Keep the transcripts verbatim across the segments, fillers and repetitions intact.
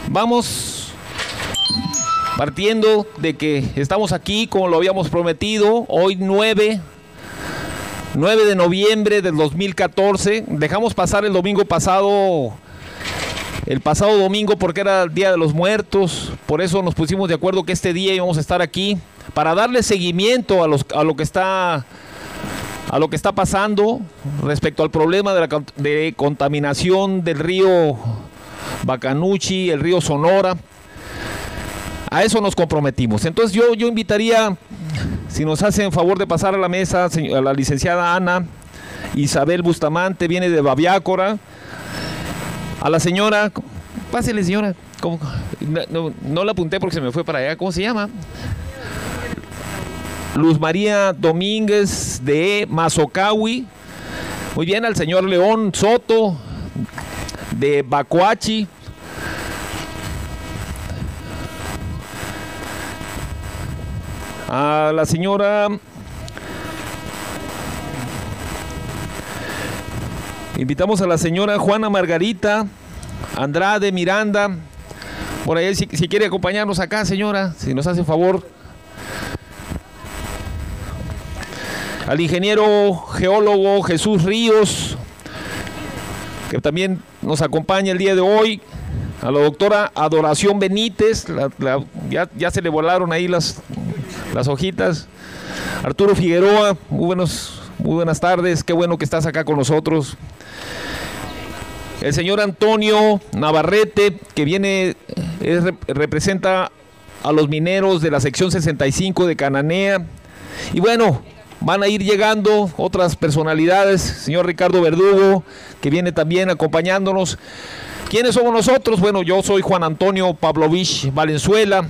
Vamos partiendo de que estamos aquí como lo habíamos prometido, hoy nueve de noviembre del dos mil catorce. Dejamos pasar el domingo pasado, el pasado domingo porque era el Día de los Muertos, por eso nos pusimos de acuerdo que este día íbamos a estar aquí para darle seguimiento a, los, a lo que está a lo que está pasando respecto al problema de, la, de contaminación del río Bacanuchi, el río Sonora. A eso nos comprometimos. Entonces yo, yo invitaría, si nos hacen favor de pasar a la mesa, a la licenciada Ana Isabel Bustamante, viene de Babiácora, a la señora, pásele señora, ¿cómo? No, no, no la apunté porque se me fue para allá, ¿cómo se llama? Luz María Domínguez de Mazocahui. Muy bien, al señor León Soto de Bacoachi. A la señora invitamos a la señora Juana Margarita Andrade Miranda, por ahí si, si quiere acompañarnos acá, señora, si nos hace favor. Al ingeniero geólogo Jesús Ríos, que también nos acompaña el día de hoy. A la doctora Adoración Benítez, la, la, ya, ya se le volaron ahí las, las hojitas. Arturo Figueroa, muy, buenos, muy buenas tardes, qué bueno que estás acá con nosotros. El señor Antonio Navarrete, que viene, es, representa a los mineros de la sección sesenta y cinco de Cananea. Y bueno, van a ir llegando otras personalidades, señor Ricardo Verdugo, que viene también acompañándonos. ¿Quiénes somos nosotros? Bueno, yo soy Juan Antonio Pavlovich Valenzuela,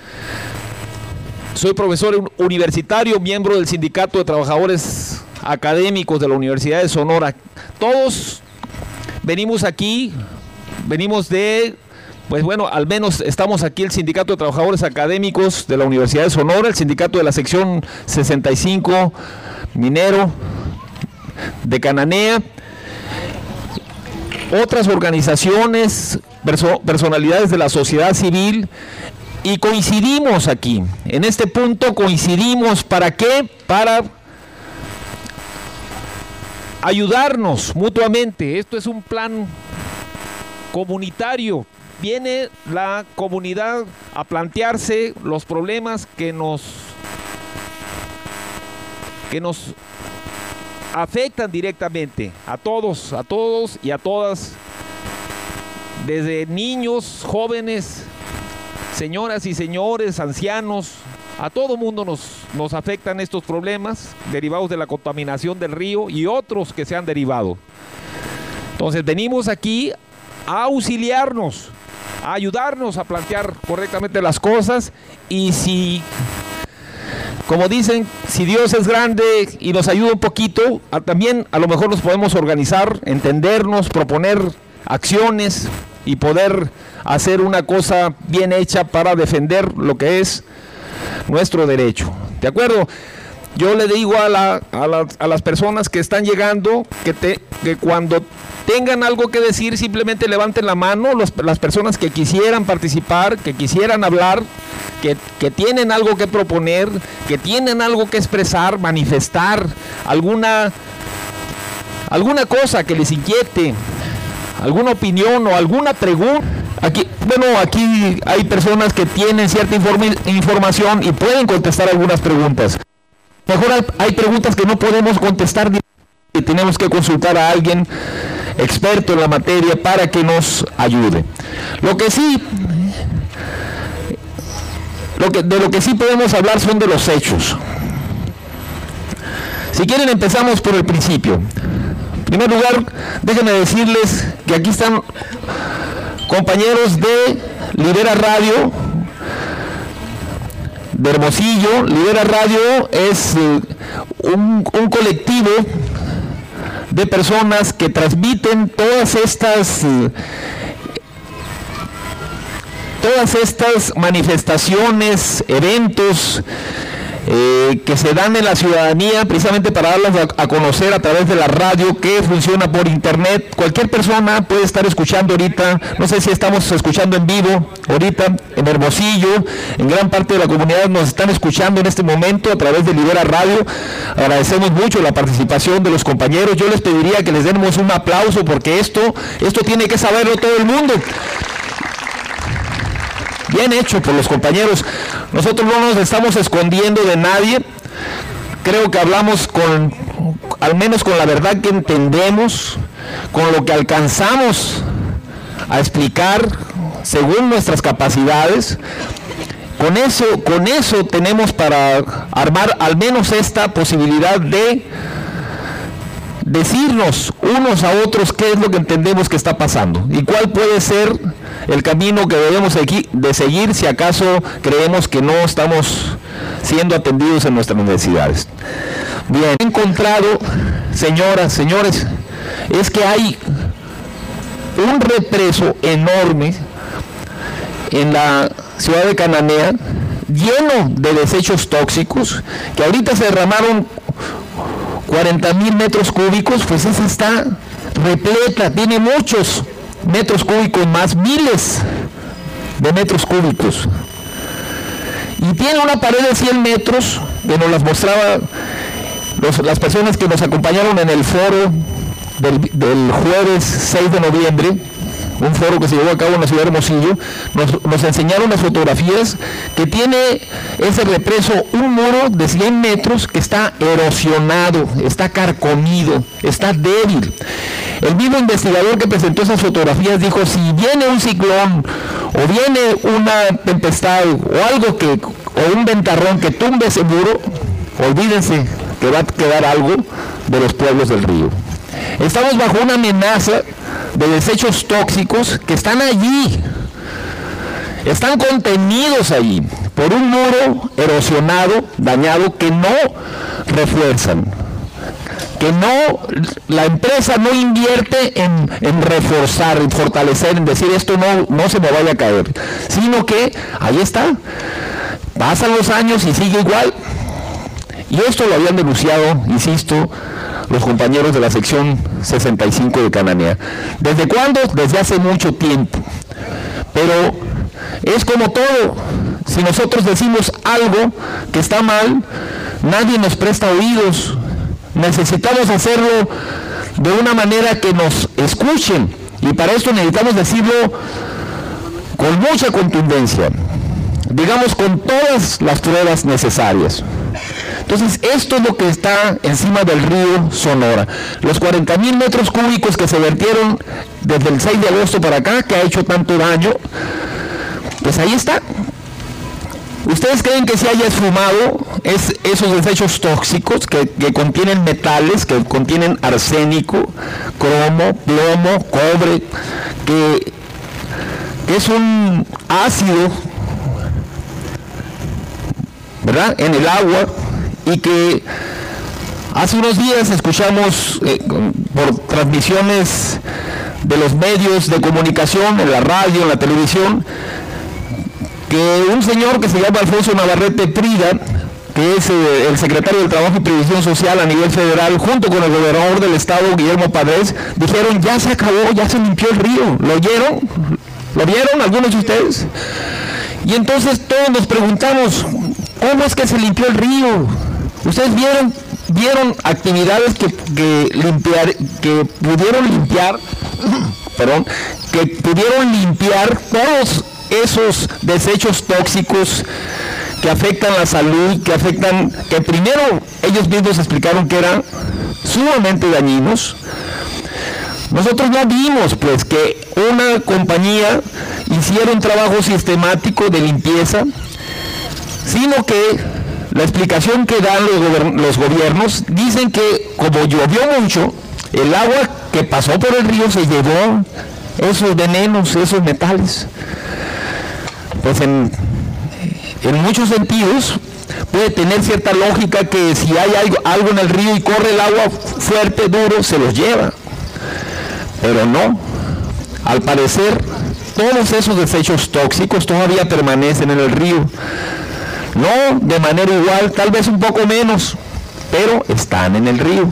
soy profesor universitario, miembro del Sindicato de Trabajadores Académicos de la Universidad de Sonora. Todos venimos aquí, venimos de, pues bueno, al menos estamos aquí el Sindicato de Trabajadores Académicos de la Universidad de Sonora, el Sindicato de la sección sesenta y cinco minero de Cananea, otras organizaciones, perso personalidades de la sociedad civil, y coincidimos aquí, en este punto coincidimos, ¿para qué? Para ayudarnos mutuamente. Esto es un plan comunitario, viene la comunidad a plantearse los problemas que nos, que nos afectan directamente a todos, a todos y a todas, desde niños, jóvenes, señoras y señores, ancianos, a todo mundo nos, nos afectan estos problemas derivados de la contaminación del río y otros que se han derivado. Entonces venimos aquí a auxiliarnos, a ayudarnos a plantear correctamente las cosas, y si, como dicen, si Dios es grande y nos ayuda un poquito, a, también a lo mejor nos podemos organizar, entendernos, proponer acciones y poder hacer una cosa bien hecha para defender lo que es nuestro derecho. ¿De acuerdo? Yo le digo a, la, a, la, a las personas que están llegando que, te, que cuando tengan algo que decir, simplemente levanten la mano. Los, las personas que quisieran participar, que quisieran hablar, que, que tienen algo que proponer, que tienen algo que expresar, manifestar alguna, alguna cosa que les inquiete, alguna opinión o alguna pregunta. Aquí, bueno, aquí hay personas que tienen cierta informe, información y pueden contestar algunas preguntas. Mejor hay, hay preguntas que no podemos contestar y tenemos que consultar a alguien experto en la materia para que nos ayude. Lo que sí, lo que, de lo que sí podemos hablar son de los hechos. Si quieren, empezamos por el principio. En primer lugar, déjenme decirles que aquí están compañeros de Libera Radio, de Hermosillo. Libera Radio es eh, un, un colectivo de personas que transmiten todas estas eh, todas estas manifestaciones, eventos, eh, que se dan en la ciudadanía precisamente para darlas a, a conocer a través de la radio, que funciona por internet. Cualquier persona puede estar escuchando ahorita, no sé si estamos escuchando en vivo ahorita en Hermosillo, en gran parte de la comunidad nos están escuchando en este momento a través de Libera Radio. Agradecemos mucho la participación de los compañeros. Yo les pediría que les demos un aplauso, porque esto, esto tiene que saberlo todo el mundo. Bien hecho por los compañeros. Nosotros no nos estamos escondiendo de nadie. Creo que hablamos con, al menos con la verdad que entendemos, con lo que alcanzamos a explicar según nuestras capacidades. Con eso, con eso tenemos para armar al menos esta posibilidad de decirnos unos a otros qué es lo que entendemos que está pasando y cuál puede ser el camino que debemos de seguir si acaso creemos que no estamos siendo atendidos en nuestras necesidades. Bien, he encontrado, señoras, señores, es que hay un represo enorme en la ciudad de Cananea, lleno de desechos tóxicos, que ahorita se derramaron cuarenta mil metros cúbicos, pues esa está repleta, tiene muchos metros cúbicos más, miles de metros cúbicos. Y tiene una pared de cien metros, que nos las mostraba los, las personas que nos acompañaron en el foro del, del jueves seis de noviembre, un foro que se llevó a cabo en la ciudad de Hermosillo. Nos, nos enseñaron las fotografías que tiene ese represo, un muro de cien metros que está erosionado, está carcomido, está débil. El mismo investigador que presentó esas fotografías dijo, si viene un ciclón o viene una tempestad o algo que, o un ventarrón que tumbe ese muro, olvídense que va a quedar algo de los pueblos del río. Estamos bajo una amenaza de desechos tóxicos que están allí, están contenidos allí por un muro erosionado, dañado, que no refuerzan, que no, la empresa no invierte en, en reforzar, en fortalecer, en decir esto no, no se me vaya a caer, sino que ahí está, pasan los años y sigue igual. Y esto lo habían denunciado, insisto, los compañeros de la sección sesenta y cinco de Cananea. ¿Desde cuándo? Desde hace mucho tiempo. Pero es como todo, si nosotros decimos algo que está mal, nadie nos presta oídos. Necesitamos hacerlo de una manera que nos escuchen, y para esto necesitamos decirlo con mucha contundencia, digamos con todas las pruebas necesarias. Entonces, esto es lo que está encima del río Sonora. Los cuarenta mil metros cúbicos que se vertieron desde el seis de agosto para acá, que ha hecho tanto daño, pues ahí está. ¿Ustedes creen que se haya esfumado es, esos desechos tóxicos que, que contienen metales, que contienen arsénico, cromo, plomo, cobre, que, que es un ácido, ¿verdad?, en el agua? Y que hace unos días escuchamos eh, por transmisiones de los medios de comunicación, en la radio, en la televisión, que un señor que se llama Alfonso Navarrete Prida, que es eh, el secretario del Trabajo y Previsión Social a nivel federal, junto con el gobernador del estado, Guillermo Padres, dijeron, ya se acabó, ya se limpió el río. ¿Lo oyeron? ¿Lo vieron algunos de ustedes? Y entonces todos nos preguntamos, ¿cómo es que se limpió el río? Ustedes vieron, vieron actividades que, que, limpiar, que pudieron limpiar, perdón, que pudieron limpiar todos esos desechos tóxicos que afectan la salud, que afectan, que primero ellos mismos explicaron que eran sumamente dañinos. Nosotros no vimos pues que una compañía hiciera un trabajo sistemático de limpieza, sino que la explicación que dan los, gober los gobiernos dicen que como llovió mucho, el agua que pasó por el río se llevó esos venenos, esos metales. Pues en, en muchos sentidos puede tener cierta lógica que si hay algo, algo en el río y corre el agua fuerte, duro, se los lleva. Pero no, al parecer todos esos desechos tóxicos todavía permanecen en el río. No de manera igual, tal vez un poco menos, pero están en el río.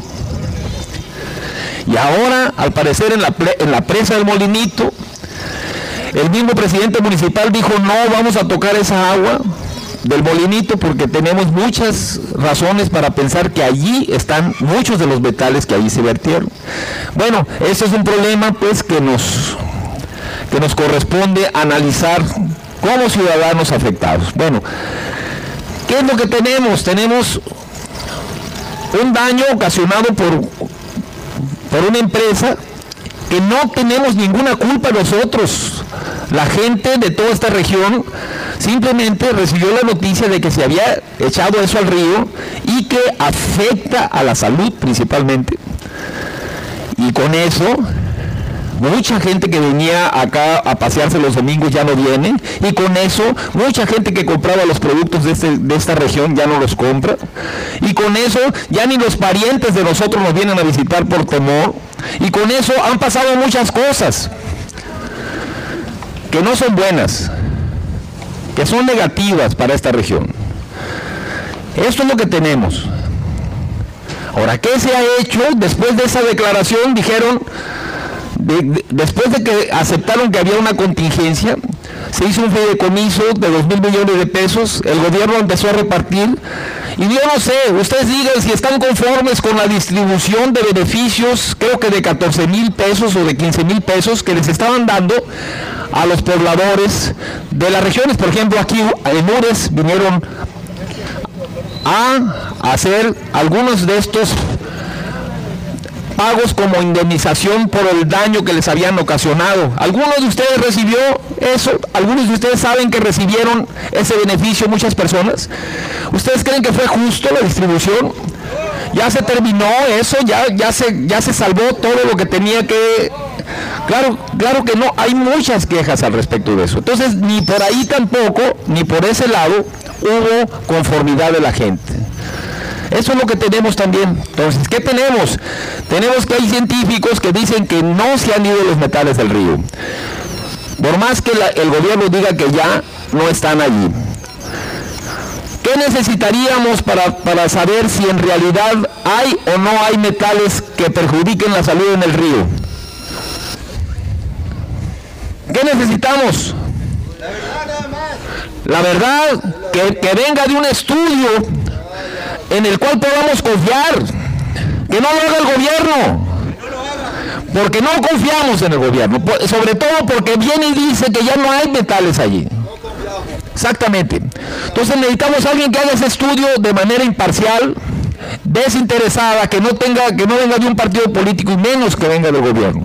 Y ahora, al parecer, en la, en la presa del Molinito, el mismo presidente municipal dijo, no vamos a tocar esa agua del Molinito porque tenemos muchas razones para pensar que allí están muchos de los metales que allí se vertieron. Bueno, ese es un problema pues que nos, que nos corresponde analizar como ciudadanos afectados. Bueno, ¿qué es lo que tenemos? Tenemos un daño ocasionado por, por una empresa que no tenemos ninguna culpa nosotros. La gente de toda esta región simplemente recibió la noticia de que se había echado eso al río y que afecta a la salud principalmente. Y con eso, mucha gente que venía acá a pasearse los domingos ya no viene, y con eso, mucha gente que compraba los productos de, este, de esta región ya no los compra, y con eso, ya ni los parientes de nosotros nos vienen a visitar por temor, y con eso han pasado muchas cosas que no son buenas, que son negativas para esta región. Esto es lo que tenemos. Ahora, ¿qué se ha hecho después de esa declaración? Dijeron, de, de, después de que aceptaron que había una contingencia, se hizo un fideicomiso de dos mil millones de pesos, el gobierno empezó a repartir, y yo no sé, ustedes digan si están conformes con la distribución de beneficios, creo que de catorce mil pesos o de quince mil pesos que les estaban dando a los pobladores de las regiones. Por ejemplo, aquí en Ures vinieron a hacer algunos de estos pagos como indemnización por el daño que les habían ocasionado. ¿Algunos de ustedes recibió eso? ¿Algunos de ustedes saben que recibieron ese beneficio muchas personas? ¿Ustedes creen que fue justo la distribución? Ya se terminó eso, ya, ya, se, ya se salvó todo lo que tenía que... Claro, claro que no, hay muchas quejas al respecto de eso. Entonces, ni por ahí tampoco, ni por ese lado, hubo conformidad de la gente. Eso es lo que tenemos también. Entonces, ¿qué tenemos? Tenemos que hay científicos que dicen que no se han ido los metales del río. Por más que la, el gobierno diga que ya no están allí. ¿Qué necesitaríamos para, para saber si en realidad hay o no hay metales que perjudiquen la salud en el río? ¿Qué necesitamos? La verdad, que, que venga de un estudio en el cual podamos confiar, que no lo haga el gobierno, porque no confiamos en el gobierno, sobre todo porque viene y dice que ya no hay metales allí. Exactamente. Entonces necesitamos a alguien que haga ese estudio de manera imparcial, desinteresada, que no tenga, que no venga de un partido político y menos que venga del gobierno.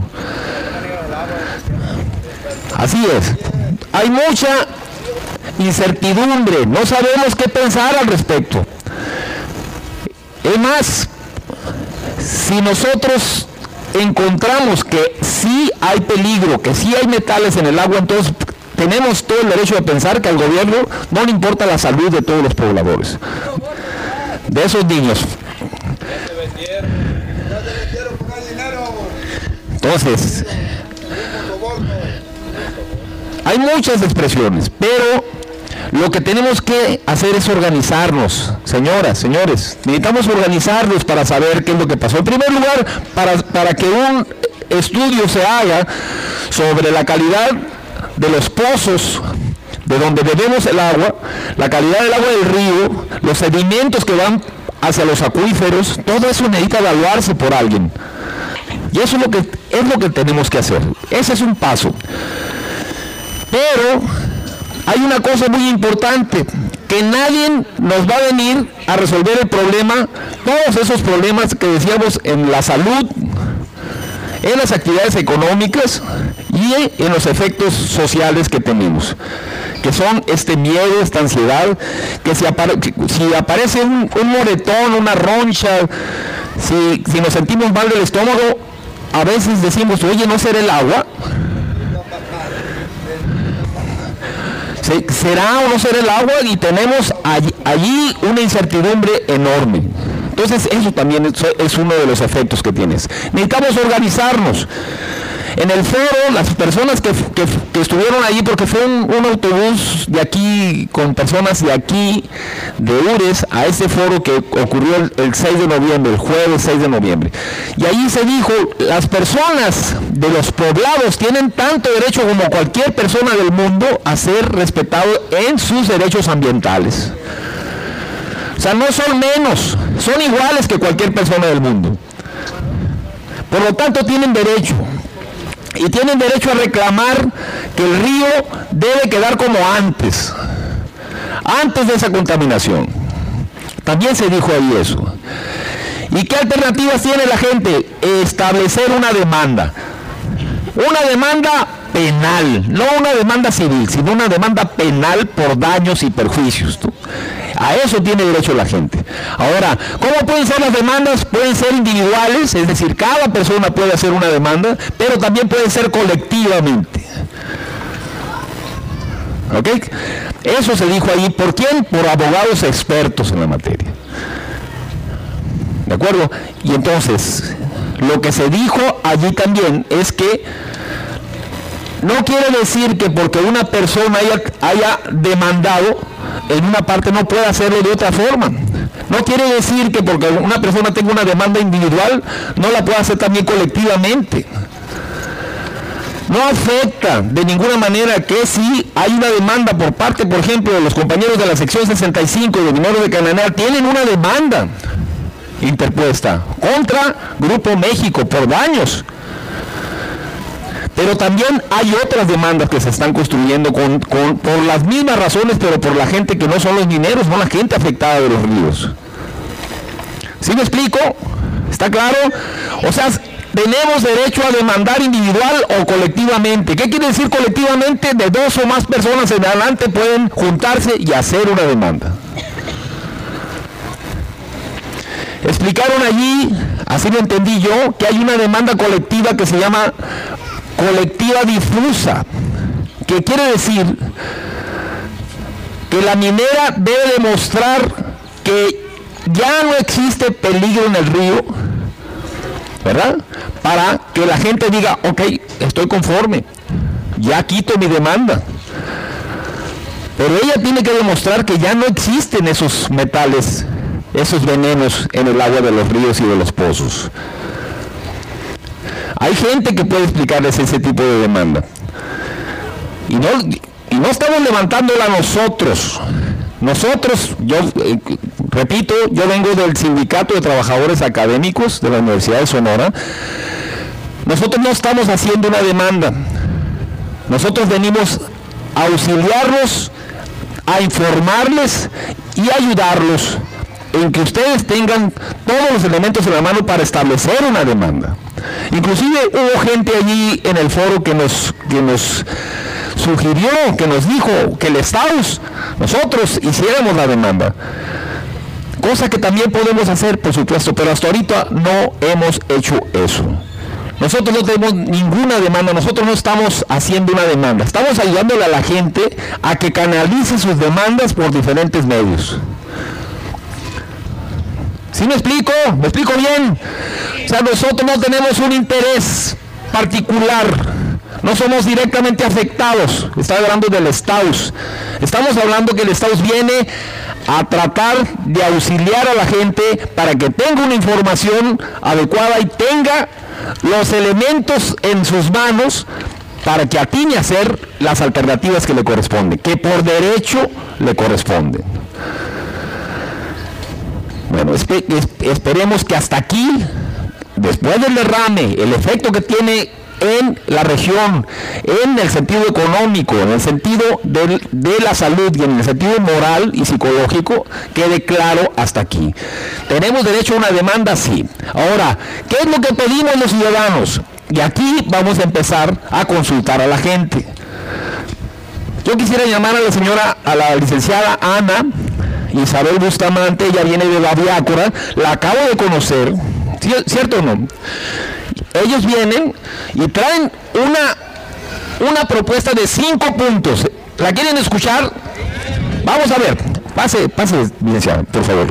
Así es. Hay mucha incertidumbre, no sabemos qué pensar al respecto. Es más, si nosotros encontramos que sí hay peligro, que sí hay metales en el agua, entonces tenemos todo el derecho a pensar que al gobierno no le importa la salud de todos los pobladores, de esos niños. Entonces, hay muchas expresiones, pero lo que tenemos que hacer es organizarnos, señoras, señores. Necesitamos organizarnos para saber qué es lo que pasó. En primer lugar, para, para que un estudio se haga sobre la calidad de los pozos de donde bebemos el agua, la calidad del agua del río, los sedimentos que van hacia los acuíferos, todo eso necesita evaluarse por alguien. Y eso es lo que, es lo que tenemos que hacer. Ese es un paso. Pero hay una cosa muy importante, que nadie nos va a venir a resolver el problema, todos esos problemas que decíamos en la salud, en las actividades económicas y en los efectos sociales que tenemos, que son este miedo, esta ansiedad, que si, apare si aparece un, un moretón, una roncha, si, si nos sentimos mal del estómago, a veces decimos, oye, ¿no será el agua? ¿Será o no será el agua? Y tenemos allí, allí una incertidumbre enorme. Entonces eso también es, es uno de los efectos que tienes. Necesitamos organizarnos. En el foro, las personas que, que, que estuvieron allí, porque fue un, un autobús de aquí, con personas de aquí, de Ures, a este foro que ocurrió el, el seis de noviembre, el jueves seis de noviembre. Y allí se dijo, las personas de los poblados tienen tanto derecho como cualquier persona del mundo a ser respetados en sus derechos ambientales. O sea, no son menos, son iguales que cualquier persona del mundo. Por lo tanto, tienen derecho. Y tienen derecho a reclamar que el río debe quedar como antes. Antes de esa contaminación. También se dijo ahí eso. ¿Y qué alternativas tiene la gente? Establecer una demanda. Una demanda penal, no una demanda civil, sino una demanda penal por daños y perjuicios. ¿no? A eso tiene derecho la gente. Ahora, ¿cómo pueden ser las demandas? Pueden ser individuales, es decir, cada persona puede hacer una demanda, pero también pueden ser colectivamente. ¿Ok? Eso se dijo ahí. ¿Por quién? Por abogados expertos en la materia. ¿De acuerdo? Y entonces, lo que se dijo allí también es que no quiere decir que porque una persona haya, haya demandado en una parte no puede hacerlo de otra forma. No quiere decir que porque una persona tenga una demanda individual no la pueda hacer también colectivamente. No afecta de ninguna manera que si hay una demanda por parte, por ejemplo, de los compañeros de la sección sesenta y cinco de Mineros de Cananea, tienen una demanda interpuesta contra Grupo México por daños. Pero también hay otras demandas que se están construyendo con, con, por las mismas razones, pero por la gente que no son los mineros, no la gente afectada de los ríos. ¿Sí me explico? ¿Está claro? O sea, tenemos derecho a demandar individual o colectivamente. ¿Qué quiere decir colectivamente? De dos o más personas en adelante pueden juntarse y hacer una demanda. Explicaron allí, así lo entendí yo, que hay una demanda colectiva que se llama colectiva difusa, que quiere decir que la minera debe demostrar que ya no existe peligro en el río, ¿verdad? Para que la gente diga, ok, estoy conforme, ya quito mi demanda. Pero ella tiene que demostrar que ya no existen esos metales, esos venenos en el agua de los ríos y de los pozos. Hay gente que puede explicarles ese tipo de demanda. Y no, y no estamos levantándola nosotros. Nosotros, yo eh, repito, yo vengo del Sindicato de Trabajadores Académicos de la Universidad de Sonora. Nosotros no estamos haciendo una demanda. Nosotros venimos a auxiliarlos, a informarles y ayudarlos en que ustedes tengan todos los elementos en la mano para establecer una demanda. Inclusive hubo gente allí en el foro que nos, que nos sugirió, que nos dijo que el Estado, nosotros hiciéramos la demanda. Cosa que también podemos hacer, por supuesto, pero hasta ahorita no hemos hecho eso. Nosotros no tenemos ninguna demanda, nosotros no estamos haciendo una demanda. Estamos ayudándole a la gente a que canalice sus demandas por diferentes medios. ¿Sí me explico? ¿Me explico bien? O sea, nosotros no tenemos un interés particular, no somos directamente afectados. Estoy hablando del Estaus. Estamos hablando que el Estaus viene a tratar de auxiliar a la gente para que tenga una información adecuada y tenga los elementos en sus manos para que atine a hacer las alternativas que le corresponden, que por derecho le corresponden. Bueno, espe esperemos que hasta aquí, después del derrame, el efecto que tiene en la región, en el sentido económico, en el sentido de, de la salud y en el sentido moral y psicológico, quede claro hasta aquí. ¿Tenemos derecho a una demanda? Sí. Ahora, ¿qué es lo que pedimos los ciudadanos? Y aquí vamos a empezar a consultar a la gente. Yo quisiera llamar a la señora, a la licenciada Ana Isabel Bustamante. Ella viene de la Biácora, la acabo de conocer, ¿cierto o no? Ellos vienen y traen una, una propuesta de cinco puntos. ¿La quieren escuchar? Vamos a ver. Pase, pase, licenciada, por favor.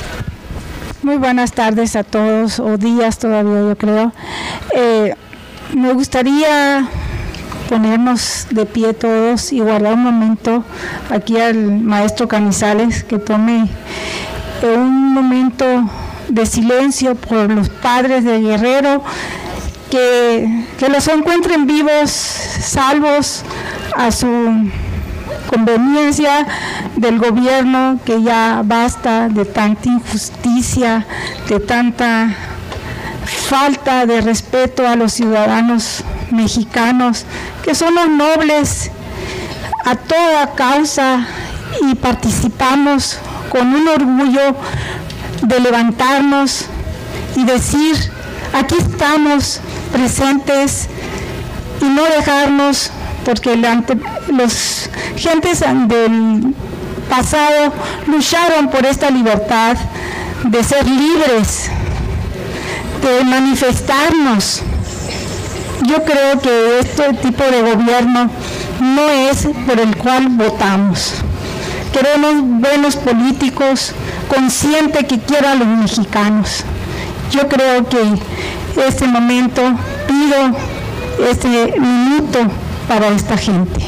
Muy buenas tardes a todos, o días todavía, yo creo. Eh, Me gustaría ponernos de pie todos y guardar un momento aquí al maestro Canizales, que tome un momento de silencio por los padres de Guerrero, que, que los encuentren vivos, salvos a su conveniencia del gobierno, que ya basta de tanta injusticia, de tanta falta de respeto a los ciudadanos mexicanos, que somos nobles a toda causa y participamos con un orgullo de levantarnos y decir: aquí estamos presentes, y no dejarnos, porque los gentes del pasado lucharon por esta libertad de ser libres, de manifestarnos. Yo creo que este tipo de gobierno no es por el cual votamos. Queremos buenos políticos, conscientes que quieran a los mexicanos. Yo creo que este momento, pido este minuto para esta gente.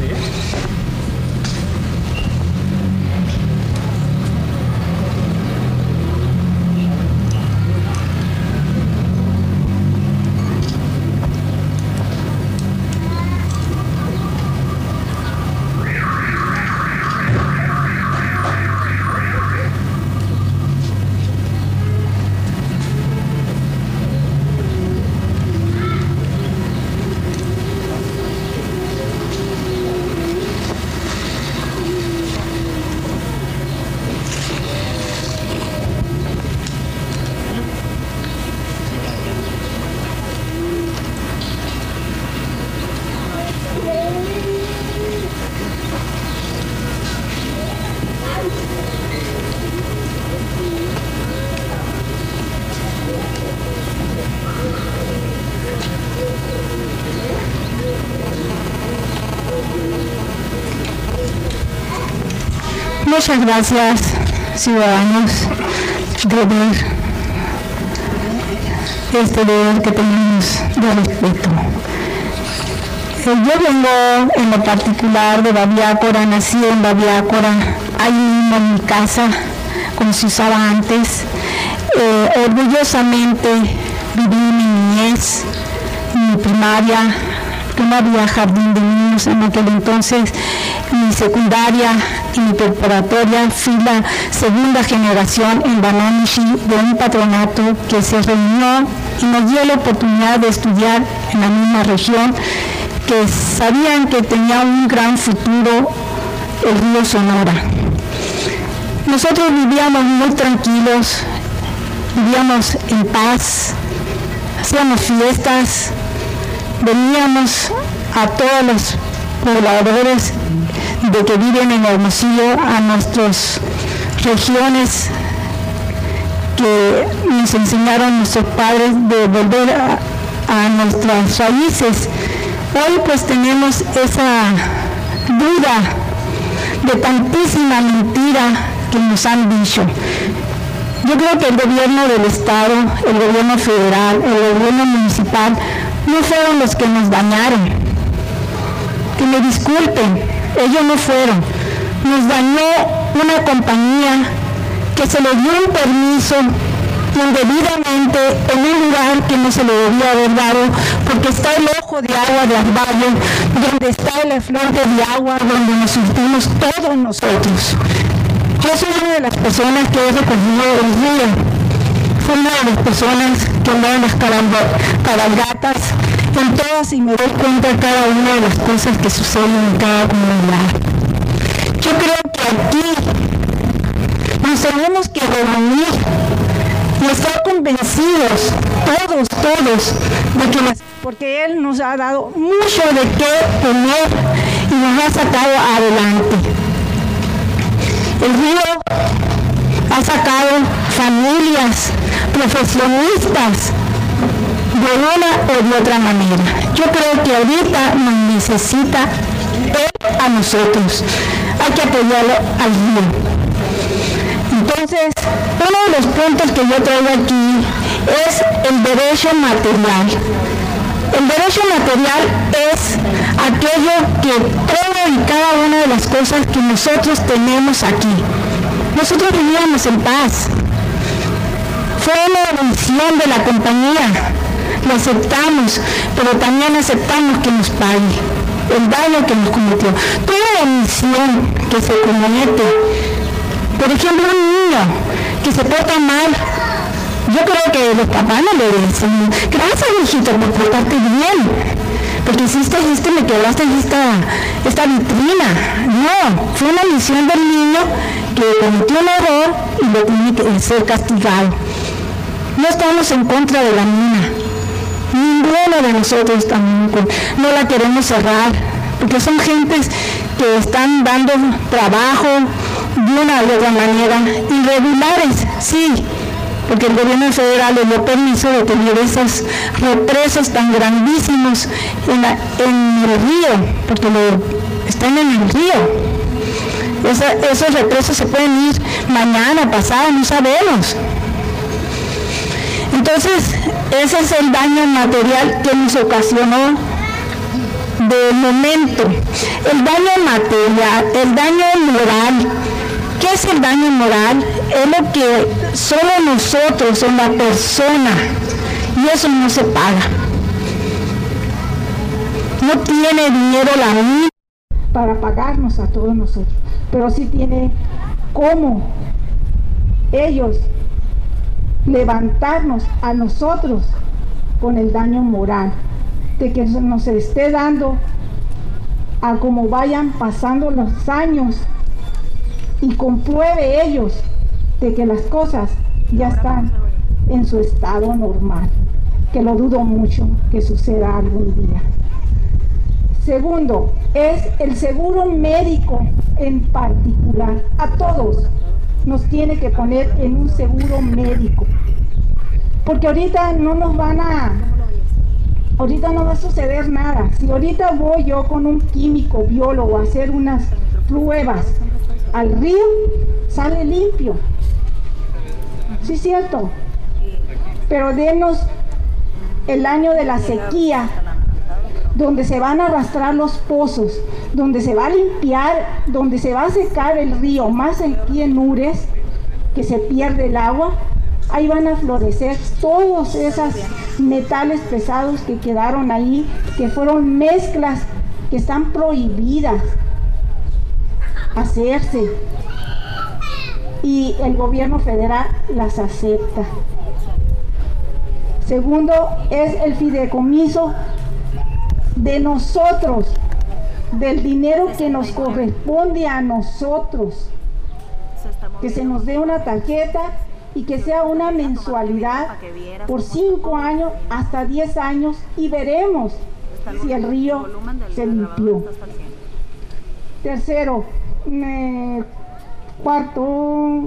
Muchas gracias, ciudadanos, de ver este deber que tenemos de respeto. Yo vengo en lo particular de Babiácora, nací en Babiácora, ahí mismo en mi casa, como se usaba antes. Eh, orgullosamente viví mi niñez, mi primaria, que no había jardín de niños en aquel entonces, mi secundaria y mi preparatoria. Fui la segunda generación en Banamishi de un patronato que se reunió y nos dio la oportunidad de estudiar en la misma región, que sabían que tenía un gran futuro el río Sonora. Nosotros vivíamos muy tranquilos, vivíamos en paz, hacíamos fiestas, veníamos a todos los pobladores de que viven en Hermosillo, a nuestras regiones que nos enseñaron nuestros padres, de volver a, a nuestras raíces. Hoy pues tenemos esa duda de tantísima mentira que nos han dicho. Yo creo que el gobierno del estado, el gobierno federal, el gobierno municipal no fueron los que nos dañaron. Que me disculpen, ellos no fueron. Nos dañó una compañía que se le dio un permiso indebidamente en un lugar que no se le debía haber dado, porque está el ojo de agua de Arballo, donde está el afluente de agua, donde nos surtimos todos nosotros. Yo soy una de las personas que he recogido el río. Fui una de las personas que andaba en las cabalgatas, en todas, y me doy cuenta de cada una de las cosas que suceden en cada comunidad. Yo creo que aquí nos tenemos que reunir y estar convencidos, todos, todos, de que las, porque Él nos ha dado mucho de qué comer y nos ha sacado adelante. El río ha sacado familias, profesionistas, de una o de otra manera. Yo creo que ahorita nos necesita Él a nosotros. Hay que apoyarlo al río. Entonces, uno de los puntos que yo traigo aquí es el derecho material. El derecho material es aquello que toda y cada una de las cosas que nosotros tenemos aquí. Nosotros vivíamos en paz. Fue una omisión de la compañía. Lo aceptamos, pero también aceptamos que nos pague el daño que nos cometió. Toda omisión que se comete, por ejemplo, un niño que se porta mal, yo creo que los papás no le dicen, gracias, hijito, por portarte bien, porque hiciste esto, me quebraste esta, esta vitrina. No, fue una omisión del niño que cometió un error y lo tiene que ser castigado. No estamos en contra de la mina. Ninguno de nosotros estamos en contra. No la queremos cerrar, porque son gentes que están dando trabajo de una u otra manera. Irregulares, sí, porque el gobierno federal le dio permiso de tener esos represos tan grandísimos en, la, en el río, porque lo, están en el río. Esa, esos represos se pueden ir mañana, pasado, no sabemos. Entonces, ese es el daño material que nos ocasionó de momento. El daño material, el daño moral. ¿Qué es el daño moral? Es lo que solo nosotros, o la persona, y eso no se paga. No tiene dinero la mina para pagarnos a todos nosotros, pero sí tiene cómo ellos levantarnos a nosotros con el daño moral, de que nos esté dando a como vayan pasando los años y compruebe ellos de que las cosas ya están en su estado normal, que lo dudo mucho que suceda algún día. Segundo, es el seguro médico en particular. A todos nos tiene que poner en un seguro médico, porque ahorita no nos van a, ahorita no va a suceder nada. Si ahorita voy yo con un químico biólogo a hacer unas pruebas al río, sale limpio, sí es cierto, pero denos el año de la sequía, donde se van a arrastrar los pozos, donde se va a limpiar, donde se va a secar el río, más aquí en Ures, que se pierde el agua, ahí van a florecer todos esos metales pesados que quedaron ahí, que fueron mezclas que están prohibidas hacerse, y el gobierno federal las acepta. Segundo, es el fideicomiso de nosotros, del dinero que nos corresponde a nosotros, que se nos dé una tarjeta y que sea una mensualidad por cinco años hasta diez años, y veremos si el río se limpió. Tercero, eh, cuarto,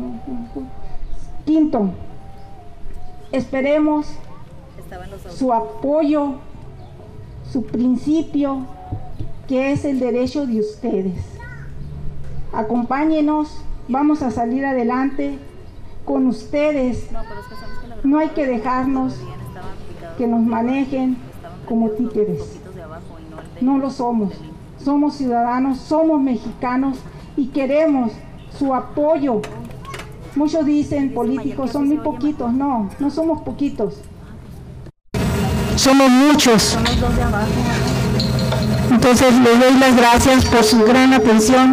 quinto, esperemos su apoyo, su principio, que es el derecho de ustedes. Acompáñenos, vamos a salir adelante con ustedes. No hay que dejarnos que nos manejen como títeres. No lo somos. Somos ciudadanos, somos mexicanos y queremos su apoyo. Muchos dicen políticos son muy poquitos. No, no somos poquitos. Somos muchos. Entonces les doy las gracias por su gran atención.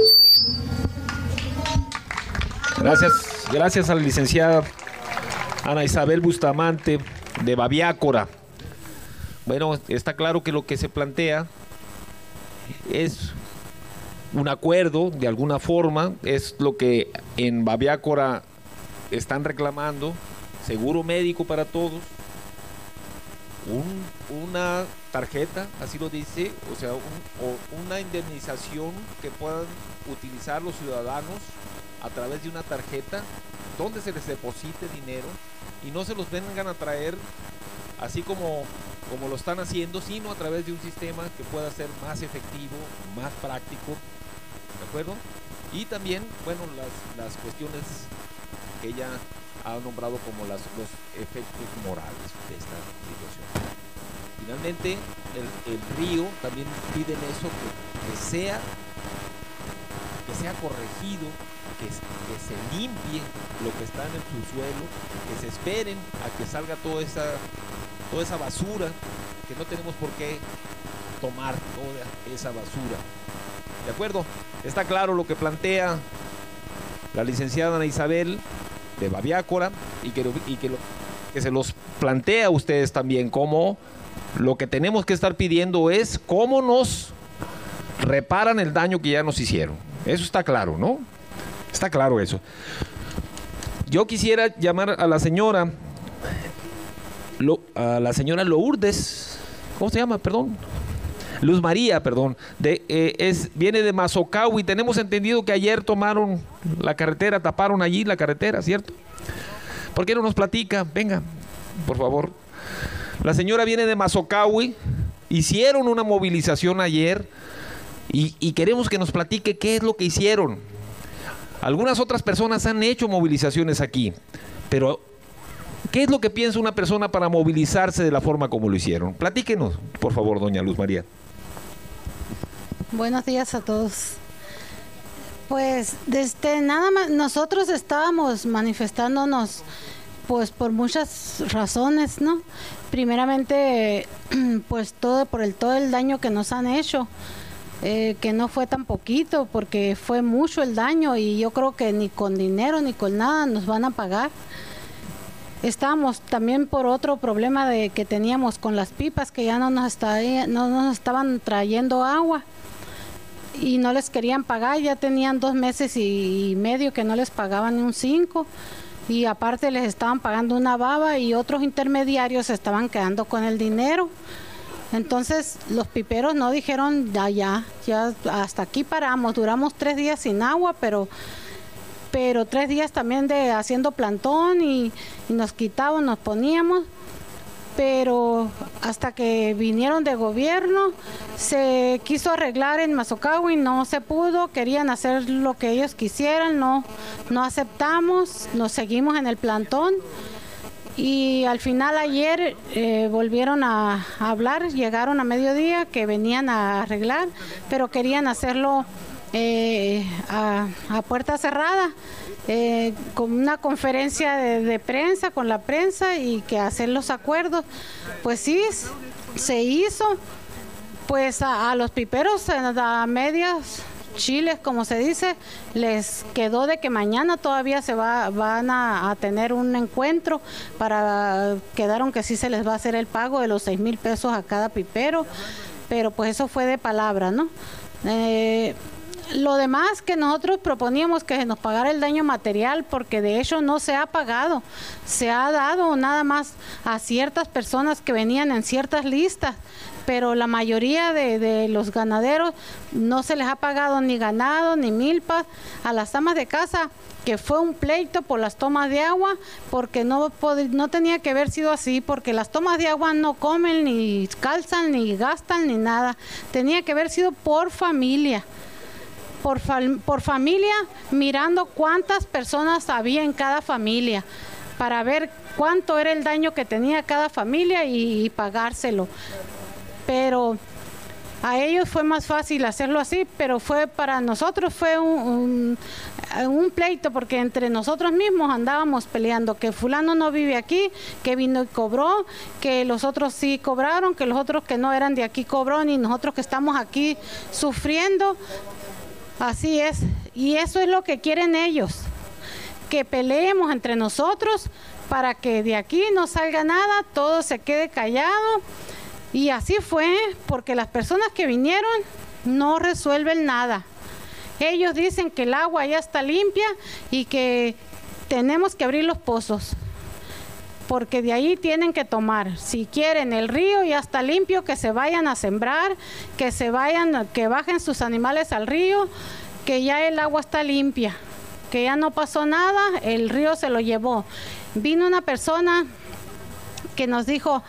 Gracias, gracias a la licenciada Ana Isabel Bustamante de Babiácora. Bueno, está claro que lo que se plantea es un acuerdo, de alguna forma, es lo que en Babiácora están reclamando: seguro médico para todos, un, una tarjeta, así lo dice, o sea, un, o una indemnización que puedan utilizar los ciudadanos a través de una tarjeta donde se les deposite dinero y no se los vengan a traer así como, como lo están haciendo, sino a través de un sistema que pueda ser más efectivo, más práctico, ¿de acuerdo? Y también, bueno, las, las cuestiones que ella ha nombrado como las, los efectos morales de esta situación. Finalmente, el, el río también piden eso, que, que sea que sea corregido, que, que se limpie lo que está en el subsuelo, que se esperen a que salga toda esa, toda esa basura, que no tenemos por qué tomar toda esa basura. ¿De acuerdo? Está claro lo que plantea la licenciada Ana Isabel de Babiácora y que, y que, lo, que se los plantea a ustedes también, como lo que tenemos que estar pidiendo es cómo nos reparan el daño que ya nos hicieron. Eso está claro, ¿no? Está claro eso. Yo quisiera llamar a la señora, lo, a la señora Lourdes, ¿cómo se llama? Perdón. Luz María, perdón. De, eh, es, viene de Mazocau y tenemos entendido que ayer tomaron la carretera, taparon allí la carretera, ¿cierto? ¿Por qué no nos platica? Venga, por favor. La señora viene de Mazocahui, hicieron una movilización ayer y, y queremos que nos platique qué es lo que hicieron. Algunas otras personas han hecho movilizaciones aquí, pero ¿qué es lo que piensa una persona para movilizarse de la forma como lo hicieron? Platíquenos, por favor, doña Luz María. Buenos días a todos. Pues desde nada más, nosotros estábamos manifestándonos pues por muchas razones, ¿no? Primeramente, pues todo por el todo el daño que nos han hecho, eh, que no fue tan poquito, porque fue mucho el daño y yo creo que ni con dinero ni con nada nos van a pagar. Estábamos también por otro problema de que teníamos con las pipas, que ya no nos, está, no nos estaban trayendo agua y no les querían pagar, ya tenían dos meses y, y medio que no les pagaban ni un cinco. Y aparte les estaban pagando una baba y otros intermediarios se estaban quedando con el dinero. Entonces los piperos no dijeron, ya, ya, ya hasta aquí paramos, duramos tres días sin agua, pero, pero tres días también de haciendo plantón y, y nos quitaban, nos poníamos. Pero hasta que vinieron de gobierno, se quiso arreglar en Mazocau y no se pudo, querían hacer lo que ellos quisieran, no, no aceptamos, nos seguimos en el plantón y al final ayer eh, volvieron a, a hablar, llegaron a mediodía que venían a arreglar, pero querían hacerlo eh, a, a puerta cerrada. Eh, con una conferencia de, de prensa con la prensa y que hacer los acuerdos, pues sí, se hizo, pues a, a los piperos a medias chiles, como se dice, les quedó de que mañana todavía se va, van a, a tener un encuentro para, quedaron que sí se les va a hacer el pago de los seis mil pesos a cada pipero, pero pues eso fue de palabra, ¿no? Eh, Lo demás que nosotros proponíamos que se nos pagara el daño material, porque de hecho no se ha pagado, se ha dado nada más a ciertas personas que venían en ciertas listas, pero la mayoría de, de los ganaderos no se les ha pagado ni ganado ni milpas. A las amas de casa, que fue un pleito por las tomas de agua, porque no, no tenía que haber sido así, porque las tomas de agua no comen, ni calzan, ni gastan, ni nada, tenía que haber sido por familia. Por, fam por familia, mirando cuántas personas había en cada familia, para ver cuánto era el daño que tenía cada familia y, y pagárselo. Pero a ellos fue más fácil hacerlo así, pero fue para nosotros fue un, un, un pleito, porque entre nosotros mismos andábamos peleando, que fulano no vive aquí, que vino y cobró, que los otros sí cobraron, que los otros que no eran de aquí cobró, y nosotros que estamos aquí sufriendo. Así es, y eso es lo que quieren ellos, que peleemos entre nosotros para que de aquí no salga nada, todo se quede callado, y así fue, porque las personas que vinieron no resuelven nada. Ellos dicen que el agua ya está limpia y que tenemos que abrir los pozos, porque de ahí tienen que tomar. Si quieren, el río ya está limpio, que se vayan a sembrar, que se vayan, que bajen sus animales al río, que ya el agua está limpia, que ya no pasó nada, el río se lo llevó. Vino una persona que nos dijo,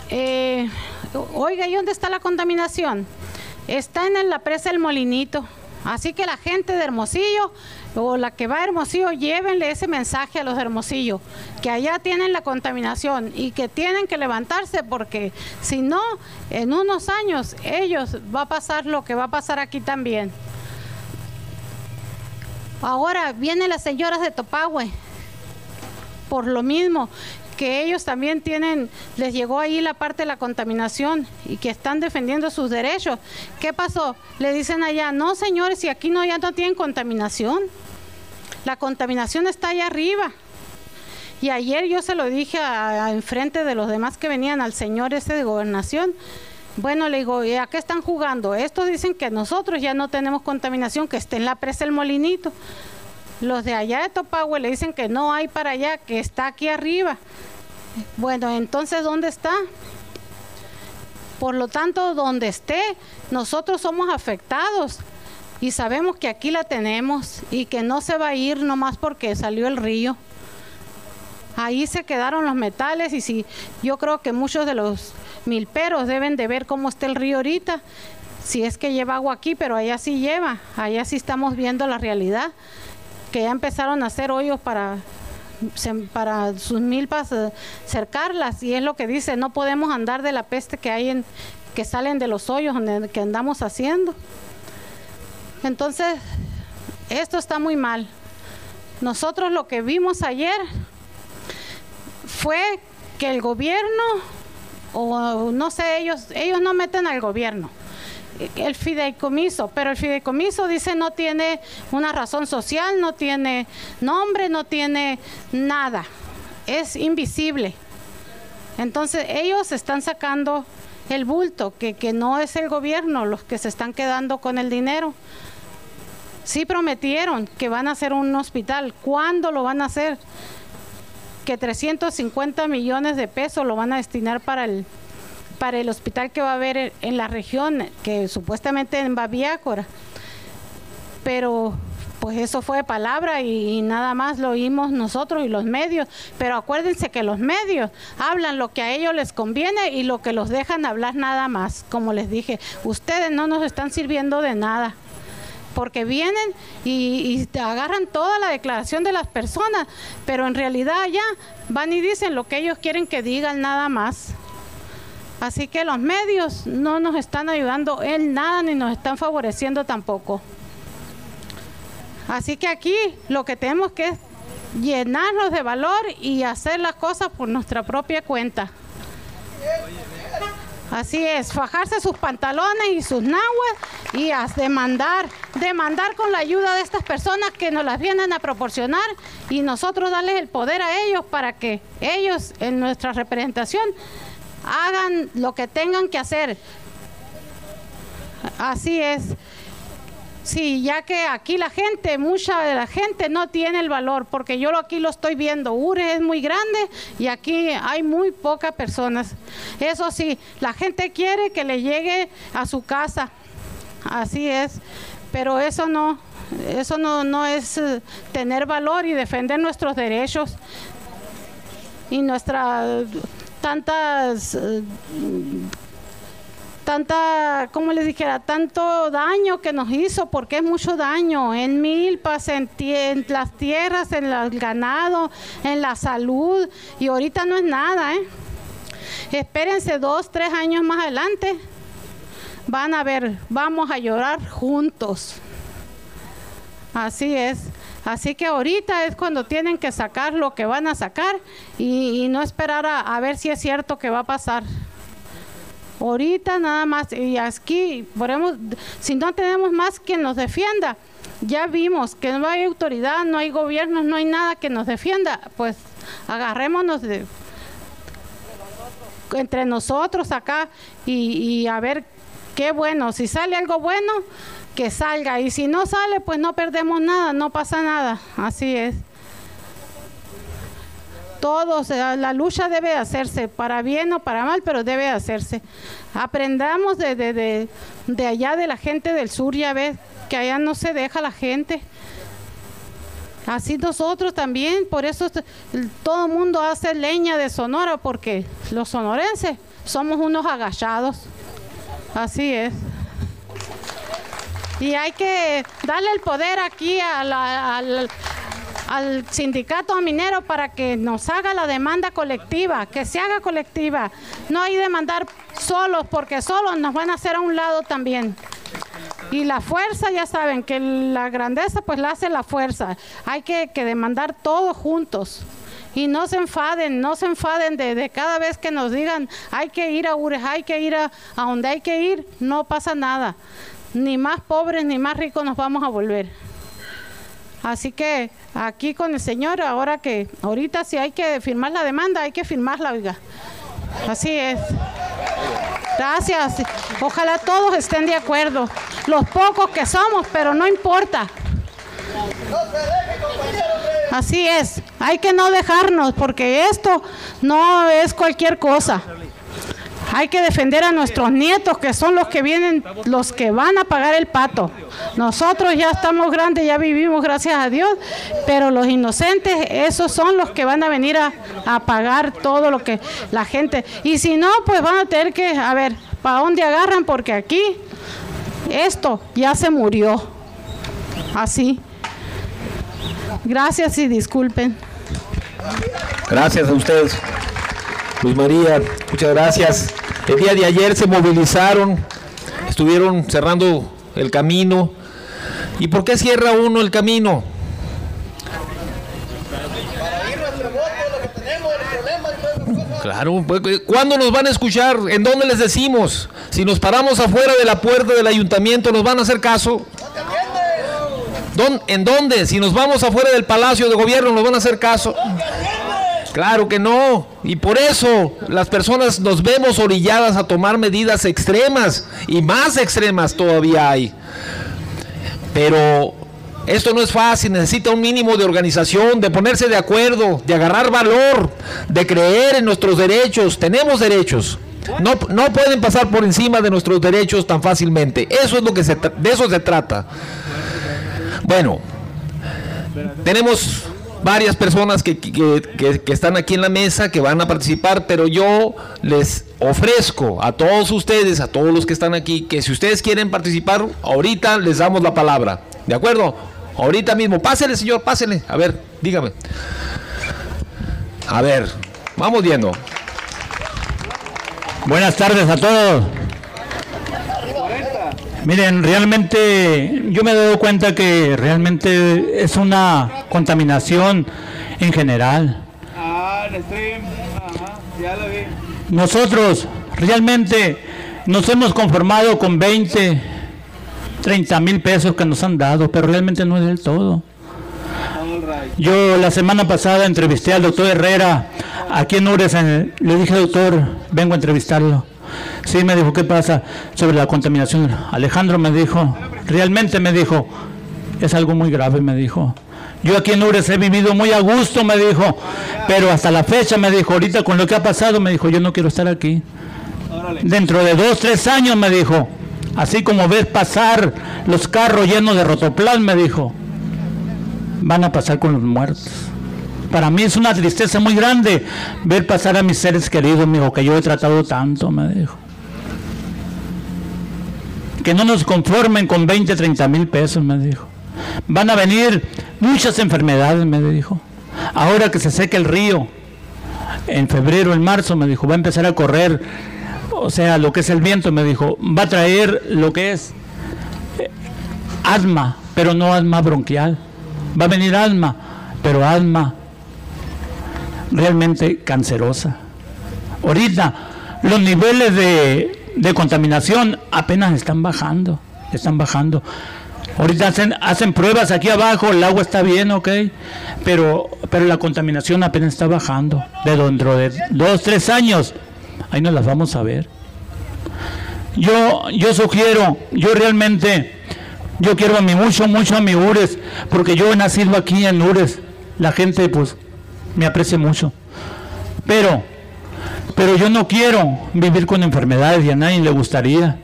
eh, oiga, ¿y dónde está la contaminación? Está en la presa El Molinito. Así que la gente de Hermosillo o la que va a Hermosillo, llévenle ese mensaje a los de Hermosillo, que allá tienen la contaminación y que tienen que levantarse, porque si no, en unos años ellos va a pasar lo que va a pasar aquí también. Ahora vienen las señoras de Topahue, por lo mismo, que ellos también tienen, les llegó ahí la parte de la contaminación y que están defendiendo sus derechos. ¿Qué pasó? Le dicen allá, no señores, si aquí no, ya no tienen contaminación. La contaminación está allá arriba. Y ayer yo se lo dije a, a enfrente de los demás que venían al señor ese de gobernación. Bueno, le digo, ¿y a qué están jugando? Estos dicen que nosotros ya no tenemos contaminación, que está en la presa El Molinito. Los de allá de Topahue le dicen que no hay para allá, que está aquí arriba. Bueno, entonces, ¿dónde está? Por lo tanto, donde esté, nosotros somos afectados y sabemos que aquí la tenemos y que no se va a ir nomás porque salió el río. Ahí se quedaron los metales y si yo creo que muchos de los milperos deben de ver cómo está el río ahorita, si es que lleva agua aquí, pero allá sí lleva, allá sí estamos viendo la realidad, que ya empezaron a hacer hoyos para, para sus milpas eh, cercarlas, y es lo que dice, no podemos andar de la peste que hay en, que salen de los hoyos donde, que andamos haciendo. Entonces, esto está muy mal. Nosotros lo que vimos ayer fue que el gobierno, o no sé, ellos, ellos no meten al gobierno, el fideicomiso, pero el fideicomiso dice no tiene una razón social, no tiene nombre, no tiene nada, es invisible. Entonces ellos están sacando el bulto, que, que no es el gobierno los que se están quedando con el dinero. Sí prometieron que van a hacer un hospital, ¿cuándo lo van a hacer? Que trescientos cincuenta millones de pesos lo van a destinar para el para el hospital que va a haber en la región, que supuestamente en Babiácora. Pero pues eso fue palabra y, y nada más lo oímos nosotros y los medios. Pero acuérdense que los medios hablan lo que a ellos les conviene y lo que los dejan hablar nada más. Como les dije, ustedes no nos están sirviendo de nada, porque vienen y, y te agarran toda la declaración de las personas, pero en realidad ya van y dicen lo que ellos quieren que digan nada más. Así que los medios no nos están ayudando en nada ni nos están favoreciendo tampoco. Así que aquí lo que tenemos que es llenarnos de valor y hacer las cosas por nuestra propia cuenta. Así es, fajarse sus pantalones y sus nahuas y a demandar, demandar con la ayuda de estas personas que nos las vienen a proporcionar y nosotros darles el poder a ellos para que ellos en nuestra representación hagan lo que tengan que hacer. Así es. Sí, ya que aquí la gente, mucha de la gente no tiene el valor, porque yo aquí lo estoy viendo, Ure es muy grande y aquí hay muy pocas personas. Eso sí, la gente quiere que le llegue a su casa, así es, pero eso no, eso no, no es uh, tener valor y defender nuestros derechos y nuestra tantas uh, tanta, como les dijera, tanto daño que nos hizo, porque es mucho daño en milpas, en, en las tierras, en el ganado, en la salud, y ahorita no es nada, ¿eh? Espérense dos, tres años más adelante, van a ver, vamos a llorar juntos. Así es. Así que ahorita es cuando tienen que sacar lo que van a sacar y, y no esperar a, a ver si es cierto que va a pasar. Ahorita nada más, y aquí, podemos, si no tenemos más quien nos defienda, ya vimos que no hay autoridad, no hay gobierno, no hay nada que nos defienda, pues agarrémonos de, entre nosotros acá y, y a ver qué bueno, si sale algo bueno, que salga, y si no sale, pues no perdemos nada, no pasa nada, así es. Todos, la lucha debe hacerse, para bien o para mal, pero debe hacerse. Aprendamos de, de, de, de allá de la gente del sur, ya ves, que allá no se deja la gente. Así nosotros también, por eso todo el mundo hace leña de Sonora, porque los sonorenses somos unos agachados. Así es. Y hay que darle el poder aquí a la, al, al sindicato minero para que nos haga la demanda colectiva, que se haga colectiva. No hay demandar solos, porque solos nos van a hacer a un lado también. Y la fuerza, ya saben, que la grandeza pues la hace la fuerza. Hay que, que demandar todos juntos. Y no se enfaden, no se enfaden de, de cada vez que nos digan hay que ir a Ures, hay que ir a, a donde hay que ir, no pasa nada. Ni más pobres ni más ricos nos vamos a volver. Así que aquí con el señor, ahora que ahorita si hay que firmar la demanda, hay que firmarla, oiga. Así es. Gracias. Ojalá todos estén de acuerdo. Los pocos que somos, pero no importa. Así es. Hay que no dejarnos, porque esto no es cualquier cosa. Hay que defender a nuestros nietos, que son los que vienen, los que van a pagar el pato. Nosotros ya estamos grandes, ya vivimos, gracias a Dios, pero los inocentes, esos son los que van a venir a, a pagar todo lo que la gente... Y si no, pues van a tener que, a ver, ¿para dónde agarran? Porque aquí, esto ya se murió. Así. Gracias y disculpen. Gracias a ustedes. Luz María, muchas gracias. El día de ayer se movilizaron, estuvieron cerrando el camino. ¿Y por qué cierra uno el camino? Claro, ¿cuándo nos van a escuchar? ¿En dónde les decimos? Si nos paramos afuera de la puerta del ayuntamiento, ¿nos van a hacer caso? ¿En dónde? Si nos vamos afuera del Palacio de Gobierno, ¿nos van a hacer caso? Claro que no, y por eso las personas nos vemos orilladas a tomar medidas extremas, y más extremas todavía hay. Pero esto no es fácil, necesita un mínimo de organización, de ponerse de acuerdo, de agarrar valor, de creer en nuestros derechos. Tenemos derechos, no, no pueden pasar por encima de nuestros derechos tan fácilmente. Eso es lo que se, de eso se trata. Bueno, tenemos varias personas que, que, que, que están aquí en la mesa, que van a participar, pero yo les ofrezco a todos ustedes, a todos los que están aquí, que si ustedes quieren participar, ahorita les damos la palabra, ¿de acuerdo? Ahorita mismo, pásele señor, pásele, a ver, dígame. A ver, vamos viendo. Buenas tardes a todos. Miren, realmente yo me he dado cuenta que realmente es una contaminación en general. Ah, el stream, ajá, ya lo vi. Nosotros realmente nos hemos conformado con veinte, treinta mil pesos que nos han dado, pero realmente no es del todo. Yo la semana pasada entrevisté al doctor Herrera aquí en Ures, en, le dije, doctor, vengo a entrevistarlo. Sí, me dijo, ¿qué pasa sobre la contaminación? Alejandro me dijo, realmente me dijo, es algo muy grave, me dijo. Yo aquí en Ures he vivido muy a gusto, me dijo, pero hasta la fecha, me dijo, ahorita con lo que ha pasado, me dijo, yo no quiero estar aquí. Dentro de dos, tres años, me dijo, así como ves pasar los carros llenos de rotoplas, me dijo, van a pasar con los muertos. Para mí es una tristeza muy grande ver pasar a mis seres queridos, me dijo, que yo he tratado tanto, me dijo. Que no nos conformen con veinte, treinta mil pesos, me dijo. Van a venir muchas enfermedades, me dijo. Ahora que se seque el río, en febrero, en marzo, me dijo, va a empezar a correr, o sea, lo que es el viento, me dijo, va a traer lo que es eh, asma, pero no asma bronquial. Va a venir asma, pero asma realmente cancerosa. Ahorita los niveles de, de contaminación apenas están bajando, están bajando. Ahorita hacen, hacen pruebas aquí abajo, el agua está bien, ok, pero, pero la contaminación apenas está bajando. De dentro de dos, tres años, ahí nos las vamos a ver. Yo, yo sugiero, yo realmente, yo quiero a mi mucho, mucho a mi Ures, porque yo he nacido aquí en Ures. La gente, pues, me aprecia mucho, pero pero yo no quiero vivir con enfermedades y a nadie le gustaría.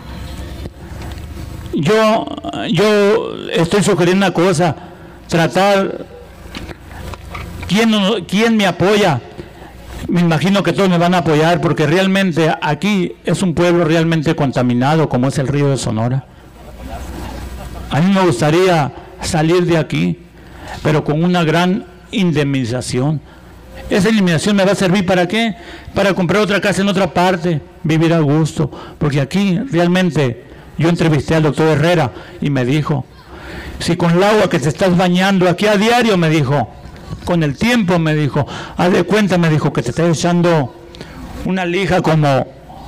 Yo yo estoy sugiriendo una cosa, tratar, ¿quién, quién me apoya? Me imagino que todos me van a apoyar, porque realmente aquí es un pueblo realmente contaminado, como es el río de Sonora. A mí me gustaría salir de aquí, pero con una gran indemnización. Esa indemnización me va a servir ¿para qué? Para comprar otra casa en otra parte, vivir a gusto, porque aquí realmente yo entrevisté al doctor Herrera y me dijo, si con el agua que te estás bañando aquí a diario, me dijo, con el tiempo, me dijo, haz de cuenta, me dijo, que te estás echando una lija como,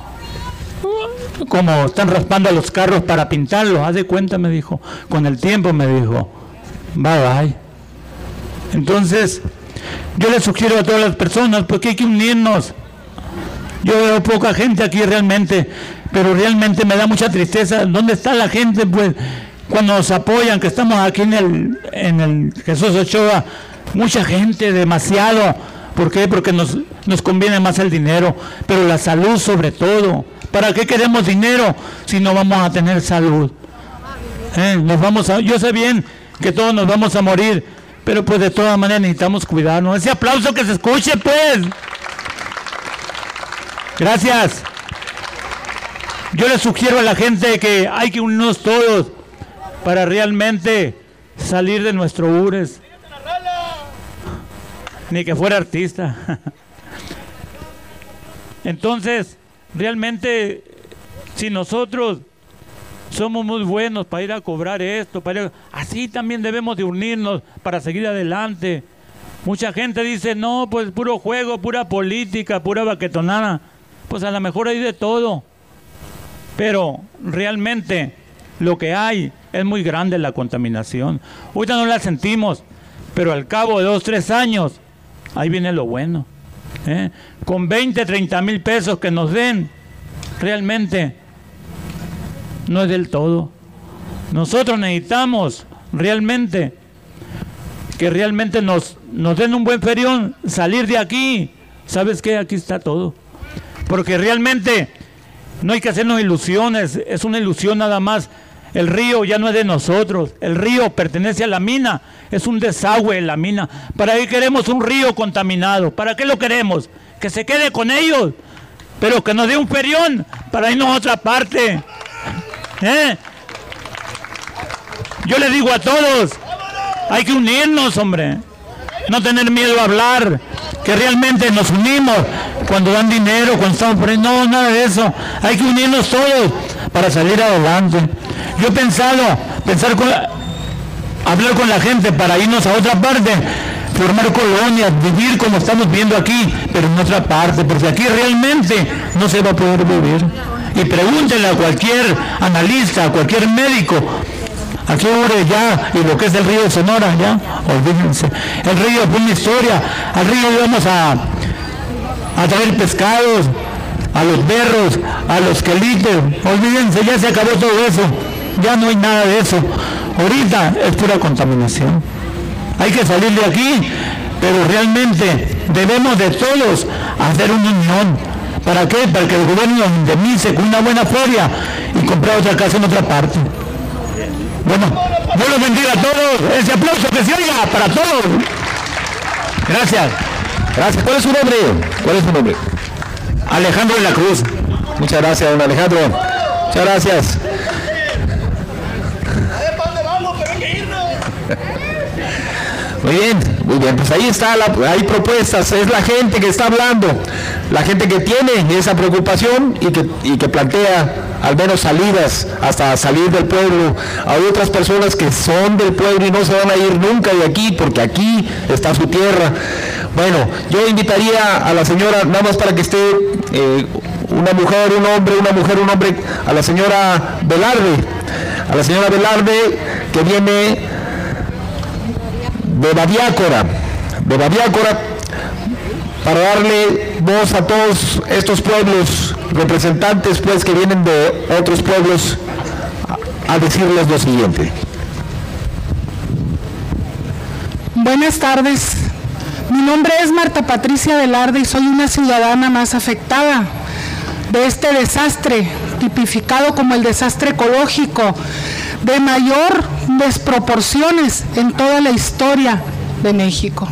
como están raspando a los carros para pintarlos, haz de cuenta, me dijo, con el tiempo, me dijo, bye bye. Entonces, yo le sugiero a todas las personas, porque hay que unirnos. Yo veo poca gente aquí realmente, pero realmente me da mucha tristeza. ¿Dónde está la gente, pues, cuando nos apoyan, que estamos aquí en el, en el Jesús Ochoa? Mucha gente, demasiado. ¿Por qué? Porque nos, nos conviene más el dinero, pero la salud sobre todo. ¿Para qué queremos dinero si no vamos a tener salud? ¿Eh? Nos vamos a, yo sé bien que todos nos vamos a morir, pero pues de todas maneras necesitamos cuidarnos. Ese aplauso que se escuche, pues. Gracias. Yo le sugiero a la gente que hay que unirnos todos para realmente salir de nuestro Ures. Ni que fuera artista. Entonces, realmente, si nosotros somos muy buenos para ir a cobrar esto, para ir a... así también debemos de unirnos para seguir adelante. Mucha gente dice, no, pues puro juego, pura política, pura baquetonada. Pues a lo mejor hay de todo. Pero realmente lo que hay es muy grande, la contaminación. Ahorita no la sentimos, pero al cabo de dos, tres años, ahí viene lo bueno. ¿eh? Con veinte, treinta mil pesos que nos den, realmente no es del todo. Nosotros necesitamos realmente que realmente nos, nos den un buen ferión, salir de aquí. ¿Sabes qué? Aquí está todo. Porque realmente no hay que hacernos ilusiones, es una ilusión nada más. El río ya no es de nosotros, el río pertenece a la mina, es un desagüe en la mina. ¿Para qué queremos un río contaminado? ¿Para qué lo queremos? Que se quede con ellos, pero que nos dé un ferión para irnos a otra parte. ¿Eh? Yo le digo a todos, hay que unirnos, hombre, no tener miedo a hablar, que realmente nos unimos cuando dan dinero, cuando estamos por ahí, no, nada de eso, hay que unirnos todos para salir adelante. Yo he pensado, pensar con la, hablar con la gente para irnos a otra parte, formar colonias, vivir como estamos viendo aquí, pero en otra parte, porque aquí realmente no se va a poder vivir. Y pregúntenle a cualquier analista, a cualquier médico, aquí Ure ya, y lo que es el río de Sonora, ya, olvídense. El río fue una historia, al río íbamos a, a traer pescados, a los berros, a los quelites, olvídense, ya se acabó todo eso, ya no hay nada de eso. Ahorita es pura contaminación. Hay que salir de aquí, pero realmente debemos de todos hacer una unión. ¿Para qué? Para que el gobierno nos indemnice con una buena feria y comprar otra casa en otra parte. Bueno, Dios los bendiga a todos. Ese aplauso que se oiga para todos. Gracias. Gracias. ¿Cuál es su nombre? ¿Cuál es su nombre? Alejandro de la Cruz. Muchas gracias, don Alejandro. Muchas gracias. Muy bien, muy bien, pues ahí está, la, hay propuestas, es la gente que está hablando, la gente que tiene esa preocupación y que, y que plantea al menos salidas hasta salir del pueblo. Hay otras personas que son del pueblo y no se van a ir nunca de aquí porque aquí está su tierra. Bueno, yo invitaría a la señora, nada más para que esté eh, una mujer, un hombre, una mujer, un hombre, a la señora Velarde, a la señora Velarde que viene de Baviácora, de Baviácora, para darle voz a todos estos pueblos, representantes pues que vienen de otros pueblos, a, a decirles lo siguiente. Buenas tardes, mi nombre es Marta Patricia Velarde y soy una ciudadana más afectada de este desastre, tipificado como el desastre ecológico, de mayor desproporciones en toda la historia de México.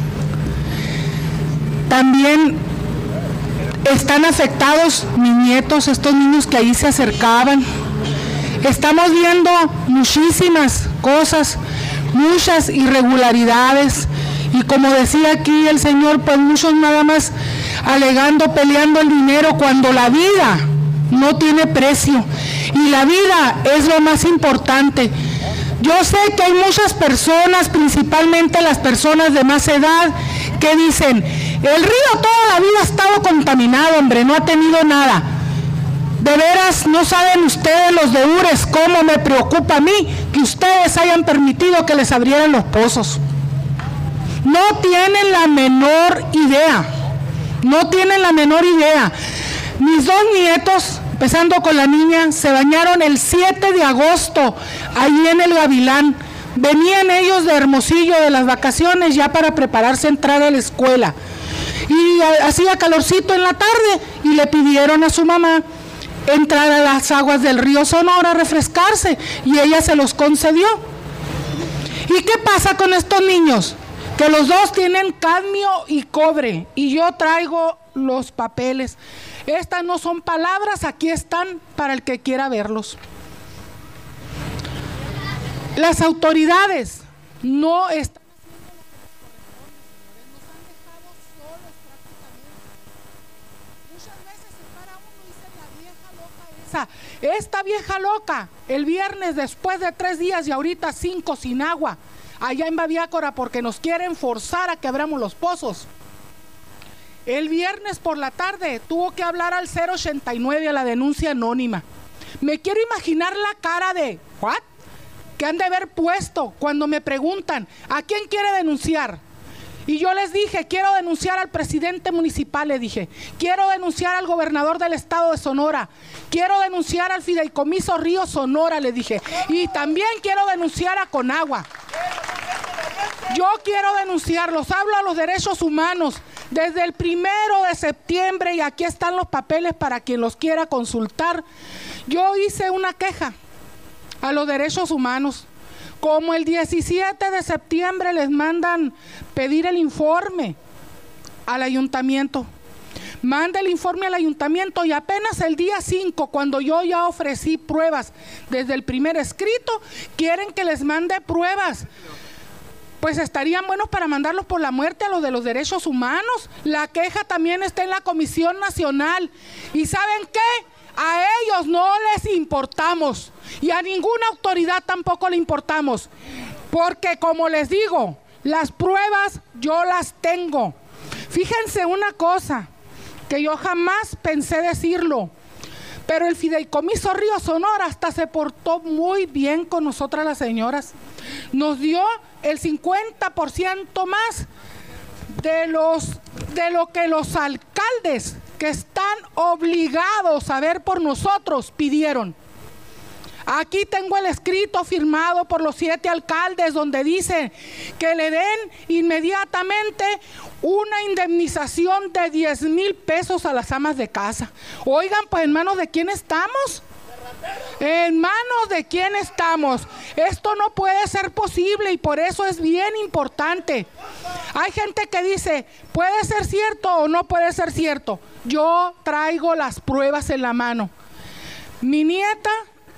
También están afectados mis nietos, estos niños que ahí se acercaban, Estamos viendo muchísimas cosas, muchas irregularidades, y como decía aquí el señor, pues muchos nada más alegando, peleando el dinero, cuando la vida no tiene precio, y la vida es lo más importante. Yo sé que hay muchas personas, principalmente las personas de más edad, que dicen, el río toda la vida ha estado contaminado, hombre, no ha tenido nada. De veras, no saben ustedes los de Ures cómo me preocupa a mí que ustedes hayan permitido que les abrieran los pozos. No tienen la menor idea, no tienen la menor idea. Mis dos nietos, empezando con la niña, se bañaron el siete de agosto, ahí en el Gavilán. Venían ellos de Hermosillo de las vacaciones ya para prepararse a entrar a la escuela. Y hacía calorcito en la tarde y le pidieron a su mamá entrar a las aguas del río Sonora a refrescarse, y ella se los concedió. ¿Y qué pasa con estos niños? Que los dos tienen cadmio y cobre, y yo traigo los papeles. Estas no son palabras, aquí están para el que quiera verlos. Las autoridades no están Esta vieja loca, el viernes después de tres días y ahorita cinco sin agua, allá en Babiácora, porque nos quieren forzar a que abramos los pozos. El viernes por la tarde tuvo que hablar al cero ochenta y nueve, a la denuncia anónima. Me quiero imaginar la cara de, ¿what? Que han de haber puesto cuando me preguntan, ¿a quién quiere denunciar? Y yo les dije, quiero denunciar al presidente municipal, le dije, quiero denunciar al gobernador del estado de Sonora, quiero denunciar al fideicomiso Río Sonora, le dije, y también quiero denunciar a Conagua. Yo quiero denunciarlos, hablo a los derechos humanos, desde el primero de septiembre, y aquí están los papeles para quien los quiera consultar. Yo hice una queja a los derechos humanos. Como el diecisiete de septiembre les mandan pedir el informe al ayuntamiento. Manda el informe al ayuntamiento y apenas el día cinco, cuando yo ya ofrecí pruebas desde el primer escrito, quieren que les mande pruebas. Pues estarían buenos para mandarlos por la muerte a los de los derechos humanos. La queja también está en la Comisión Nacional. ¿Y saben qué? A ellos no les importamos, y a ninguna autoridad tampoco le importamos, porque como les digo, las pruebas yo las tengo. Fíjense una cosa, que yo jamás pensé decirlo, pero el fideicomiso Río Sonora hasta se portó muy bien con nosotras las señoras. Nos dio el cincuenta por ciento más de, los, de lo que los alcaldes que están obligados a ver por nosotros pidieron. Aquí tengo el escrito firmado por los siete alcaldes donde dice que le den inmediatamente una indemnización de diez mil pesos a las amas de casa. Oigan, pues ¿en manos de quién estamos? ¿En manos de quién estamos? Esto no puede ser posible, y por eso es bien importante. Hay gente que dice, ¿puede ser cierto o no puede ser cierto? Yo traigo las pruebas en la mano. Mi nieta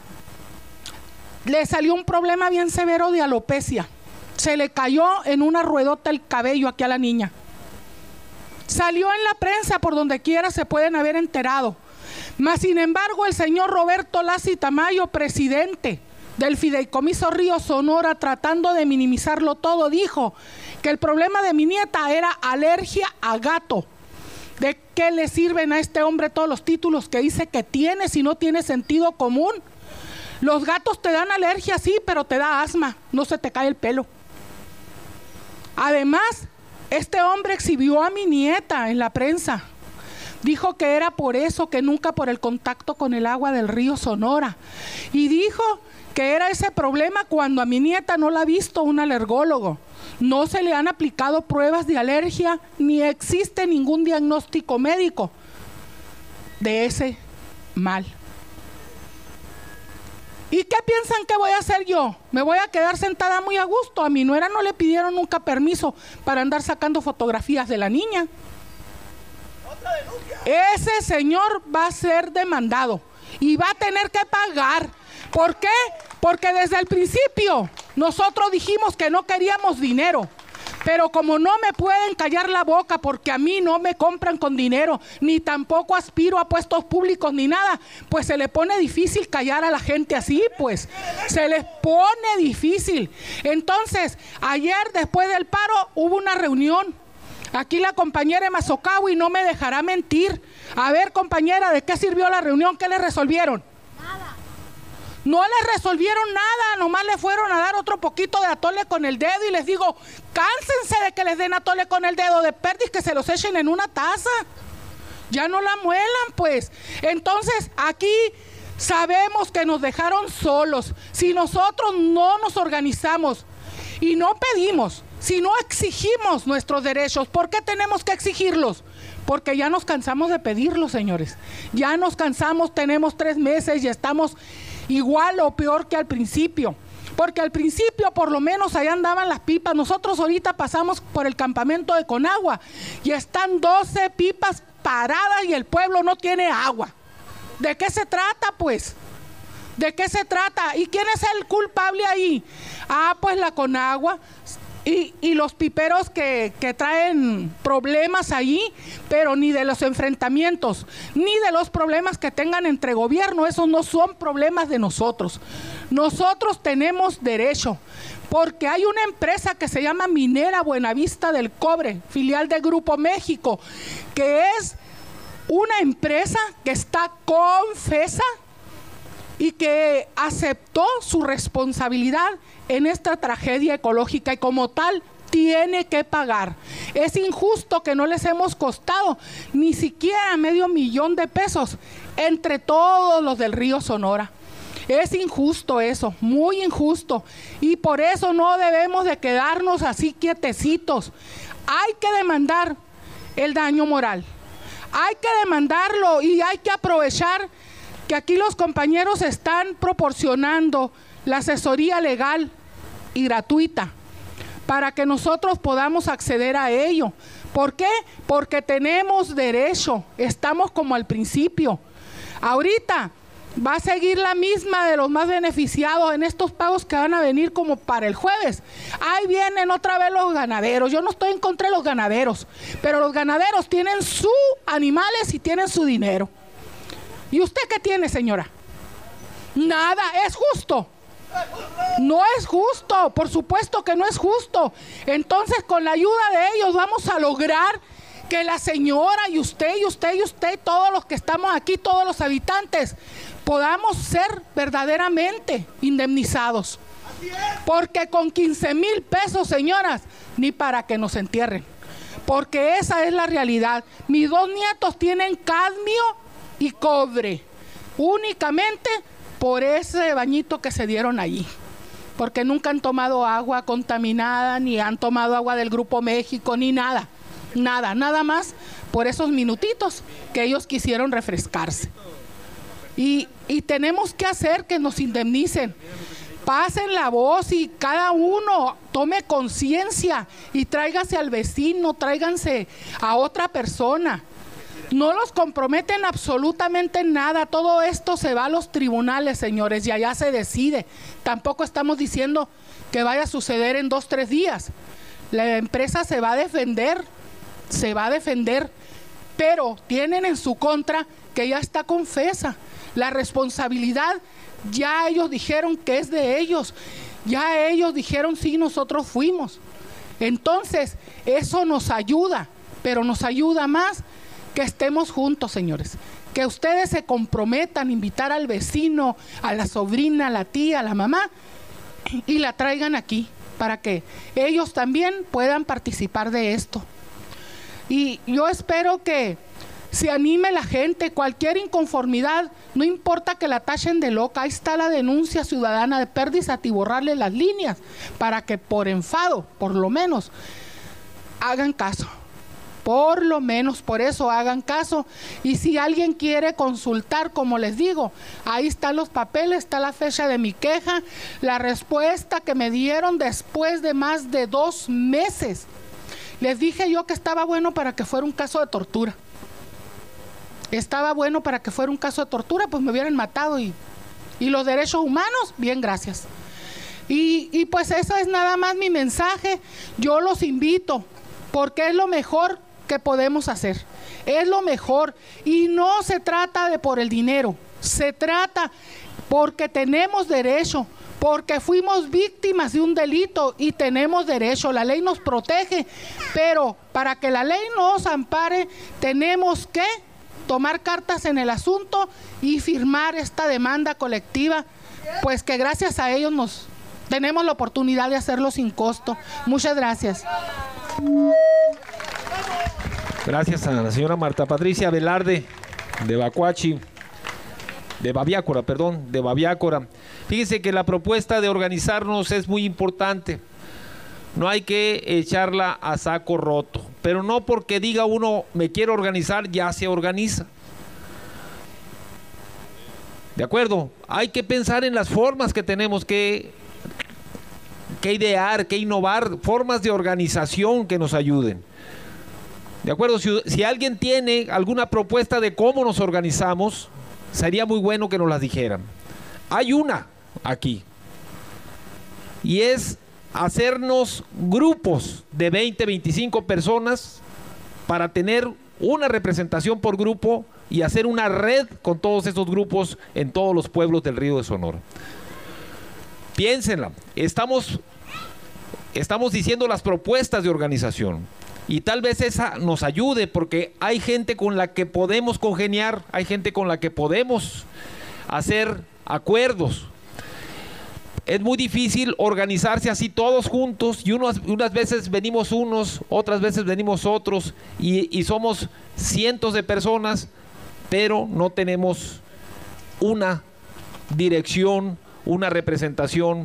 le salió un problema bien severo de alopecia. Se le cayó en una ruedota el cabello aquí a la niña. Salió en la prensa, por donde quiera se pueden haber enterado. Mas sin embargo, el señor Roberto Lacy Tamayo, presidente del fideicomiso Río Sonora, tratando de minimizarlo todo, dijo que el problema de mi nieta era alergia a gato. ¿De qué le sirven a este hombre todos los títulos que dice que tiene si no tiene sentido común? Los gatos te dan alergia, sí, pero te da asma, no se te cae el pelo. Además, este hombre exhibió a mi nieta en la prensa. Dijo que era por eso, que nunca por el contacto con el agua del río Sonora. Y dijo que era ese problema cuando a mi nieta no la ha visto un alergólogo. No se le han aplicado pruebas de alergia, ni existe ningún diagnóstico médico de ese mal. ¿Y qué piensan que voy a hacer yo? ¿Me voy a quedar sentada muy a gusto? A mi nuera no le pidieron nunca permiso para andar sacando fotografías de la niña. Ese señor va a ser demandado y va a tener que pagar, ¿Por qué? Porque desde el principio nosotros dijimos que no queríamos dinero. Pero como no me pueden callar la boca porque a mí no me compran con dinero, ni tampoco aspiro a puestos públicos ni nada, pues se le pone difícil callar a la gente así, pues. Se les pone difícil. Entonces, ayer después del paro hubo una reunión. Aquí la compañera Mazocawi no me dejará mentir. A ver, compañera, ¿de qué sirvió la reunión? ¿Qué le resolvieron? No les resolvieron nada, nomás le fueron a dar otro poquito de atole con el dedo y les digo, cánsense de que les den atole con el dedo, de perdiz que se los echen en una taza. Ya no la muelan, pues. Entonces, aquí sabemos que nos dejaron solos. Si nosotros no nos organizamos y no pedimos, si no exigimos nuestros derechos, ¿por qué tenemos que exigirlos? Porque ya nos cansamos de pedirlos, señores. Ya nos cansamos, tenemos tres meses y estamos igual o peor que al principio, porque al principio por lo menos allá andaban las pipas. Nosotros ahorita pasamos por el campamento de Conagua y están doce pipas paradas y el pueblo no tiene agua. ¿De qué se trata, pues? ¿De qué se trata? ¿Y quién es el culpable ahí? Ah, pues la Conagua. Y, y los piperos que, que traen problemas allí, pero ni de los enfrentamientos, ni de los problemas que tengan entre gobierno, esos no son problemas de nosotros. Nosotros tenemos derecho, porque hay una empresa que se llama Minera Buenavista del Cobre, filial de Grupo México, que es una empresa que está confesa y que aceptó su responsabilidad en esta tragedia ecológica y como tal tiene que pagar. Es injusto que no les hemos costado ni siquiera medio millón de pesos entre todos los del río Sonora. Es injusto eso, muy injusto, y por eso no debemos de quedarnos así quietecitos. Hay que demandar el daño moral, hay que demandarlo y hay que aprovechar que aquí los compañeros están proporcionando la asesoría legal y gratuita para que nosotros podamos acceder a ello. ¿Por qué? Porque tenemos derecho, estamos como al principio. Ahorita va a seguir la misma de los más beneficiados en estos pagos que van a venir como para el jueves. Ahí vienen otra vez los ganaderos. Yo no estoy en contra de los ganaderos, pero los ganaderos tienen sus animales y tienen su dinero. ¿Y usted qué tiene, señora? Nada. ¿Es justo? No es justo, por supuesto que no es justo. Entonces, con la ayuda de ellos vamos a lograr que la señora y usted y usted y usted, todos los que estamos aquí, todos los habitantes, podamos ser verdaderamente indemnizados. Porque con quince mil pesos, señoras, ni para que nos entierren. Porque esa es la realidad. Mis dos nietos tienen cadmio y cobre, únicamente por ese bañito que se dieron allí, porque nunca han tomado agua contaminada, ni han tomado agua del Grupo México, ni nada, nada, nada más por esos minutitos que ellos quisieron refrescarse. Y, y tenemos que hacer que nos indemnicen. Pasen la voz y cada uno tome conciencia y tráigase al vecino, tráiganse a otra persona. No los comprometen absolutamente nada. Todo esto se va a los tribunales, señores, y allá se decide. Tampoco estamos diciendo que vaya a suceder en dos, tres días. La empresa se va a defender, se va a defender, pero tienen en su contra que ya está confesa. La responsabilidad, ya ellos dijeron que es de ellos. Ya ellos dijeron, sí, nosotros fuimos. Entonces, eso nos ayuda, pero nos ayuda más que estemos juntos, señores, que ustedes se comprometan a invitar al vecino, a la sobrina, a la tía, a la mamá y la traigan aquí para que ellos también puedan participar de esto. Y yo espero que se anime la gente. Cualquier inconformidad, no importa que la tachen de loca, ahí está la denuncia ciudadana de Perdiz, atiborrarle las líneas para que por enfado, por lo menos, hagan caso. Por lo menos por eso hagan caso. Y si alguien quiere consultar, como les digo, ahí están los papeles, está la fecha de mi queja, la respuesta que me dieron después de más de dos meses. Les dije yo que estaba bueno para que fuera un caso de tortura. Estaba bueno para que fuera un caso de tortura, pues me hubieran matado y Y los derechos humanos, bien, gracias. Y, y pues eso es nada más mi mensaje. Yo los invito, porque es lo mejor que podemos hacer. Es lo mejor. Y no se trata de por el dinero. Se trata porque tenemos derecho, porque fuimos víctimas de un delito y tenemos derecho. La ley nos protege, pero para que la ley nos ampare, tenemos que tomar cartas en el asunto y firmar esta demanda colectiva, pues que gracias a ellos nos tenemos la oportunidad de hacerlo sin costo. Muchas gracias. Gracias a la señora Marta Patricia Velarde de Bacuachi, de Babiácora, perdón, de Babiácora. Fíjense que la propuesta de organizarnos es muy importante. No hay que echarla a saco roto, pero no porque diga uno me quiero organizar, ya se organiza. ¿De acuerdo? Hay que pensar en las formas que tenemos que, que idear, que innovar, formas de organización que nos ayuden. ¿De acuerdo? Si, si alguien tiene alguna propuesta de cómo nos organizamos, sería muy bueno que nos las dijeran. Hay una aquí, y es hacernos grupos de veinte, veinticinco personas para tener una representación por grupo y hacer una red con todos esos grupos en todos los pueblos del Río de Sonora. Piénsenla, estamos, estamos diciendo las propuestas de organización y tal vez esa nos ayude porque hay gente con la que podemos congeniar, hay gente con la que podemos hacer acuerdos. Es muy difícil organizarse así todos juntos y unos, unas veces venimos unos, otras veces venimos otros y, y somos cientos de personas, pero no tenemos una dirección, una representación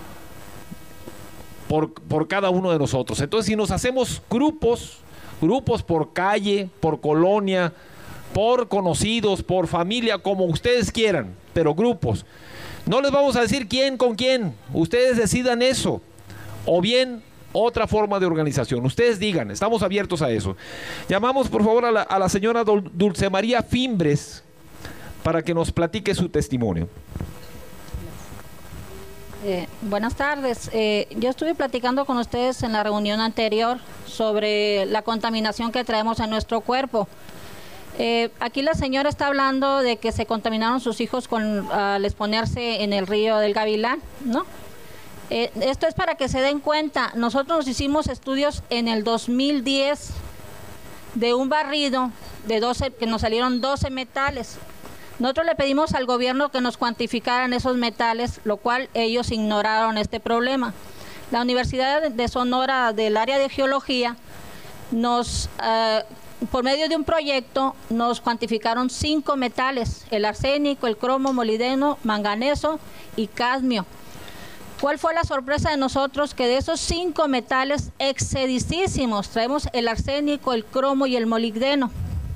por, por cada uno de nosotros. Entonces, si nos hacemos grupos, grupos por calle, por colonia, por conocidos, por familia, como ustedes quieran, pero grupos. No les vamos a decir quién con quién, ustedes decidan eso, o bien otra forma de organización, ustedes digan, estamos abiertos a eso. Llamamos por favor a la, a la señora Dulce María Fimbres para que nos platique su testimonio. Eh, buenas tardes, eh, yo estuve platicando con ustedes en la reunión anterior sobre la contaminación que traemos en nuestro cuerpo. Eh, aquí la señora está hablando de que se contaminaron sus hijos con, al exponerse en el río del Gavilán, ¿no? Eh, esto es para que se den cuenta. Nosotros nos hicimos estudios en el dos mil diez de un barrido de doce, que nos salieron doce metales. Nosotros le pedimos al gobierno que nos cuantificaran esos metales, lo cual ellos ignoraron este problema. La Universidad de Sonora del área de geología nos... Uh, por medio de un proyecto nos cuantificaron cinco metales, el arsénico, el cromo, molibdeno, manganeso y cadmio. ¿Cuál fue la sorpresa de nosotros? Que de esos cinco metales excedicísimos traemos el arsénico, el cromo y el molibdeno.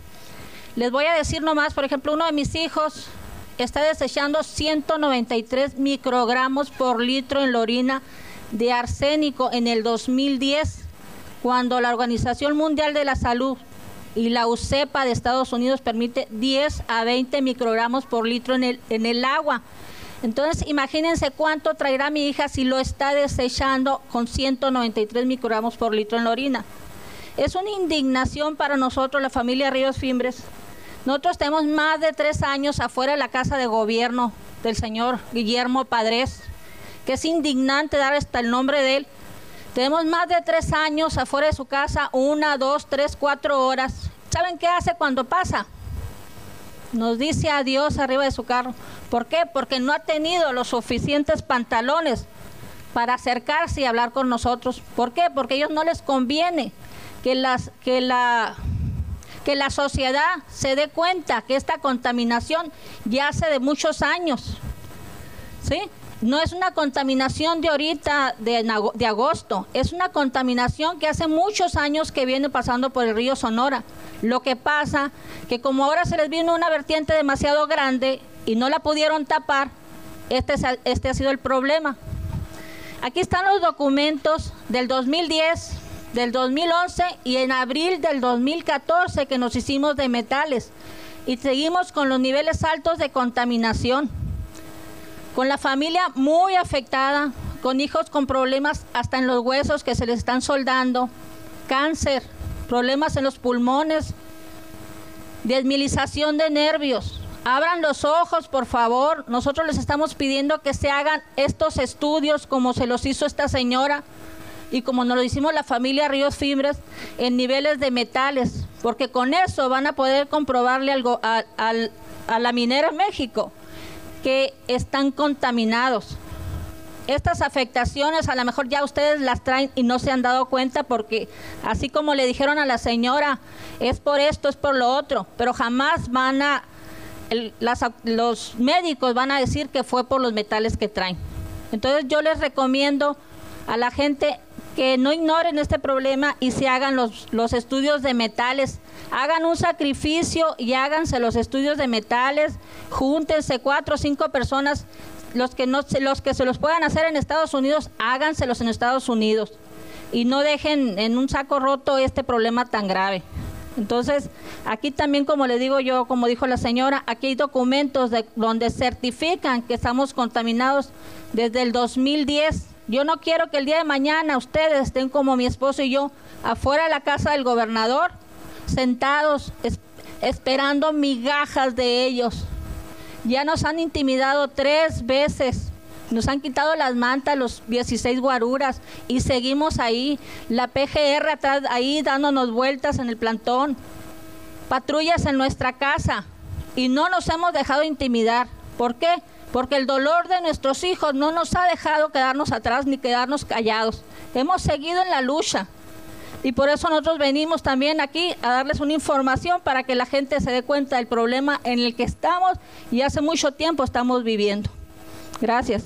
Les voy a decir nomás, por ejemplo, uno de mis hijos está desechando ciento noventa y tres microgramos por litro en la orina de arsénico en el dos mil diez, cuando la Organización Mundial de la Salud y la UCEPA de Estados Unidos permite diez a veinte microgramos por litro en el, en el agua. Entonces, imagínense cuánto traerá mi hija si lo está desechando con ciento noventa y tres microgramos por litro en la orina. Es una indignación para nosotros, la familia Ríos Fimbres. Nosotros tenemos más de tres años afuera de la casa de gobierno del señor Guillermo Padres, que es indignante dar hasta el nombre de él. Tenemos más de tres años afuera de su casa, una, dos, tres, cuatro horas. ¿Saben qué hace cuando pasa? Nos dice adiós arriba de su carro. ¿Por qué? Porque no ha tenido los suficientes pantalones para acercarse y hablar con nosotros. ¿Por qué? Porque a ellos no les conviene que, las, que, la, que la sociedad se dé cuenta que esta contaminación ya hace de muchos años. ¿Sí? No es una contaminación de ahorita, de, de agosto, es una contaminación que hace muchos años que viene pasando por el río Sonora. Lo que pasa que como ahora se les vino una vertiente demasiado grande y no la pudieron tapar, este, este ha sido el problema. Aquí están los documentos del dos mil diez, del dos mil once y en abril del dos mil catorce que nos hicimos de metales y seguimos con los niveles altos de contaminación. con la familia muy afectada, con hijos con problemas hasta en los huesos que se les están soldando, cáncer, problemas en los pulmones, desmilinización de nervios. Abran los ojos, por favor. Nosotros les estamos pidiendo que se hagan estos estudios como se los hizo esta señora y como nos lo hicimos la familia Ríos Fimbres en niveles de metales, porque con eso van a poder comprobarle algo a, a, a la minera México que están contaminados. Estas afectaciones a lo mejor ya ustedes las traen y no se han dado cuenta, porque así como le dijeron a la señora, es por esto, es por lo otro, pero jamás van a, el, las, los médicos van a decir que fue por los metales que traen. Entonces yo les recomiendo a la gente que no ignoren este problema y se hagan los, los estudios de metales. Hagan un sacrificio y háganse los estudios de metales, júntense cuatro o cinco personas, los que, no, los que se los puedan hacer en Estados Unidos, háganselos en Estados Unidos y no dejen en un saco roto este problema tan grave. Entonces, aquí también, como le digo yo, como dijo la señora, aquí hay documentos de, donde certifican que estamos contaminados desde el dos mil diez. Yo no quiero que el día de mañana ustedes estén como mi esposo y yo afuera de la casa del gobernador, sentados es, esperando migajas de ellos. Ya nos han intimidado tres veces, nos han quitado las mantas, los dieciséis guaruras, y seguimos ahí, la P G R atrás ahí dándonos vueltas en el plantón, patrullas en nuestra casa, y no nos hemos dejado intimidar. ¿Por qué? Porque el dolor de nuestros hijos no nos ha dejado quedarnos atrás ni quedarnos callados. Hemos seguido en la lucha. Y por eso nosotros venimos también aquí a darles una información para que la gente se dé cuenta del problema en el que estamos y hace mucho tiempo estamos viviendo. Gracias.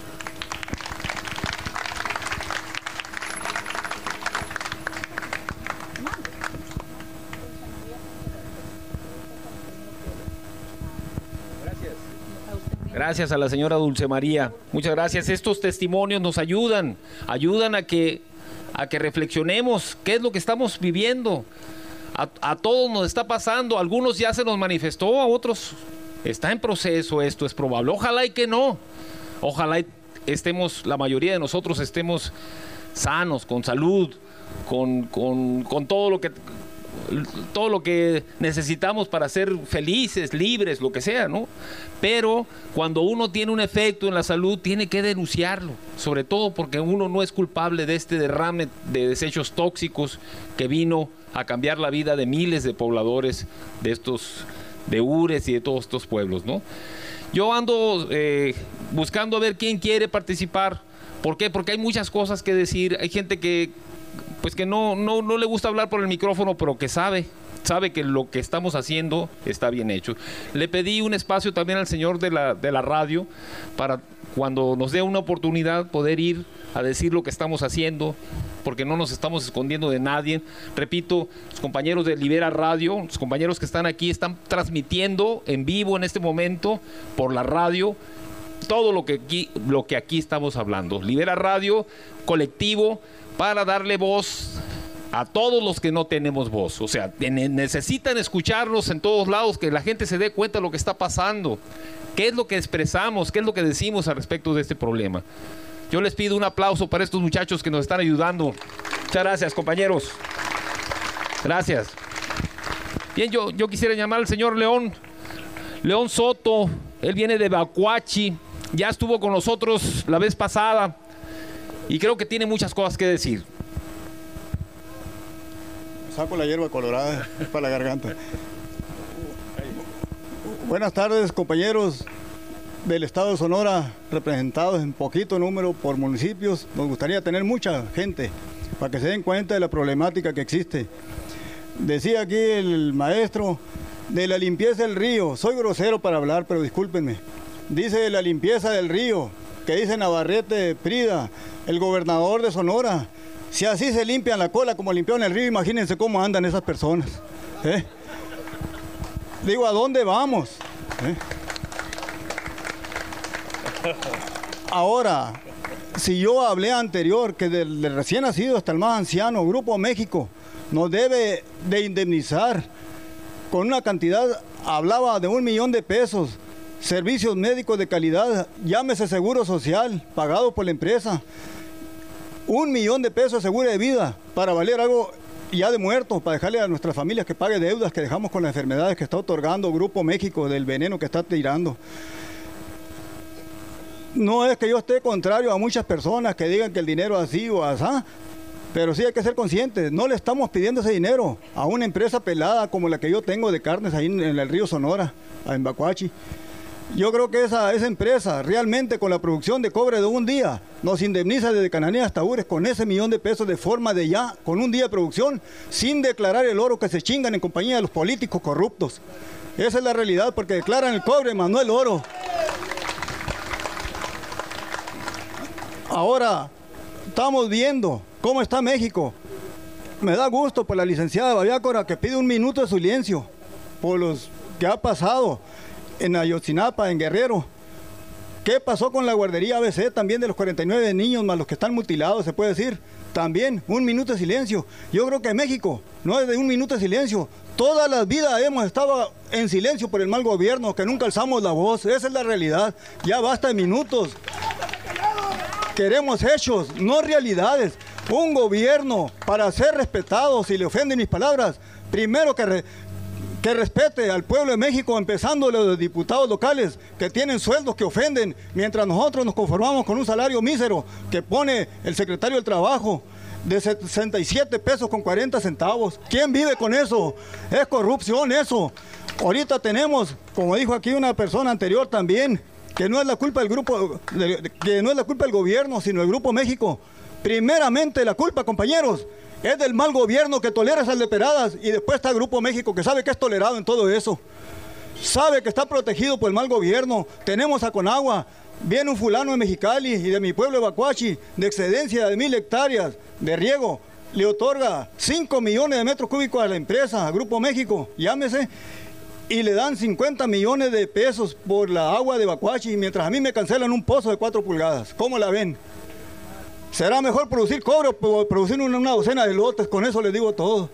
Gracias a la señora Dulce María. Muchas gracias. Estos testimonios nos ayudan, ayudan a que, a que reflexionemos qué es lo que estamos viviendo. A, a todos nos está pasando. A algunos ya se nos manifestó, a otros está en proceso. Esto es probable. Ojalá y que no. Ojalá y estemos, la mayoría de nosotros estemos sanos, con salud, con, con, con todo lo que... todo lo que necesitamos para ser felices, libres, lo que sea, ¿no? Pero cuando uno tiene un efecto en la salud, tiene que denunciarlo, sobre todo porque uno no es culpable de este derrame de desechos tóxicos que vino a cambiar la vida de miles de pobladores de estos, de Ures y de todos estos pueblos, ¿no? Yo ando eh, buscando a ver quién quiere participar. ¿Por qué? Porque hay muchas cosas que decir. Hay gente que pues que no, no, no le gusta hablar por el micrófono, pero que sabe, sabe que lo que estamos haciendo está bien hecho. Le pedí un espacio también al señor de la, de la radio para cuando nos dé una oportunidad poder ir a decir lo que estamos haciendo, porque no nos estamos escondiendo de nadie. Repito, los compañeros de Libera Radio, los compañeros que están aquí, están transmitiendo en vivo en este momento por la radio todo lo que aquí, lo que aquí estamos hablando. Libera Radio, colectivo, para darle voz a todos los que no tenemos voz. O sea, necesitan escucharnos en todos lados, que la gente se dé cuenta de lo que está pasando, qué es lo que expresamos, qué es lo que decimos al respecto de este problema. Yo les pido un aplauso para estos muchachos que nos están ayudando. Muchas gracias, compañeros. Gracias. Bien, yo, yo quisiera llamar al señor León, León Soto. Él viene de Bacuachi, ya estuvo con nosotros la vez pasada y creo que tiene muchas cosas que decir. Saco la hierba colorada, es para la garganta. Buenas tardes, compañeros del estado de Sonora, representados en poquito número por municipios. Nos gustaría tener mucha gente para que se den cuenta de la problemática que existe. Decía aquí el maestro de la limpieza del río. Soy grosero para hablar, pero discúlpenme. Dice de la limpieza del río, que dice Navarrete Prida, el gobernador de Sonora. Si así se limpian la cola como limpiaron el río, imagínense cómo andan esas personas. ¿Eh? Digo, ¿a dónde vamos? ¿Eh? Ahora, si yo hablé anterior que del, del recién nacido hasta el más anciano, Grupo México nos debe de indemnizar con una cantidad, hablaba de un millón de pesos. servicios médicos de calidad, llámese seguro social, pagado por la empresa. Un millón de pesos de seguro de vida para valer algo ya de muertos, para dejarle a nuestras familias que pague deudas que dejamos con las enfermedades que está otorgando Grupo México, del veneno que está tirando. No es que yo esté contrario a muchas personas que digan que el dinero así o asá, pero sí hay que ser conscientes. No le estamos pidiendo ese dinero a una empresa pelada como la que yo tengo de carnes ahí en el río Sonora, en Bacuachi. Yo creo que esa, esa empresa realmente con la producción de cobre de un día nos indemniza desde Cananea hasta Ures con ese millón de pesos de forma de ya, con un día de producción, sin declarar el oro que se chingan en compañía de los políticos corruptos. Esa es la realidad, porque declaran el cobre, más no el oro. Ahora, estamos viendo cómo está México. Me da gusto por la licenciada Babiácora que pide un minuto de silencio por los que ha pasado en Ayotzinapa, en Guerrero. ¿Qué pasó con la guardería A B C también de los cuarenta y nueve niños más los que están mutilados, se puede decir? También un minuto de silencio. Yo creo que en México no es de un minuto de silencio. Todas las vidas hemos estado en silencio por el mal gobierno, que nunca alzamos la voz. Esa es la realidad. Ya basta de minutos. Queremos hechos, no realidades. Un gobierno, para ser respetado, si le ofenden mis palabras, primero que, re, que respete al pueblo de México, empezando los diputados locales que tienen sueldos que ofenden, mientras nosotros nos conformamos con un salario mísero que pone el secretario del Trabajo de sesenta y siete pesos con cuarenta centavos. ¿Quién vive con eso? Es corrupción eso. Ahorita tenemos, como dijo aquí una persona anterior también, que no es la culpa del grupo, que no es la culpa del gobierno, sino del Grupo México. Primeramente la culpa, compañeros, es del mal gobierno que tolera esas leperadas, y después está el Grupo México que sabe que es tolerado en todo eso. Sabe que está protegido por el mal gobierno. Tenemos a Conagua, viene un fulano de Mexicali y de mi pueblo de Bacuachi, de excedencia de mil hectáreas de riego, le otorga cinco millones de metros cúbicos a la empresa, a Grupo México, llámese, y le dan cincuenta millones de pesos por la agua de Bacuachi, mientras a mí me cancelan un pozo de cuatro pulgadas. ¿Cómo la ven? ¿Será mejor producir cobre o producir una, una docena de lotes? Con eso les digo todo.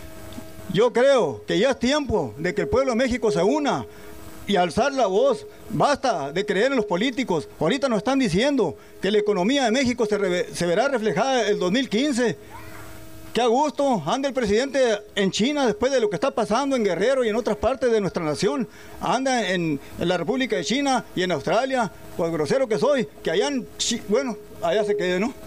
Yo creo que ya es tiempo de que el pueblo de México se una y alzar la voz. Basta de creer en los políticos. Ahorita nos están diciendo que la economía de México se, re, se verá reflejada en el dos mil quince. Qué a gusto anda el presidente en China después de lo que está pasando en Guerrero y en otras partes de nuestra nación. Anda en, en la República de China y en Australia, pues grosero que soy, que allá en Chi- bueno, allá se quede, ¿no?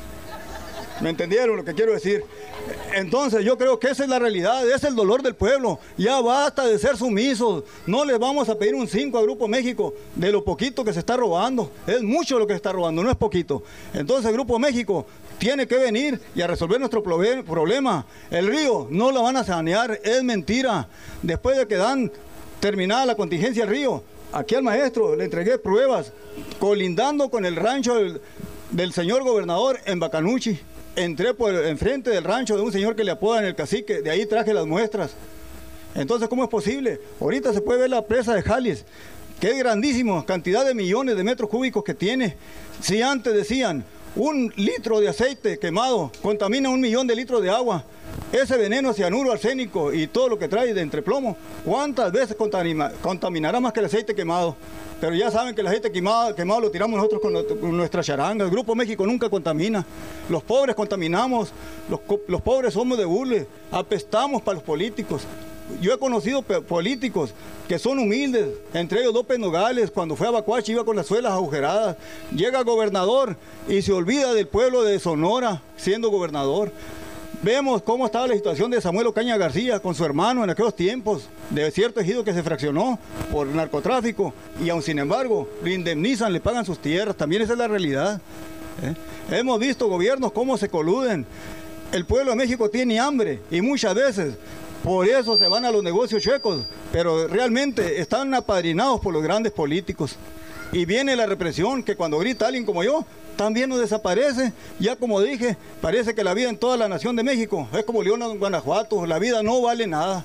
¿Me entendieron lo que quiero decir? Entonces yo creo que esa es la realidad, ese es el dolor del pueblo. Ya basta de ser sumisos. No les vamos a pedir un cinco a Grupo México de lo poquito que se está robando. Es mucho lo que se está robando, no es poquito. Entonces Grupo México tiene que venir y a resolver nuestro problema. El río no lo van a sanear, es mentira. Después de que dan terminada la contingencia del río, aquí al maestro le entregué pruebas colindando con el rancho del, del señor gobernador en Bacanuchi. Entré por enfrente del rancho de un señor que le apodan el cacique, de ahí traje las muestras. Entonces, ¿cómo es posible? Ahorita se puede ver la presa de Jalis, que es grandísima, cantidad de millones de metros cúbicos que tiene. Si antes decían, un litro de aceite quemado contamina un millón de litros de agua, ese veneno, cianuro, arsénico y todo lo que trae de entreplomo, ¿cuántas veces contamina, contaminará más que el aceite quemado? Pero ya saben que el aceite quemado, quemado lo tiramos nosotros con, con nuestra charanga. El Grupo México nunca contamina. Los pobres contaminamos, los, los pobres somos de burle, apestamos para los políticos. Yo he conocido políticos que son humildes, entre ellos López Nogales, cuando fue a Bacuachi iba con las suelas agujeradas. Llega el gobernador y se olvida del pueblo de Sonora siendo gobernador. Vemos cómo estaba la situación de Samuel Ocaña García con su hermano en aquellos tiempos, de cierto ejido que se fraccionó por narcotráfico, y aun sin embargo le indemnizan, le pagan sus tierras. También esa es la realidad. ¿eh? Hemos visto gobiernos cómo se coluden. El pueblo de México tiene hambre y muchas veces por eso se van a los negocios chuecos, pero realmente están apadrinados por los grandes políticos. Y viene la represión, que cuando grita alguien como yo, también nos desaparece. Ya como dije, parece que la vida en toda la nación de México es como León en Guanajuato, la vida no vale nada.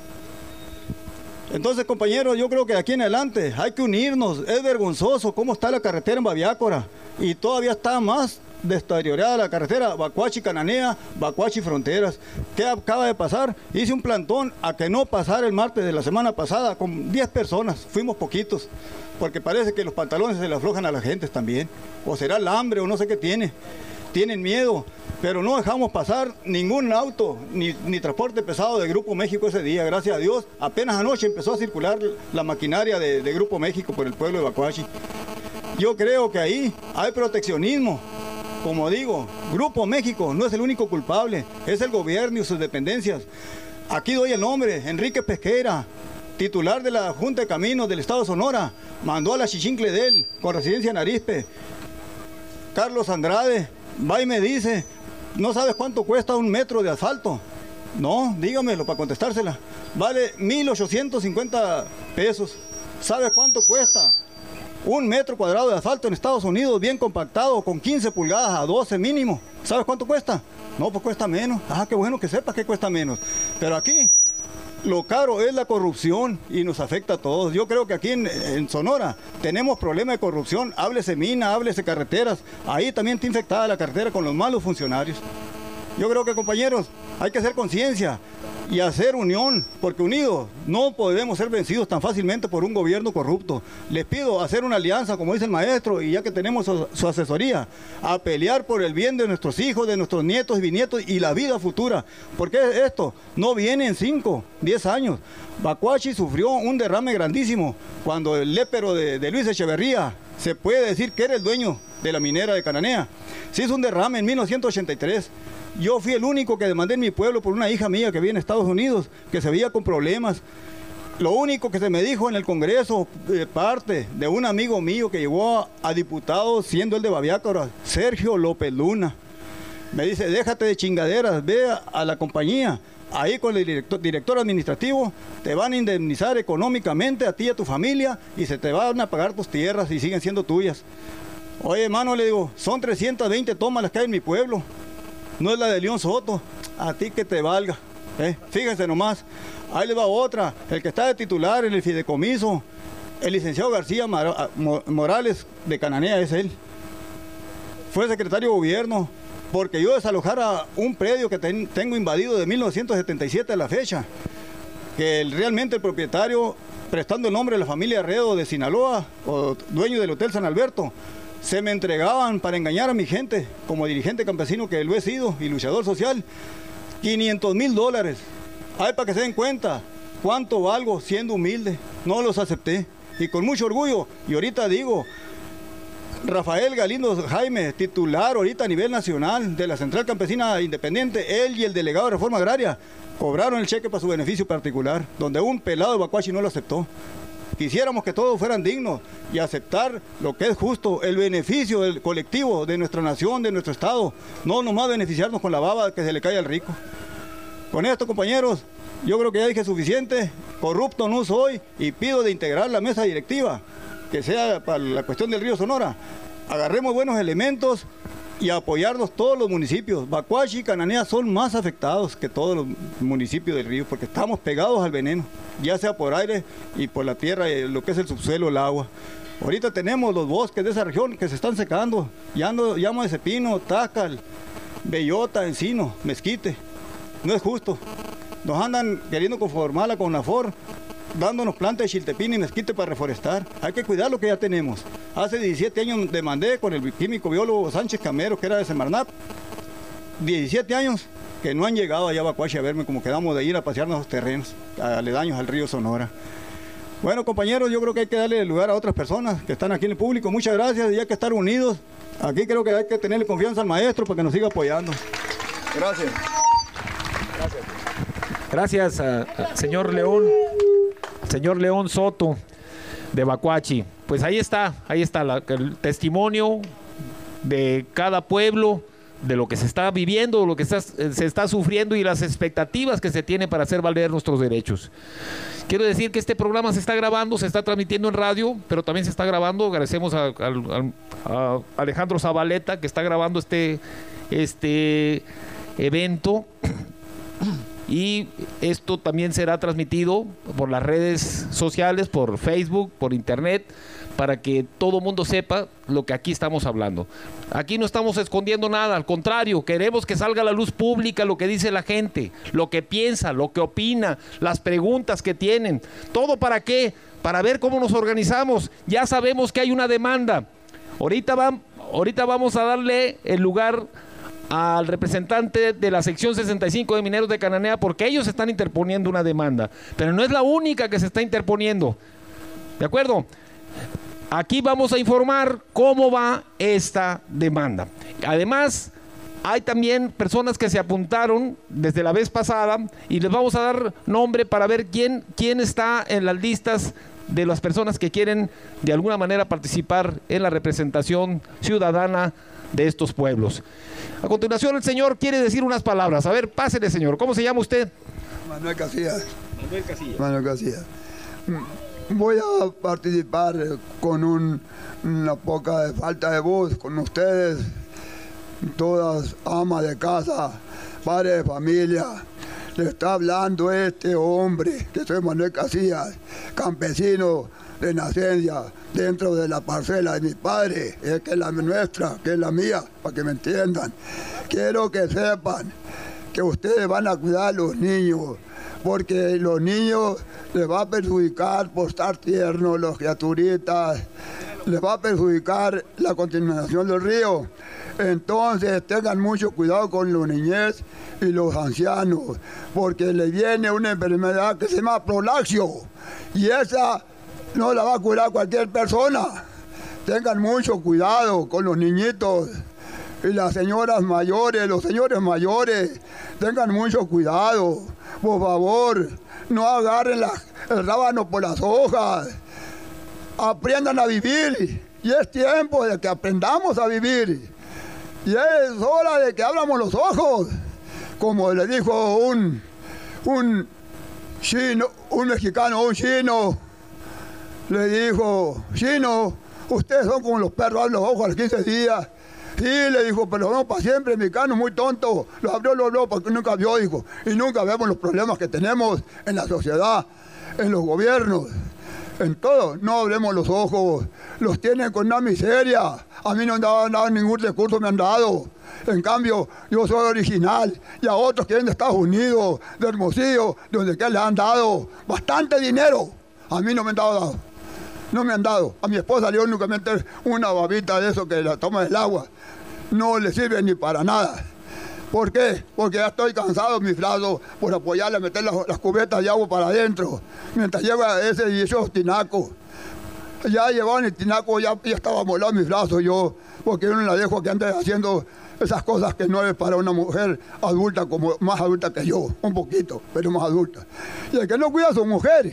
Entonces, compañeros, yo creo que de aquí en adelante hay que unirnos. Es vergonzoso cómo está la carretera en Babiácora, y todavía está más deteriorada la carretera Bacuachi-Cananea, Bacuachi-Fronteras. ¿Qué acaba de pasar? Hice un plantón a que no pasara el martes de la semana pasada con diez personas, fuimos poquitos, porque parece que los pantalones se le aflojan a la gente también, o será el hambre o no sé qué tiene, tienen miedo, pero no dejamos pasar ningún auto ni, ni transporte pesado de Grupo México ese día, gracias a Dios. Apenas anoche empezó a circular la maquinaria de, de Grupo México por el pueblo de Bacuachi. Yo creo que ahí hay proteccionismo. Como digo, Grupo México no es el único culpable, es el gobierno y sus dependencias. Aquí doy el nombre, Enrique Pesquera, titular de la Junta de Caminos del Estado de Sonora, mandó a la Chichincle de él, con residencia en Arizpe. Carlos Andrade va y me dice, ¿no sabes cuánto cuesta un metro de asfalto? No, dígamelo para contestársela. Vale mil ochocientos cincuenta pesos. ¿Sabes cuánto cuesta un metro cuadrado de asfalto en Estados Unidos, bien compactado, con quince pulgadas a doce mínimo? ¿Sabes cuánto cuesta? No, pues cuesta menos. Ah, qué bueno que sepas que cuesta menos. Pero aquí lo caro es la corrupción y nos afecta a todos. Yo creo que aquí en, en Sonora tenemos problema de corrupción. Háblese mina, háblese carreteras. Ahí también está infectada la carretera con los malos funcionarios. Yo creo que, compañeros, hay que hacer conciencia y hacer unión, porque unidos no podemos ser vencidos tan fácilmente por un gobierno corrupto. Les pido hacer una alianza, como dice el maestro, y ya que tenemos su, su asesoría, a pelear por el bien de nuestros hijos, de nuestros nietos y bisnietos y la vida futura. Porque esto no viene en cinco, diez años. Bacuachi sufrió un derrame grandísimo cuando el lépero de, de Luis Echeverría, se puede decir que era el dueño de la minera de Cananea, se hizo un derrame en mil novecientos ochenta y tres. Yo fui el único que demandé en mi pueblo por una hija mía que vive en Estados Unidos, que se veía con problemas. Lo único que se me dijo en el Congreso, de parte de un amigo mío que llegó a, a diputado, siendo el de Baviácora, Sergio López Luna, me dice, déjate de chingaderas, ve a, a la compañía, ahí con el director, director administrativo, te van a indemnizar económicamente a ti y a tu familia y se te van a pagar tus tierras y siguen siendo tuyas. Oye, hermano, le digo, son trescientas veinte tomas las que hay en mi pueblo. No es la de León Soto, a ti que te valga. ¿eh? Fíjense nomás, ahí le va otra, el que está de titular en el fideicomiso, el licenciado García Morales de Cananea es él. Fue secretario de gobierno, porque yo desalojara un predio que ten, tengo invadido de mil novecientos setenta y siete a la fecha, que el, realmente el propietario, prestando el nombre de la familia Arredo de Sinaloa, o dueño del Hotel San Alberto, se me entregaban para engañar a mi gente, como dirigente campesino que lo he sido y luchador social, quinientos mil dólares. Ay, para que se den cuenta cuánto valgo siendo humilde. No los acepté y con mucho orgullo. Y ahorita digo, Rafael Galindo Jaime, titular ahorita a nivel nacional de la Central Campesina Independiente, él y el delegado de Reforma Agraria cobraron el cheque para su beneficio particular, donde un pelado de Bacuachi no lo aceptó. Quisiéramos que todos fueran dignos y aceptar lo que es justo, el beneficio del colectivo, de nuestra nación, de nuestro estado, no nomás beneficiarnos con la baba que se le cae al rico. Con esto, compañeros, yo creo que ya dije suficiente, corrupto no soy y pido de integrar la mesa directiva, que sea para la cuestión del río Sonora. Agarremos buenos elementos y apoyarnos todos los municipios. Bacuachi y Cananea son más afectados que todos los municipios del río, porque estamos pegados al veneno, ya sea por aire y por la tierra, lo que es el subsuelo, el agua. Ahorita tenemos los bosques de esa región que se están secando, llamo, llamo de cepino, tácal, bellota, encino, mezquite. No es justo. Nos andan queriendo conformar la CONAFOR, dándonos plantas de chiltepín y mezquite para reforestar. Hay que cuidar lo que ya tenemos. Hace diecisiete años demandé con el químico biólogo Sánchez Camero, que era de Semarnap. diecisiete años que no han llegado allá a Bacuachi a verme, como quedamos de ir a pasearnos los terrenos aledaños al río Sonora. Bueno, compañeros, yo creo que hay que darle lugar a otras personas que están aquí en el público. Muchas gracias, y hay que estar unidos. Aquí creo que hay que tenerle confianza al maestro para que nos siga apoyando. Gracias. Gracias. Gracias, a, a señor León. Señor León Soto de Bacuachi. Pues ahí está, ahí está la, el testimonio de cada pueblo, de lo que se está viviendo, de lo que está, se está sufriendo y las expectativas que se tienen para hacer valer nuestros derechos. Quiero decir que este programa se está grabando, se está transmitiendo en radio, pero también se está grabando. Agradecemos a, a, a Alejandro Zabaleta, que está grabando este, este evento. Y esto también será transmitido por las redes sociales, por Facebook, por internet, para que todo mundo sepa lo que aquí estamos hablando. Aquí no estamos escondiendo nada, al contrario, queremos que salga a la luz pública lo que dice la gente, lo que piensa, lo que opina, las preguntas que tienen. ¿Todo para qué? Para ver cómo nos organizamos. Ya sabemos que hay una demanda. Ahorita, va, ahorita vamos a darle el lugar al representante de la sección sesenta y cinco de Mineros de Cananea, porque ellos están interponiendo una demanda, pero no es la única que se está interponiendo. ¿De acuerdo? Aquí vamos a informar cómo va esta demanda. Además, hay también personas que se apuntaron desde la vez pasada y les vamos a dar nombre para ver quién, quién está en las listas de las personas que quieren de alguna manera participar en la representación ciudadana de estos pueblos. A continuación el señor quiere decir unas palabras. A ver, pásele, señor. ¿Cómo se llama usted? Manuel Casillas. Manuel Casillas. Manuel Casillas. Voy a participar con un, una poca falta de voz con ustedes, todas amas de casa, padres de familia. Le está hablando este hombre, que soy Manuel Casillas, campesino de nacencia, dentro de la parcela de mi padre, es que es la nuestra, que es la mía, para que me entiendan. Quiero que sepan que ustedes van a cuidar a los niños, porque los niños les va a perjudicar por estar tiernos, los criaturitas, les va a perjudicar la contaminación del río. Entonces tengan mucho cuidado con los niñez y los ancianos, porque les viene una enfermedad que se llama prolaxio, y esa no la va a curar cualquier persona. Tengan mucho cuidado con los niñitos y las señoras mayores, los señores mayores, tengan mucho cuidado. Por favor, no agarren la, el rábano por las hojas. Aprendan a vivir. Y es tiempo de que aprendamos a vivir. Y es hora de que abramos los ojos. Como le dijo un, un chino, un mexicano, un chino, le dijo, chino, ustedes son como los perros, abren los ojos a los quince días. Sí, le dijo, pero no para siempre, el mexicano muy tonto. Lo abrió, lo abrió, porque nunca vio, dijo. Y nunca vemos los problemas que tenemos en la sociedad, en los gobiernos, en todo. No abremos los ojos. Los tienen con una miseria. A mí no han dado, dado ningún recurso, me han dado. En cambio, yo soy original. Y a otros que vienen de Estados Unidos, de Hermosillo, de donde que les han dado bastante dinero. A mí no me han dado, dado. No me han dado. A mi esposa le dio únicamente una babita de eso que la toma del agua. No le sirve ni para nada. ¿Por qué? Porque ya estoy cansado de mis brazos por apoyarle a meter las, las cubetas de agua para adentro. Mientras lleva ese y esos tinacos. Ya llevaban el tinaco, ya, ya estaba molado mis brazos yo, porque yo no la dejo que ande haciendo esas cosas que no es para una mujer adulta, como más adulta que yo, un poquito, pero más adulta. Y el que no cuida a su mujer,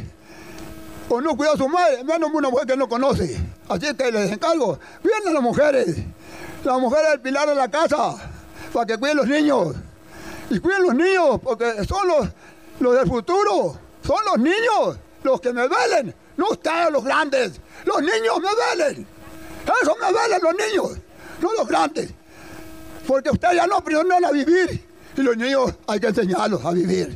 o no cuida a su madre, menos una mujer que no conoce. Así que les encargo, cuiden a las mujeres. La mujer es el pilar de la casa, para que cuiden los niños. Y cuiden los niños, porque son los, los del futuro. Son los niños los que me velen, no ustedes los grandes. Los niños me velen. Eso me velen los niños, no los grandes. Porque ustedes ya no aprendieron a vivir. Y los niños hay que enseñarlos a vivir.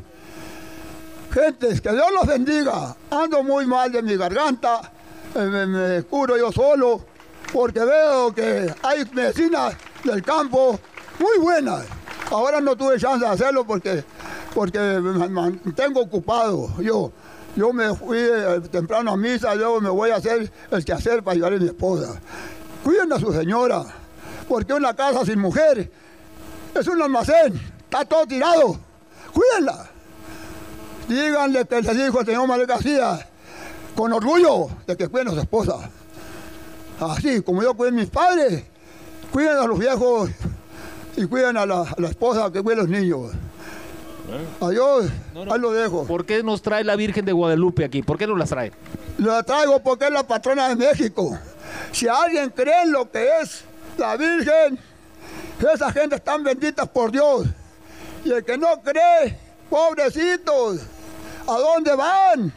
Gentes, que Dios los bendiga. Ando muy mal de mi garganta, me, me curo yo solo, porque veo que hay medicinas del campo muy buenas. Ahora no tuve chance de hacerlo porque, porque me mantengo ocupado. Yo, yo me fui temprano a misa, luego me voy a hacer el quehacer para ayudar a mi esposa. Cuiden a su señora, porque una casa sin mujer es un almacén, está todo tirado. Cuídenla. Díganle que les dijo el señor Manuel Casillas, con orgullo, de que cuiden a su esposa. Así como yo cuido a mis padres, cuiden a los viejos y cuiden a la, a la esposa que cuida a los niños. Adiós, no, no. Ahí lo dejo. ¿Por qué nos trae la Virgen de Guadalupe aquí? ¿Por qué nos las trae? La traigo porque es la patrona de México. Si alguien cree en lo que es la Virgen, esa gente están benditas por Dios. Y el que no cree, pobrecitos, ¿a dónde van?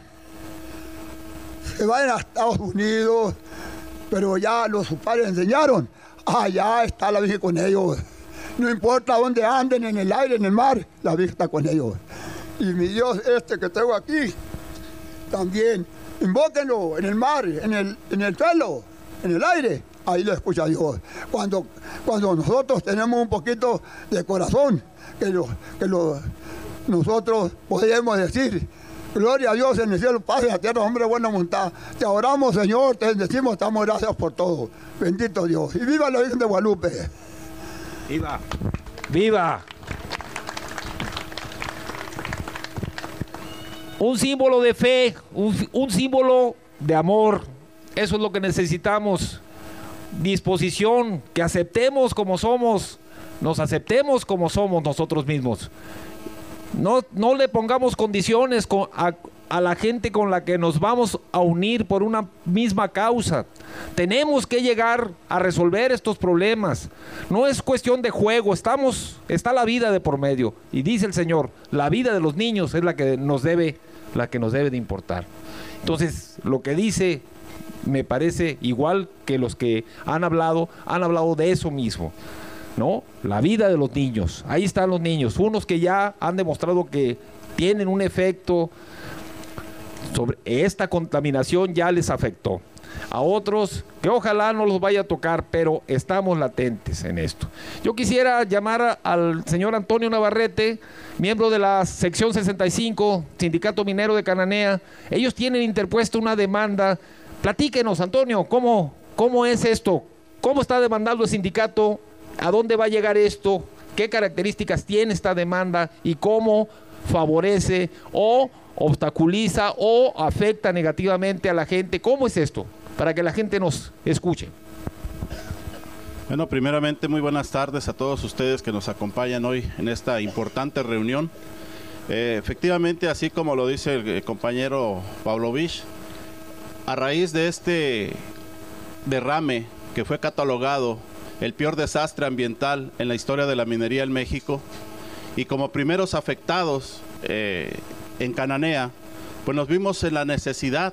Se van a Estados Unidos, pero ya los sus padres enseñaron, allá está la Virgen con ellos. No importa dónde anden, en el aire, en el mar, la Virgen está con ellos. Y mi Dios este que tengo aquí, también invóquenlo en el mar, en el, en el suelo, en el aire. Ahí lo escucha Dios. Cuando, cuando nosotros tenemos un poquito de corazón, que, lo, que lo, nosotros podemos decir, gloria a Dios en el cielo, paz en la tierra, hombre buena voluntad. Te adoramos, Señor, te decimos, damos gracias por todo. Bendito Dios. Y viva la Virgen de Guadalupe. Viva. Viva. Un símbolo de fe, un, un símbolo de amor. Eso es lo que necesitamos. Disposición, que aceptemos como somos, nos aceptemos como somos nosotros mismos. No, no le pongamos condiciones con, a, a la gente con la que nos vamos a unir por una misma causa. Tenemos que llegar a resolver estos problemas. No es cuestión de juego, estamos, está la vida de por medio. Y dice el Señor, la vida de los niños es la que nos debe, la que nos debe de importar. Entonces, lo que dice me parece igual que los que han hablado, han hablado de eso mismo, ¿no? La vida de los niños, ahí están los niños, unos que ya han demostrado que tienen un efecto sobre esta contaminación, ya les afectó. A otros que ojalá no los vaya a tocar, pero estamos latentes en esto. Yo quisiera llamar a, al señor Antonio Navarrete, miembro de la sección sesenta y cinco, Sindicato Minero de Cananea. Ellos tienen interpuesto una demanda. Platíquenos, Antonio, ¿cómo, cómo es esto? ¿Cómo está demandando el sindicato? ¿A dónde va a llegar esto? ¿Qué características tiene esta demanda? ¿Y cómo favorece o obstaculiza o afecta negativamente a la gente? ¿Cómo es esto? Para que la gente nos escuche. Bueno, primeramente, muy buenas tardes a todos ustedes que nos acompañan hoy en esta importante reunión. Eh, efectivamente, así como lo dice el, el compañero Pavlovich, a raíz de este derrame que fue catalogado el peor desastre ambiental en la historia de la minería en México, y como primeros afectados eh, en Cananea, pues nos vimos en la necesidad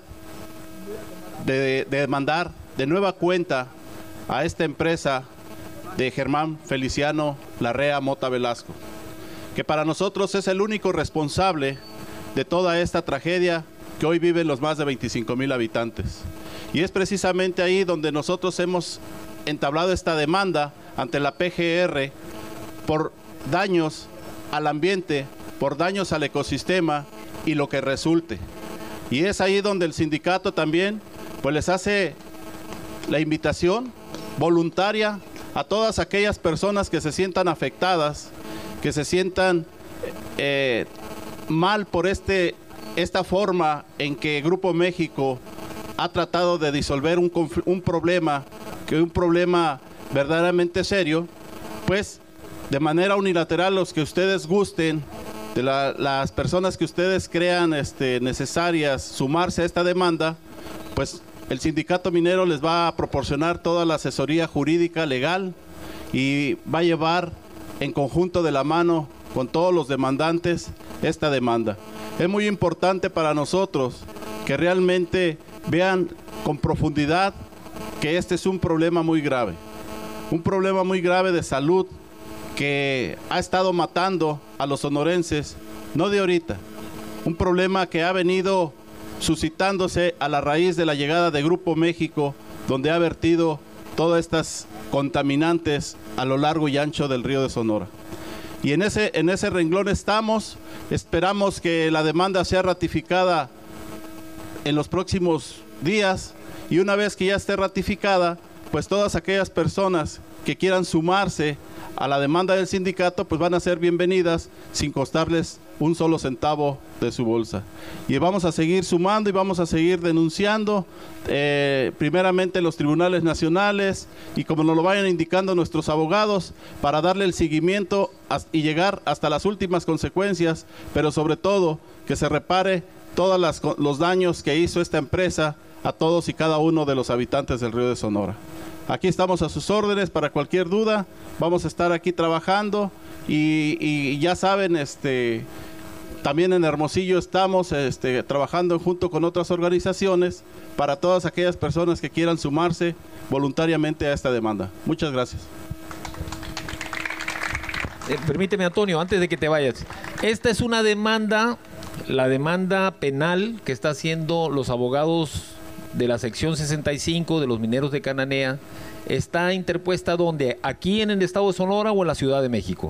de, de demandar de nueva cuenta a esta empresa de Germán Feliciano Larrea Mota Velasco, que para nosotros es el único responsable de toda esta tragedia que hoy viven los más de veinticinco mil habitantes. Y es precisamente ahí donde nosotros hemos entablado esta demanda ante la P G R por daños al ambiente, por daños al ecosistema y lo que resulte. Y es ahí donde el sindicato también pues les hace la invitación voluntaria a todas aquellas personas que se sientan afectadas, que se sientan eh, mal por este esta forma en que Grupo México ha tratado de disolver un, un problema, que es un problema verdaderamente serio, pues de manera unilateral los que ustedes gusten, de la, las personas que ustedes crean este, necesarias sumarse a esta demanda, pues el sindicato minero les va a proporcionar toda la asesoría jurídica legal y va a llevar en conjunto de la mano con todos los demandantes esta demanda. Es muy importante para nosotros que realmente vean con profundidad que este es un problema muy grave, un problema muy grave de salud que ha estado matando a los sonorenses, no de ahorita, un problema que ha venido suscitándose a la raíz de la llegada de Grupo México, donde ha vertido todas estas contaminantes a lo largo y ancho del río de Sonora. Y en ese, en ese renglón estamos, esperamos que la demanda sea ratificada en los próximos días, y una vez que ya esté ratificada, pues todas aquellas personas que quieran sumarse a la demanda del sindicato, pues van a ser bienvenidas sin costarles un solo centavo de su bolsa. Y vamos a seguir sumando y vamos a seguir denunciando, eh, primeramente en los tribunales nacionales y como nos lo vayan indicando nuestros abogados, para darle el seguimiento y llegar hasta las últimas consecuencias, pero sobre todo que se repare todos las, los daños que hizo esta empresa a todos y cada uno de los habitantes del río de Sonora. Aquí estamos a sus órdenes para cualquier duda, vamos a estar aquí trabajando y, y ya saben, este, también en Hermosillo estamos este, trabajando junto con otras organizaciones para todas aquellas personas que quieran sumarse voluntariamente a esta demanda. Muchas gracias. Eh, permíteme, Antonio, antes de que te vayas. Esta es una demanda la demanda penal que está haciendo los abogados de la sección sesenta y cinco de los mineros de Cananea está interpuesta ¿dónde? ¿Aquí en el estado de Sonora o en la Ciudad de México?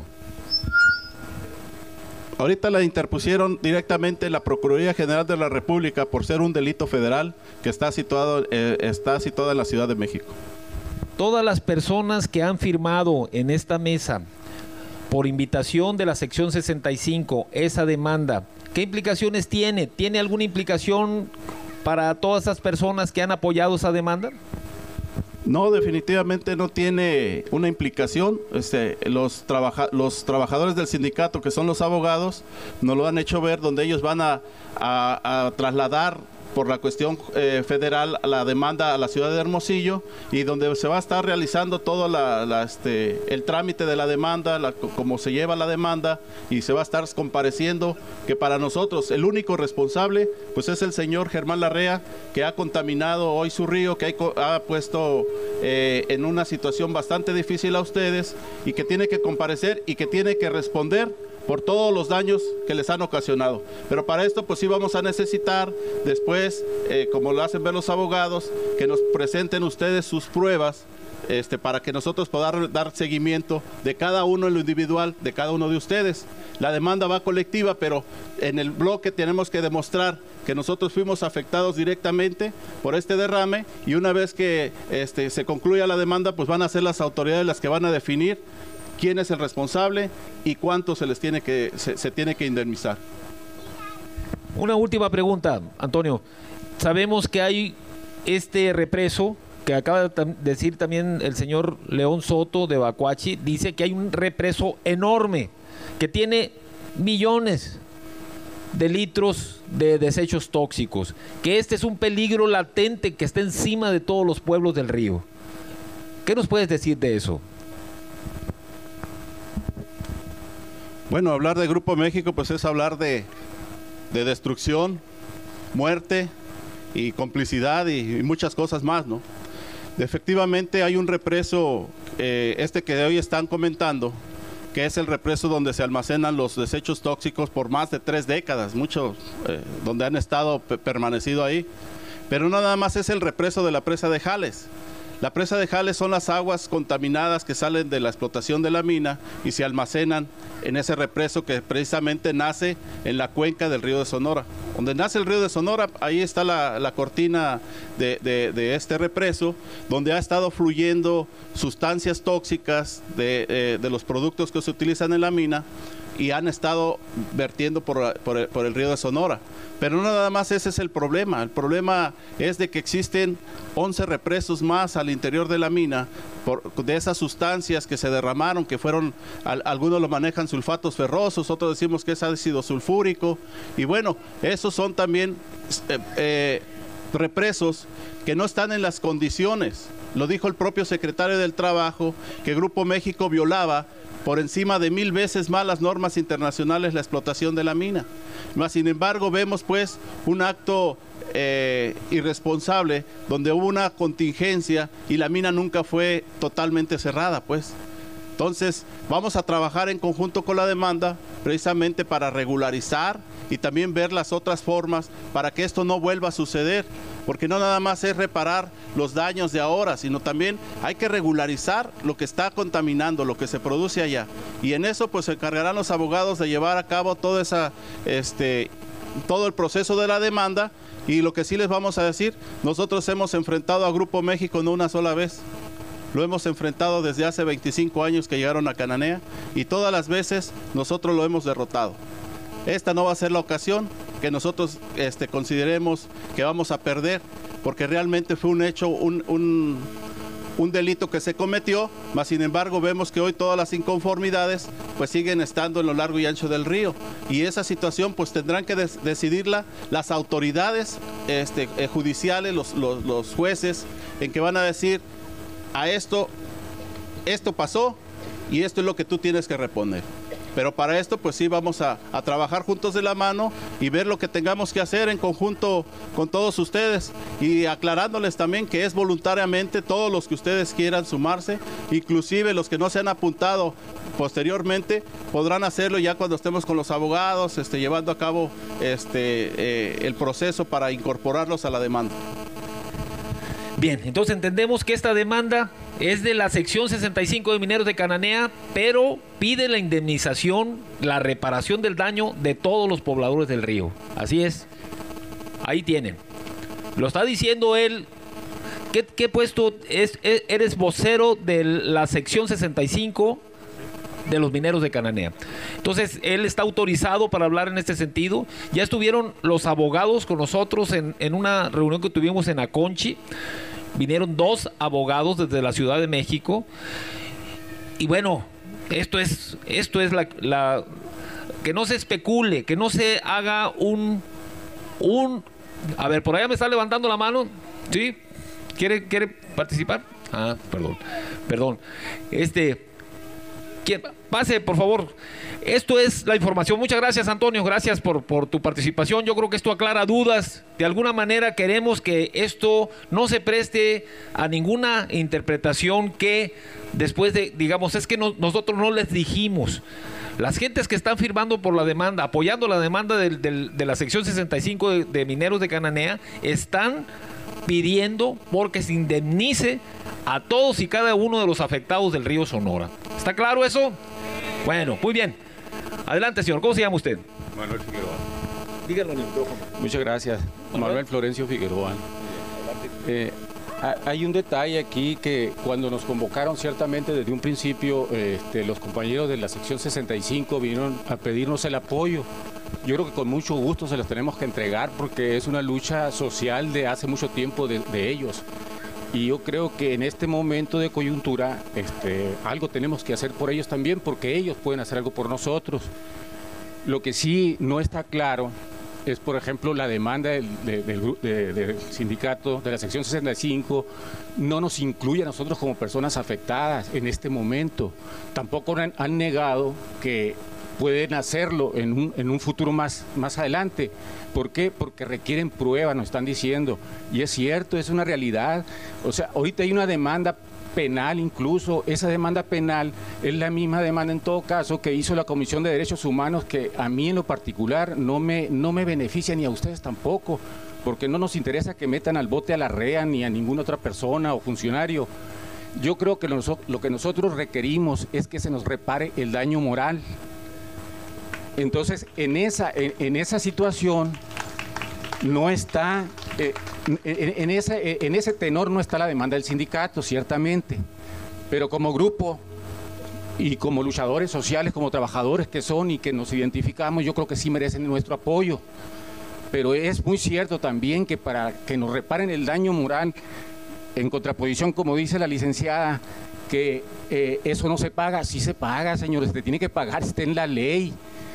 Ahorita la interpusieron directamente en la Procuraduría General de la República por ser un delito federal que está situado, eh, está situado en la Ciudad de México. Todas las personas que han firmado en esta mesa por invitación de la sección sesenta y cinco esa demanda, ¿qué implicaciones tiene? ¿Tiene alguna implicación para todas esas personas que han apoyado esa demanda? No, definitivamente no tiene una implicación. Este, los, trabaja, los trabajadores del sindicato, que son los abogados, nos lo han hecho ver, donde ellos van a, a, a trasladar por la cuestión eh, federal la demanda a la ciudad de Hermosillo, y donde se va a estar realizando todo la, la, este, el trámite de la demanda, la, cómo se lleva la demanda, y se va a estar compareciendo, que para nosotros el único responsable pues es el señor Germán Larrea, que ha contaminado hoy su río, que ha, ha puesto eh, en una situación bastante difícil a ustedes, y que tiene que comparecer y que tiene que responder por todos los daños que les han ocasionado. Pero para esto pues sí vamos a necesitar después, eh, como lo hacen ver los abogados, que nos presenten ustedes sus pruebas, este, para que nosotros podamos dar seguimiento de cada uno en lo individual, de cada uno de ustedes. La demanda va colectiva, pero en el bloque tenemos que demostrar que nosotros fuimos afectados directamente por este derrame, y una vez que este, se concluya la demanda, pues van a ser las autoridades las que van a definir quién es el responsable y cuánto se les tiene que se, se tiene que indemnizar. Una última pregunta, Antonio. Sabemos que hay este represo que acaba de decir también el señor León Soto de Bacuachi, dice que hay un represo enorme que tiene millones de litros de desechos tóxicos, que este es un peligro latente que está encima de todos los pueblos del río. ¿Qué nos puedes decir de eso? Bueno, hablar de Grupo México pues es hablar de, de destrucción, muerte y complicidad y, y muchas cosas más, ¿no? Efectivamente hay un represo, eh, este que de hoy están comentando, que es el represo donde se almacenan los desechos tóxicos por más de tres décadas, muchos eh, donde han estado permanecido ahí. Pero no nada más es el represo de la presa de Jales. La presa de Jales son las aguas contaminadas que salen de la explotación de la mina y se almacenan en ese represo que precisamente nace en la cuenca del río de Sonora. Donde nace el río de Sonora, ahí está la, la cortina de, de, de este represo, donde ha estado fluyendo sustancias tóxicas de, eh, de los productos que se utilizan en la mina, y han estado vertiendo por, por, el, por el río de Sonora. Pero no nada más ese es el problema. El problema es de que existen once represos más al interior de la mina por, de esas sustancias que se derramaron, que fueron, al, algunos lo manejan sulfatos ferrosos, otros decimos que es ácido sulfúrico, y bueno, esos son también eh, eh, represos que no están en las condiciones. Lo dijo el propio secretario del Trabajo, que Grupo México violaba por encima de mil veces más las normas internacionales la explotación de la mina. Mas, sin embargo, vemos pues un acto eh, irresponsable donde hubo una contingencia y la mina nunca fue totalmente cerrada, pues. Entonces, vamos a trabajar en conjunto con la demanda precisamente para regularizar y también ver las otras formas para que esto no vuelva a suceder, porque no nada más es reparar los daños de ahora, sino también hay que regularizar lo que está contaminando, lo que se produce allá. Y en eso pues se encargarán los abogados de llevar a cabo toda esa, este, todo el proceso de la demanda. Y lo que sí les vamos a decir, nosotros hemos enfrentado a Grupo México no una sola vez. Lo hemos enfrentado desde hace veinticinco años que llegaron a Cananea, y todas las veces nosotros lo hemos derrotado. Esta no va a ser la ocasión que nosotros este, consideremos que vamos a perder, porque realmente fue un hecho, un, un, un delito que se cometió, mas sin embargo vemos que hoy todas las inconformidades pues siguen estando en lo largo y ancho del río, y esa situación pues tendrán que des decidirla las autoridades este, eh, judiciales, los, los, los jueces, en que van a decir: a esto, esto pasó y esto es lo que tú tienes que reponer. Pero para esto pues sí vamos a, a trabajar juntos de la mano y ver lo que tengamos que hacer en conjunto con todos ustedes, y aclarándoles también que es voluntariamente todos los que ustedes quieran sumarse, inclusive los que no se han apuntado posteriormente podrán hacerlo ya cuando estemos con los abogados, este, llevando a cabo este, eh, el proceso para incorporarlos a la demanda. Bien, entonces entendemos que esta demanda es de la sección sesenta y cinco de Mineros de Cananea, pero pide la indemnización, la reparación del daño de todos los pobladores del río. Así es, ahí tienen. Lo está diciendo él. ¿Qué, qué puesto es? Eres vocero de la sección sesenta y cinco de los Mineros de Cananea. Entonces, él está autorizado para hablar en este sentido. Ya estuvieron los abogados con nosotros en, en una reunión que tuvimos en Aconchi. Vinieron dos abogados desde la Ciudad de México. Y bueno, esto es, esto es la, la... que no se especule, que no se haga un... un a ver, por allá me está levantando la mano. ¿Sí? ¿Quiere, quiere participar? Ah, perdón. Perdón. Este... Pase, por favor. Esto es la información. Muchas gracias, Antonio. Gracias por, por tu participación. Yo creo que esto aclara dudas. De alguna manera queremos que esto no se preste a ninguna interpretación que después de, digamos, es que no, nosotros no les dijimos. Las gentes que están firmando por la demanda, apoyando la demanda del, del, de la sección sesenta y cinco de, de Mineros de Cananea, están pidiendo porque se indemnice a todos y cada uno de los afectados del río Sonora. ¿Está claro eso? Bueno, muy bien. Adelante, señor. ¿Cómo se llama usted? Manuel Figueroa. Dígalo en el micrófono. Muchas gracias. Manuel, Manuel Florencio Figueroa. Eh, hay un detalle aquí que cuando nos convocaron ciertamente desde un principio, este, los compañeros de la sección sesenta y cinco vinieron a pedirnos el apoyo. Yo creo que con mucho gusto se los tenemos que entregar porque es una lucha social de hace mucho tiempo de, de ellos. Y yo creo que en este momento de coyuntura este, algo tenemos que hacer por ellos también porque ellos pueden hacer algo por nosotros. Lo que sí no está claro es, por ejemplo, la demanda del, de, de, de, del sindicato de la sección sesenta y cinco no nos incluye a nosotros como personas afectadas en este momento. Tampoco han, han negado que pueden hacerlo en un, en un futuro más, más adelante. ¿Por qué? Porque requieren pruebas, nos están diciendo. Y es cierto, es una realidad. O sea, ahorita hay una demanda penal incluso. Esa demanda penal es la misma demanda en todo caso que hizo la Comisión de Derechos Humanos, que a mí en lo particular no me, no me beneficia ni a ustedes tampoco, porque no nos interesa que metan al bote a la R E A ni a ninguna otra persona o funcionario. Yo creo que lo, lo que nosotros requerimos es que se nos repare el daño moral. Entonces, en esa, en, en esa situación no está, eh, en, en, esa, en ese tenor no está la demanda del sindicato, ciertamente, pero como grupo y como luchadores sociales, como trabajadores que son y que nos identificamos, yo creo que sí merecen nuestro apoyo. Pero es muy cierto también que para que nos reparen el daño moral, en contraposición, como dice la licenciada, que eh, eso no se paga, sí se paga, señores, se tiene que pagar, está en la ley.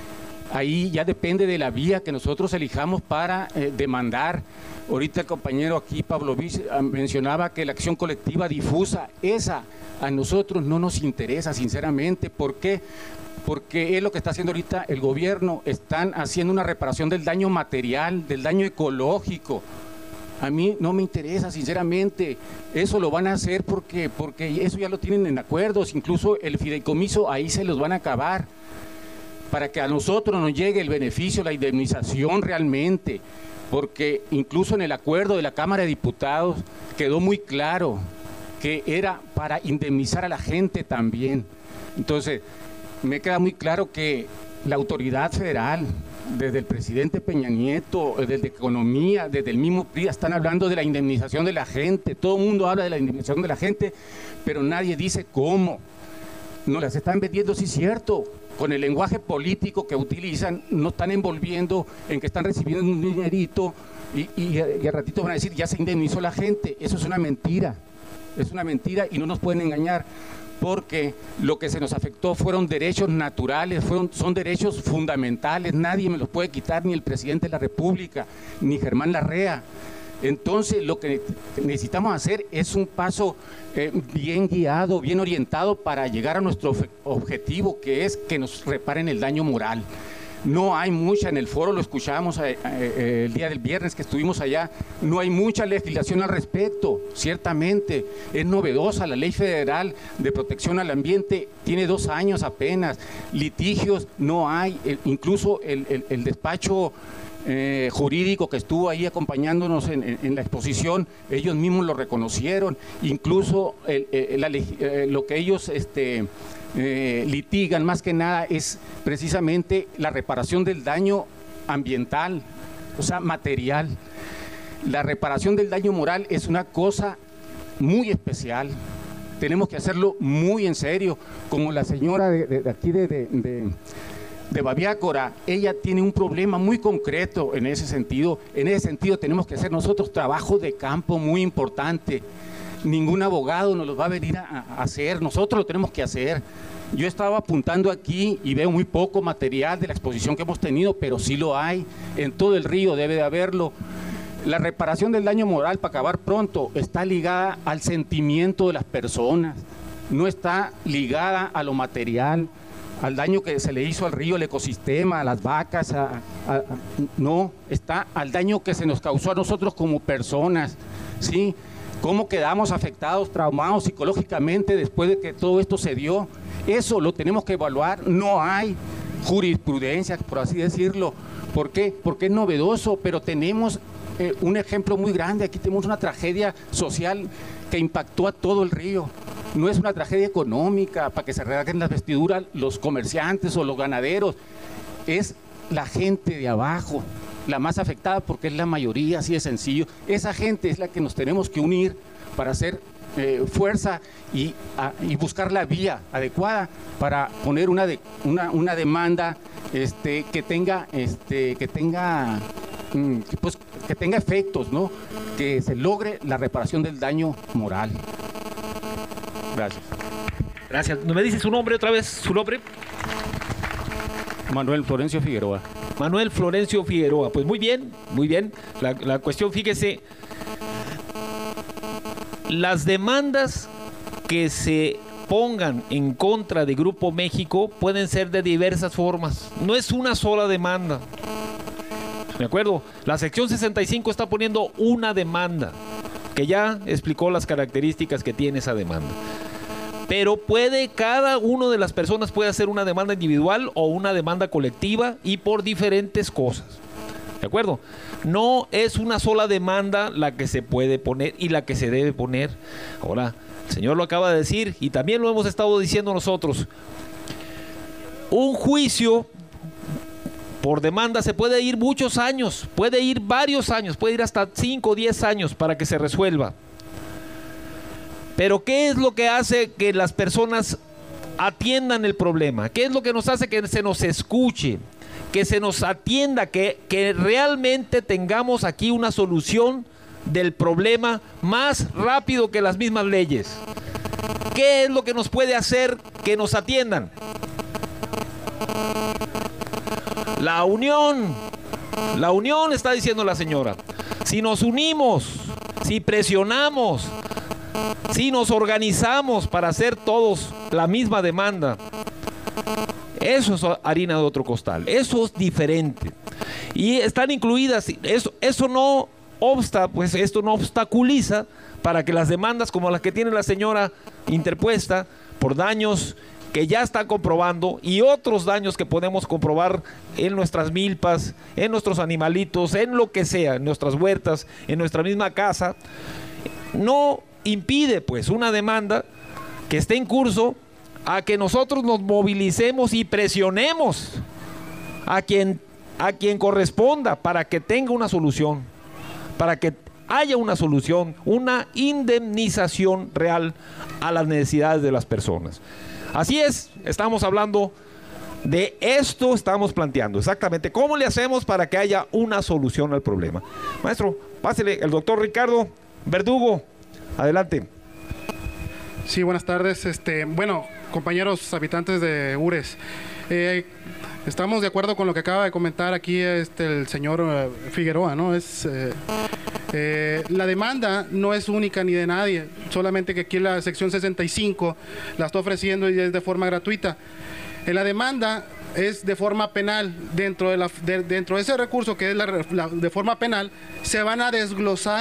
Ahí ya depende de la vía que nosotros elijamos para eh, demandar. Ahorita el compañero aquí, Pablo Viz, mencionaba que la acción colectiva difusa, esa a nosotros no nos interesa, sinceramente. ¿Por qué? Porque es lo que está haciendo ahorita el gobierno. Están haciendo una reparación del daño material, del daño ecológico. A mí no me interesa, sinceramente. Eso lo van a hacer porque, porque eso ya lo tienen en acuerdos. Incluso el fideicomiso ahí se los van a acabar, para que a nosotros nos llegue el beneficio, la indemnización realmente, porque incluso en el acuerdo de la Cámara de Diputados quedó muy claro que era para indemnizar a la gente también. Entonces, me queda muy claro que la autoridad federal, desde el presidente Peña Nieto, desde Economía, desde el mismo P R I, están hablando de la indemnización de la gente. Todo el mundo habla de la indemnización de la gente, pero nadie dice cómo. Nos las están vendiendo, sí es cierto. Con el lenguaje político que utilizan, no están envolviendo en que están recibiendo un dinerito y, y, y al ratito van a decir, ya se indemnizó la gente. Eso es una mentira, es una mentira y no nos pueden engañar, porque lo que se nos afectó fueron derechos naturales, fueron, son derechos fundamentales, nadie me los puede quitar, ni el presidente de la República, ni Germán Larrea. Entonces, lo que necesitamos hacer es un paso eh, bien guiado, bien orientado para llegar a nuestro objetivo, que es que nos reparen el daño moral. No hay mucha, en el foro lo escuchábamos eh, eh, el día del viernes que estuvimos allá, no hay mucha legislación al respecto. ciertamente es novedosa. La ley federal de protección al ambiente tiene dos años apenas, litigios no hay, el, incluso el, el, el despacho eh, jurídico que estuvo ahí acompañándonos en, en, en la exposición, ellos mismos lo reconocieron, incluso el, el, la, eh, lo que ellos este, eh, litigan más que nada es precisamente la reparación del daño ambiental, o sea, material. La reparación del daño moral es una cosa muy especial, tenemos que hacerlo muy en serio, como la señora de, de, de aquí de, de, de, de Babiácora, ella tiene un problema muy concreto en ese sentido, en ese sentido tenemos que hacer nosotros trabajo de campo muy importante, ningún abogado nos lo va a venir a, a hacer, nosotros lo tenemos que hacer. Yo estaba apuntando aquí y veo muy poco material de la exposición que hemos tenido, pero sí lo hay, en todo el río debe de haberlo. La reparación del daño moral, para acabar pronto, está ligada al sentimiento de las personas, no está ligada a lo material, al daño que se le hizo al río, al ecosistema, a las vacas, a, a, a, no, está al daño que se nos causó a nosotros como personas, ¿sí? Cómo quedamos afectados, traumados psicológicamente después de que todo esto se dio. Eso lo tenemos que evaluar, no hay jurisprudencia, por así decirlo. ¿Por qué? Porque es novedoso, pero tenemos eh, un ejemplo muy grande. Aquí tenemos una tragedia social que impactó a todo el río. No es una tragedia económica para que se regalen las vestiduras los comerciantes o los ganaderos. Es la gente de abajo, la más afectada, porque es la mayoría, así de sencillo. Esa gente es la que nos tenemos que unir para hacer Eh, fuerza y, a, y buscar la vía adecuada para poner una, de, una, una demanda este, que tenga, este, que, tenga mm, pues, que tenga efectos, ¿no? Que se logre la reparación del daño moral. Gracias. Gracias. ¿No me dice su nombre otra vez? ¿Su nombre? Manuel Florencio Figueroa. Manuel Florencio Figueroa. Pues muy bien, muy bien. La, la cuestión, fíjese, las demandas que se pongan en contra de Grupo México pueden ser de diversas formas. No es una sola demanda. ¿De acuerdo? La sección sesenta y cinco está poniendo una demanda, que ya explicó las características que tiene esa demanda. Pero puede, cada una de las personas puede hacer una demanda individual o una demanda colectiva y por diferentes cosas. ¿De acuerdo? No es una sola demanda la que se puede poner y la que se debe poner. Ahora, el señor lo acaba de decir y también lo hemos estado diciendo nosotros. Un juicio por demanda se puede ir muchos años, puede ir varios años, puede ir hasta cinco o diez años para que se resuelva. Pero ¿qué es lo que hace que las personas atiendan el problema? ¿Qué es lo que nos hace que se nos escuche? Que se nos atienda, que, que realmente tengamos aquí una solución del problema más rápido que las mismas leyes. ¿Qué es lo que nos puede hacer que nos atiendan? La unión. La unión, está diciendo la señora. Si nos unimos, si presionamos, si nos organizamos para hacer todos la misma demanda, eso es harina de otro costal, eso es diferente. Y están incluidas, eso, eso no obsta, pues esto no obstaculiza para que las demandas como las que tiene la señora interpuesta por daños que ya están comprobando y otros daños que podemos comprobar en nuestras milpas, en nuestros animalitos, en lo que sea, en nuestras huertas, en nuestra misma casa, no impide pues una demanda que esté en curso a que nosotros nos movilicemos y presionemos a quien, a quien corresponda para que tenga una solución, para que haya una solución, una indemnización real a las necesidades de las personas. Así es, estamos hablando de esto, estamos planteando exactamente cómo le hacemos para que haya una solución al problema. Maestro, pásele, el doctor Ricardo Verdugo, adelante. Sí, buenas tardes. Este, bueno, compañeros habitantes de Ures, eh, estamos de acuerdo con lo que acaba de comentar aquí este, el señor uh, Figueroa, ¿no? Es, eh, eh, la demanda no es única ni de nadie, solamente que aquí la sección sesenta y cinco la está ofreciendo y es de forma gratuita. En la demanda es de forma penal, dentro de, la, de, dentro de ese recurso que es la, la, de forma penal, se van a desglosar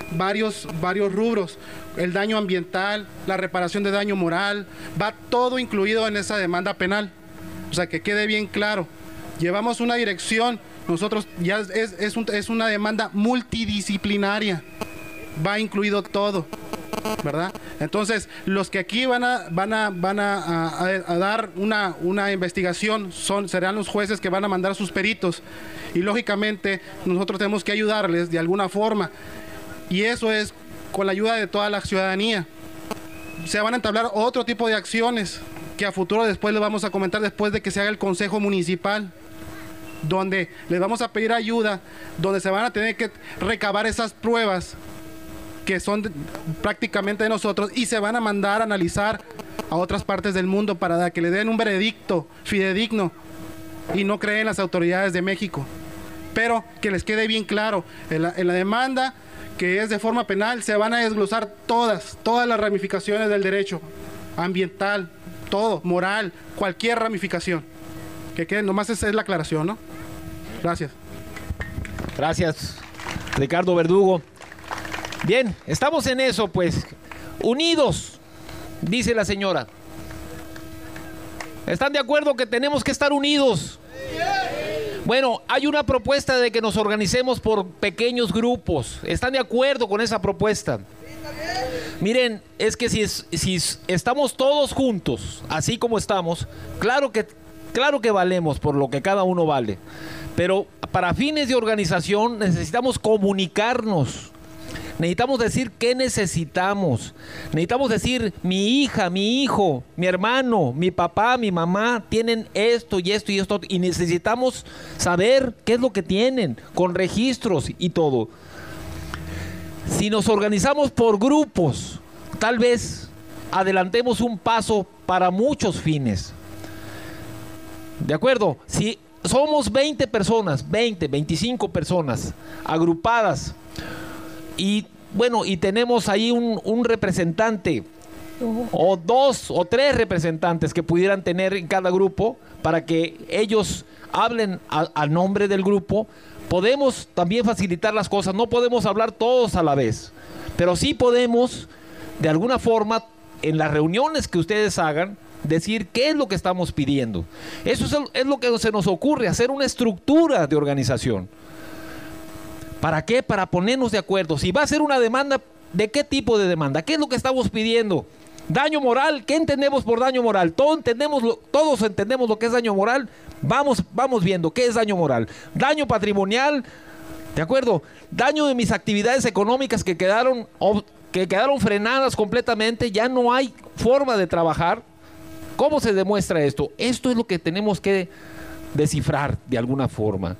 varios, varios rubros. El daño ambiental, la reparación de daño moral, va todo incluido en esa demanda penal. O sea, que quede bien claro. Llevamos una dirección, nosotros ya es, es, un, es una demanda multidisciplinaria. Va incluido todo, ¿verdad? Entonces, los que aquí van a, van a, van a, a, a dar una, una investigación son, serán los jueces que van a mandar sus peritos. Y lógicamente nosotros tenemos que ayudarles de alguna forma. Y eso es con la ayuda de toda la ciudadanía. Se van a entablar otro tipo de acciones que a futuro después les vamos a comentar después de que se haga el Consejo Municipal, donde les vamos a pedir ayuda, donde se van a tener que recabar esas pruebas que son de, prácticamente de nosotros, y se van a mandar a analizar a otras partes del mundo para que le den un veredicto fidedigno y no creen las autoridades de México. Pero que les quede bien claro, en la, en la demanda que es de forma penal se van a desglosar todas, todas las ramificaciones del derecho ambiental, todo, moral, cualquier ramificación. Que quede, nomás esa es la aclaración, ¿no? Gracias. Gracias, Ricardo Verdugo. Bien, estamos en eso, pues. Unidos, dice la señora. ¿Están de acuerdo que tenemos que estar unidos? Bueno, hay una propuesta de que nos organicemos por pequeños grupos. ¿Están de acuerdo con esa propuesta? Miren, es que si, es, si estamos todos juntos, así como estamos, claro que, claro que valemos por lo que cada uno vale. Pero para fines de organización necesitamos comunicarnos. Necesitamos decir qué necesitamos. Necesitamos decir, mi hija, mi hijo, mi hermano, mi papá, mi mamá tienen esto y esto y esto. Y necesitamos saber qué es lo que tienen, con registros y todo. Si nos organizamos por grupos, tal vez adelantemos un paso para muchos fines. ¿De acuerdo? Si somos veinte personas, veinte, veinticinco personas agrupadas, y bueno, y tenemos ahí un, un representante o dos o tres representantes que pudieran tener en cada grupo para que ellos hablen a, a nombre del grupo, podemos también facilitar las cosas. No podemos hablar todos a la vez, pero sí podemos de alguna forma en las reuniones que ustedes hagan decir qué es lo que estamos pidiendo. Eso es, el, es lo que se nos ocurre, hacer una estructura de organización. ¿Para qué? Para ponernos de acuerdo. Si va a ser una demanda, ¿de qué tipo de demanda? ¿Qué es lo que estamos pidiendo? Daño moral, ¿qué entendemos por daño moral? Todos entendemos lo, todos entendemos lo que es daño moral. Vamos, vamos viendo qué es daño moral. Daño patrimonial, ¿de acuerdo? Daño de mis actividades económicas que quedaron, que quedaron frenadas completamente, ya no hay forma de trabajar. ¿Cómo se demuestra esto? Esto es lo que tenemos que descifrar de alguna forma.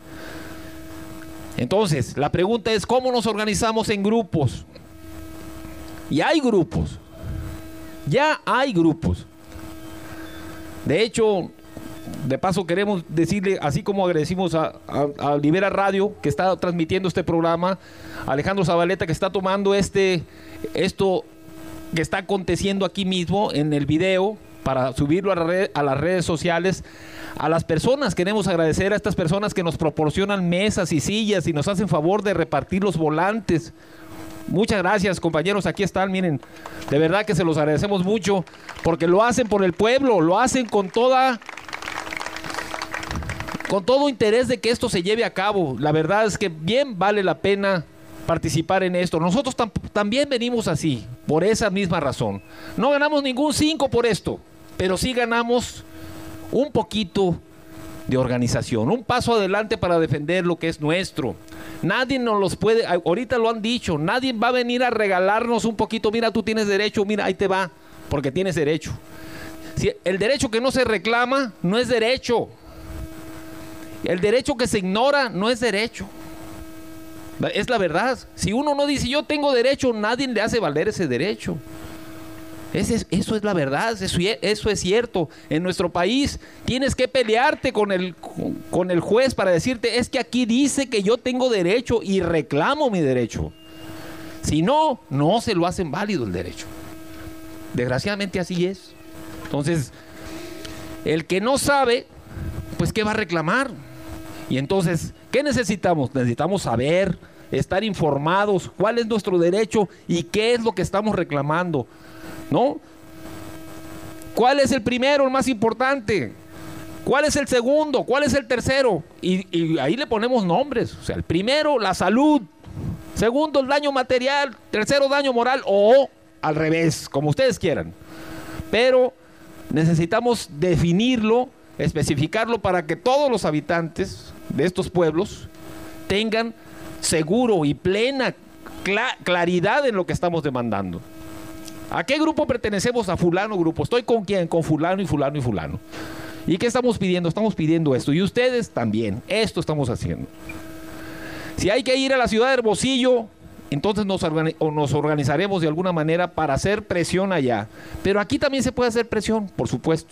Entonces, la pregunta es, ¿cómo nos organizamos en grupos? Y hay grupos. Ya hay grupos. De hecho, de paso queremos decirle, así como agradecimos a, a, a Libera Radio, que está transmitiendo este programa, a Alejandro Zabaleta, que está tomando este, esto que está aconteciendo aquí mismo en el video, para subirlo a, red, a las redes sociales. A las personas, queremos agradecer a estas personas que nos proporcionan mesas y sillas y nos hacen favor de repartir los volantes. Muchas gracias, compañeros, aquí están, miren, de verdad que se los agradecemos mucho, porque lo hacen por el pueblo, lo hacen con toda, con todo interés de que esto se lleve a cabo. La verdad es que bien vale la pena participar en esto. Nosotros tam también venimos así, por esa misma razón. No ganamos ningún cinco por esto, pero sí ganamos un poquito de organización, un paso adelante para defender lo que es nuestro. Nadie nos los puede, ahorita lo han dicho, nadie va a venir a regalarnos un poquito. Mira, tú tienes derecho, mira, ahí te va, porque tienes derecho. Si el derecho que no se reclama no es derecho. El derecho que se ignora no es derecho. Es la verdad. Si uno no dice yo tengo derecho, nadie le hace valer ese derecho. Ese, eso es la verdad, eso, eso es cierto. En nuestro país tienes que pelearte con el, con, con el juez para decirte, es que aquí dice que yo tengo derecho y reclamo mi derecho. Si no, no se lo hacen válido el derecho. Desgraciadamente así es. Entonces, el que no sabe, pues ¿qué va a reclamar? Y entonces, ¿qué necesitamos? Necesitamos saber, estar informados, cuál es nuestro derecho y qué es lo que estamos reclamando, ¿no? ¿Cuál es el primero, el más importante? ¿Cuál es el segundo? ¿Cuál es el tercero? Y, y ahí le ponemos nombres. O sea, el primero, la salud. Segundo, el daño material. Tercero, daño moral. O al revés, como ustedes quieran. Pero necesitamos definirlo, especificarlo para que todos los habitantes de estos pueblos tengan seguro y plena cla- claridad en lo que estamos demandando. ¿A qué grupo pertenecemos? A fulano grupo. ¿Estoy con quién? Con fulano y fulano y fulano. ¿Y qué estamos pidiendo? Estamos pidiendo esto. Y ustedes también. Esto estamos haciendo. Si hay que ir a la ciudad de Hermosillo, entonces nos, organi- o nos organizaremos de alguna manera para hacer presión allá. Pero aquí también se puede hacer presión, por supuesto.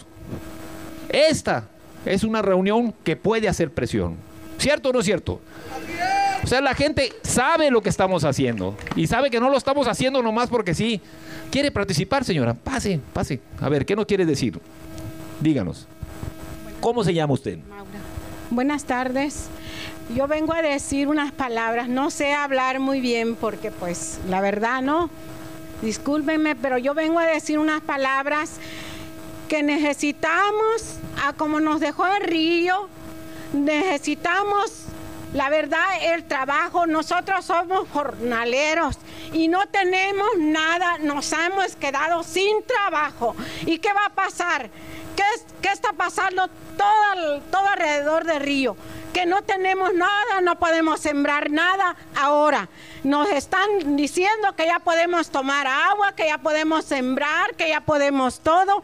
Esta es una reunión que puede hacer presión. ¿Cierto o no es cierto? O sea, la gente sabe lo que estamos haciendo y sabe que no lo estamos haciendo nomás porque sí. ¿Quiere participar, señora? Pase, pase. A ver, ¿qué nos quiere decir? Díganos. ¿Cómo se llama usted? Maura. Buenas tardes. Yo vengo a decir unas palabras. No sé hablar muy bien porque, pues, la verdad, no. Discúlpenme, pero yo vengo a decir unas palabras que necesitamos, a como nos dejó el río, necesitamos, la verdad, el trabajo. Nosotros somos jornaleros y no tenemos nada, nos hemos quedado sin trabajo. ¿Y qué va a pasar? ¿Qué, qué está pasando todo, todo alrededor del río? Que no tenemos nada, no podemos sembrar nada ahora. Nos están diciendo que ya podemos tomar agua, que ya podemos sembrar, que ya podemos todo.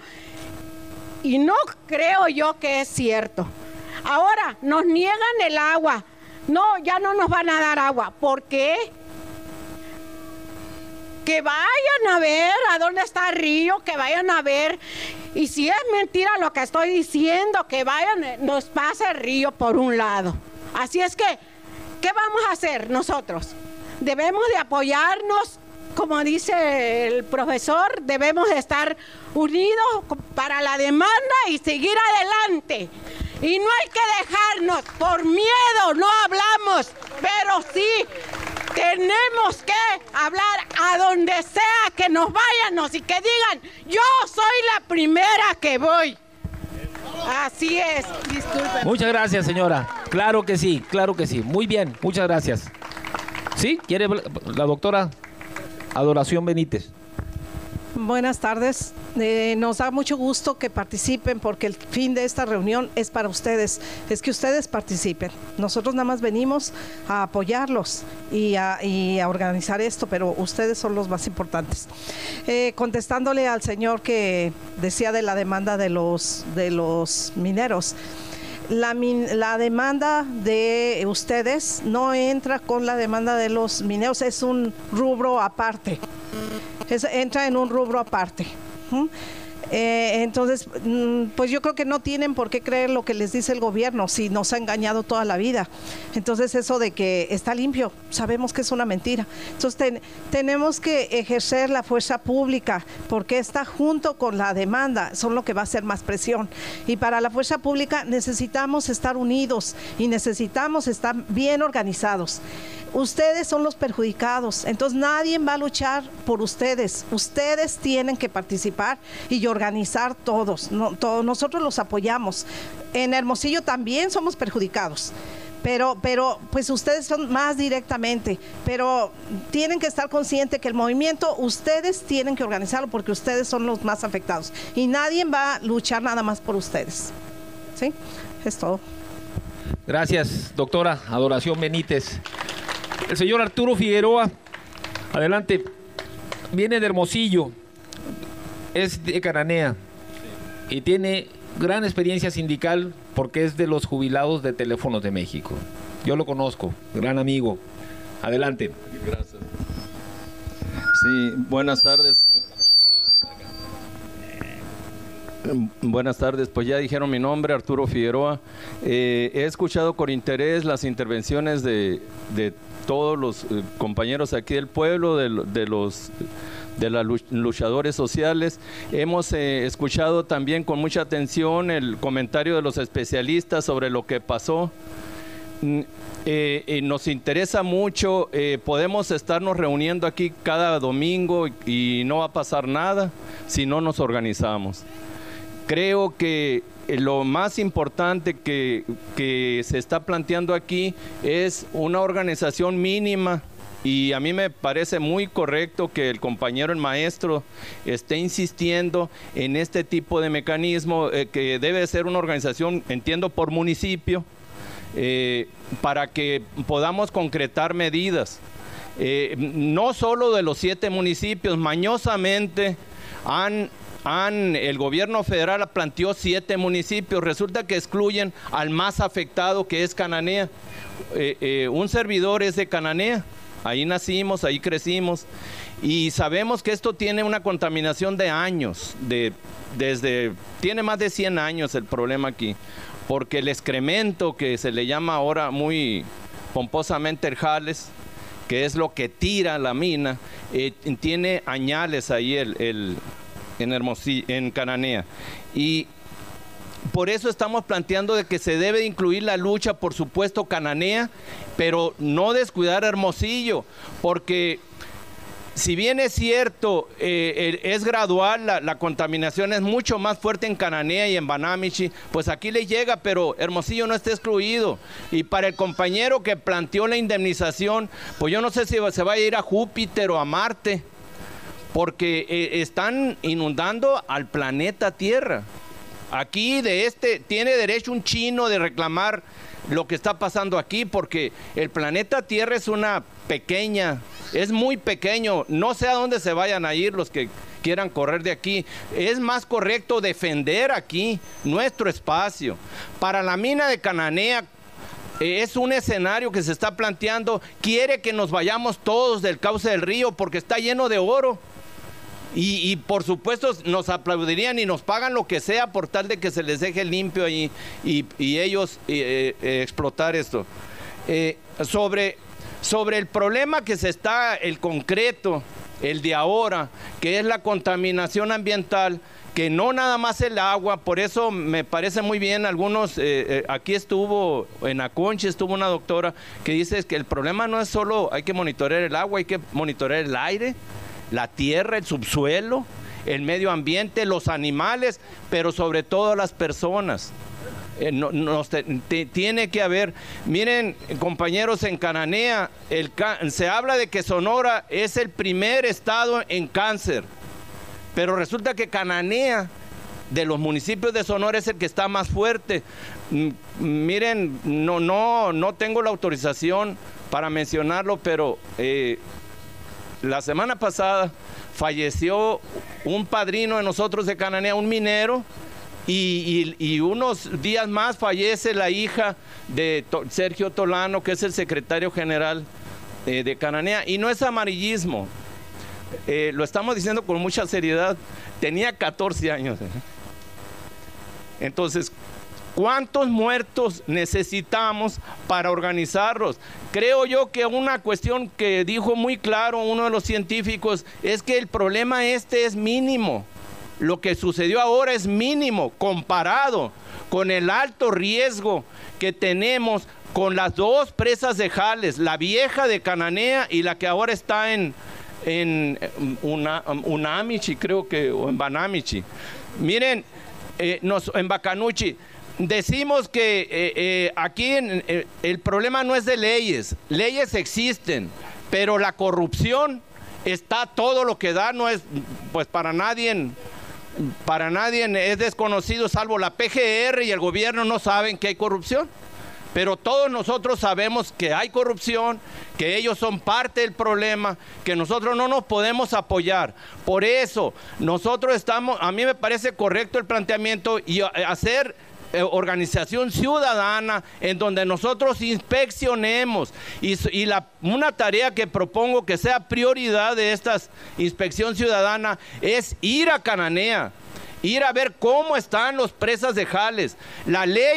Y no creo yo que es cierto. Ahora nos niegan el agua. No, ya no nos van a dar agua. ¿Por qué? Que vayan a ver a dónde está el río, que vayan a ver. Y si es mentira lo que estoy diciendo, que vayan, nos pasa el río por un lado. Así es que, ¿qué vamos a hacer nosotros? Debemos de apoyarnos, como dice el profesor, debemos de estar unidos para la demanda y seguir adelante. Y no hay que dejarnos, por miedo no hablamos, pero sí tenemos que hablar a donde sea que nos vayamos y que digan, yo soy la primera que voy. Así es, disculpen. Muchas gracias, señora. Claro que sí, claro que sí. Muy bien, muchas gracias. ¿Sí? ¿Quiere la doctora Adoración Benítez? Buenas tardes. Eh, nos da mucho gusto que participen porque el fin de esta reunión es para ustedes, es que ustedes participen. Nosotros nada más venimos a apoyarlos y a, y a organizar esto, pero ustedes son los más importantes. Eh, contestándole al señor que decía de la demanda de los, de los mineros. La, la demanda de ustedes no entra con la demanda de los mineros, es un rubro aparte. Es, entra en un rubro aparte. ¿Mm? Eh, entonces, pues yo creo que no tienen por qué creer lo que les dice el gobierno si nos ha engañado toda la vida. Entonces, eso de que está limpio, sabemos que es una mentira. Entonces, ten, tenemos que ejercer la fuerza pública porque está junto con la demanda, son lo que va a hacer más presión. Y para la fuerza pública necesitamos estar unidos y necesitamos estar bien organizados. Ustedes son los perjudicados, entonces nadie va a luchar por ustedes. Ustedes tienen que participar y organizar todos. No, todos nosotros los apoyamos. En Hermosillo también somos perjudicados, pero, pero pues ustedes son más directamente. Pero tienen que estar conscientes que el movimiento ustedes tienen que organizarlo porque ustedes son los más afectados y nadie va a luchar nada más por ustedes. ¿Sí? Es todo. Gracias, doctora Adoración Benítez. El señor Arturo Figueroa, adelante, viene de Hermosillo, es de Cananea y tiene gran experiencia sindical porque es de los jubilados de Teléfonos de México. Yo lo conozco, gran amigo. Adelante. Gracias. Sí, buenas tardes. Buenas tardes, pues ya dijeron mi nombre, Arturo Figueroa. Eh, he escuchado con interés las intervenciones de, de todos los eh, compañeros aquí del pueblo, de, de los de los luchadores sociales. Hemos eh, escuchado también con mucha atención el comentario de los especialistas sobre lo que pasó. Eh, eh, nos interesa mucho, eh, podemos estarnos reuniendo aquí cada domingo y, y no va a pasar nada si no nos organizamos. Creo que eh, lo más importante que, que se está planteando aquí es una organización mínima, y a mí me parece muy correcto que el compañero el maestro esté insistiendo en este tipo de mecanismo, eh, que debe ser una organización, entiendo, por municipio, Eh, para que podamos concretar medidas. Eh, no solo de los siete municipios, mañosamente han, han, el gobierno federal planteó siete municipios, resulta que excluyen al más afectado, que es Cananea. Eh, eh, un servidor es de Cananea, ahí nacimos, ahí crecimos, y sabemos que esto tiene una contaminación de años, de, desde, tiene más de cien años el problema aquí, porque el excremento, que se le llama ahora muy pomposamente el jales, que es lo que tira la mina, eh, tiene añales ahí el, el, en, Hermosillo, en Cananea. Y por eso estamos planteando de que se debe incluir la lucha, por supuesto, Cananea, pero no descuidar Hermosillo, porque si bien es cierto, eh, es gradual, la, la contaminación es mucho más fuerte en Cananea y en Banamichi, pues aquí le llega, pero Hermosillo no está excluido. Y para el compañero que planteó la indemnización, pues yo no sé si se va a ir a Júpiter o a Marte, porque eh, están inundando al planeta Tierra. Aquí de este tiene derecho un chino de reclamar lo que está pasando aquí, porque el planeta Tierra es una pequeña, es muy pequeño, no sé a dónde se vayan a ir los que quieran correr de aquí. Es más correcto defender aquí nuestro espacio. Para la mina de Cananea eh, es un escenario que se está planteando, quiere que nos vayamos todos del cauce del río porque está lleno de oro. Y, y por supuesto nos aplaudirían y nos pagan lo que sea por tal de que se les deje limpio ahí y, y ellos eh, eh, explotar esto. Eh, sobre, sobre el problema que se está, el concreto, el de ahora, que es la contaminación ambiental, que no nada más el agua, por eso me parece muy bien algunos, eh, eh, aquí estuvo, en Aconchi estuvo una doctora que dice que el problema no es solo hay que monitorear el agua, hay que monitorear el aire, la tierra, el subsuelo, el medio ambiente, los animales, pero sobre todo las personas. Eh, no, no, te, te, tiene que haber, miren compañeros, en Cananea el, se habla de que Sonora es el primer estado en cáncer, pero resulta que Cananea, de los municipios de Sonora, es el que está más fuerte. M miren, no, no, no tengo la autorización para mencionarlo, pero eh, la semana pasada falleció un padrino de nosotros de Cananea, un minero, y, y, y unos días más fallece la hija de to Sergio Tolano, que es el secretario general eh, de Cananea, y no es amarillismo, eh, lo estamos diciendo con mucha seriedad, tenía catorce años. ¿eh? Entonces, ¿cuántos muertos necesitamos para organizarlos? Creo yo que una cuestión que dijo muy claro uno de los científicos es que el problema este es mínimo. Lo que sucedió ahora es mínimo comparado con el alto riesgo que tenemos con las dos presas de Jales, la vieja de Cananea y la que ahora está en, en una, Unamichi, creo que, o en Banamichi. Miren, eh, nos, en Bacanuchi, decimos que eh, eh, aquí en, eh, el problema no es de leyes, leyes existen, pero la corrupción está todo lo que da, no es, pues para nadie, para nadie es desconocido, salvo la P G R y el gobierno no saben que hay corrupción. Pero todos nosotros sabemos que hay corrupción, que ellos son parte del problema, que nosotros no nos podemos apoyar. Por eso, nosotros estamos, a mí me parece correcto el planteamiento y hacer eh, organización ciudadana en donde nosotros inspeccionemos. Y, y la, una tarea que propongo que sea prioridad de esta inspección ciudadana es ir a Cananea, ir a ver cómo están los presas de Jales. La ley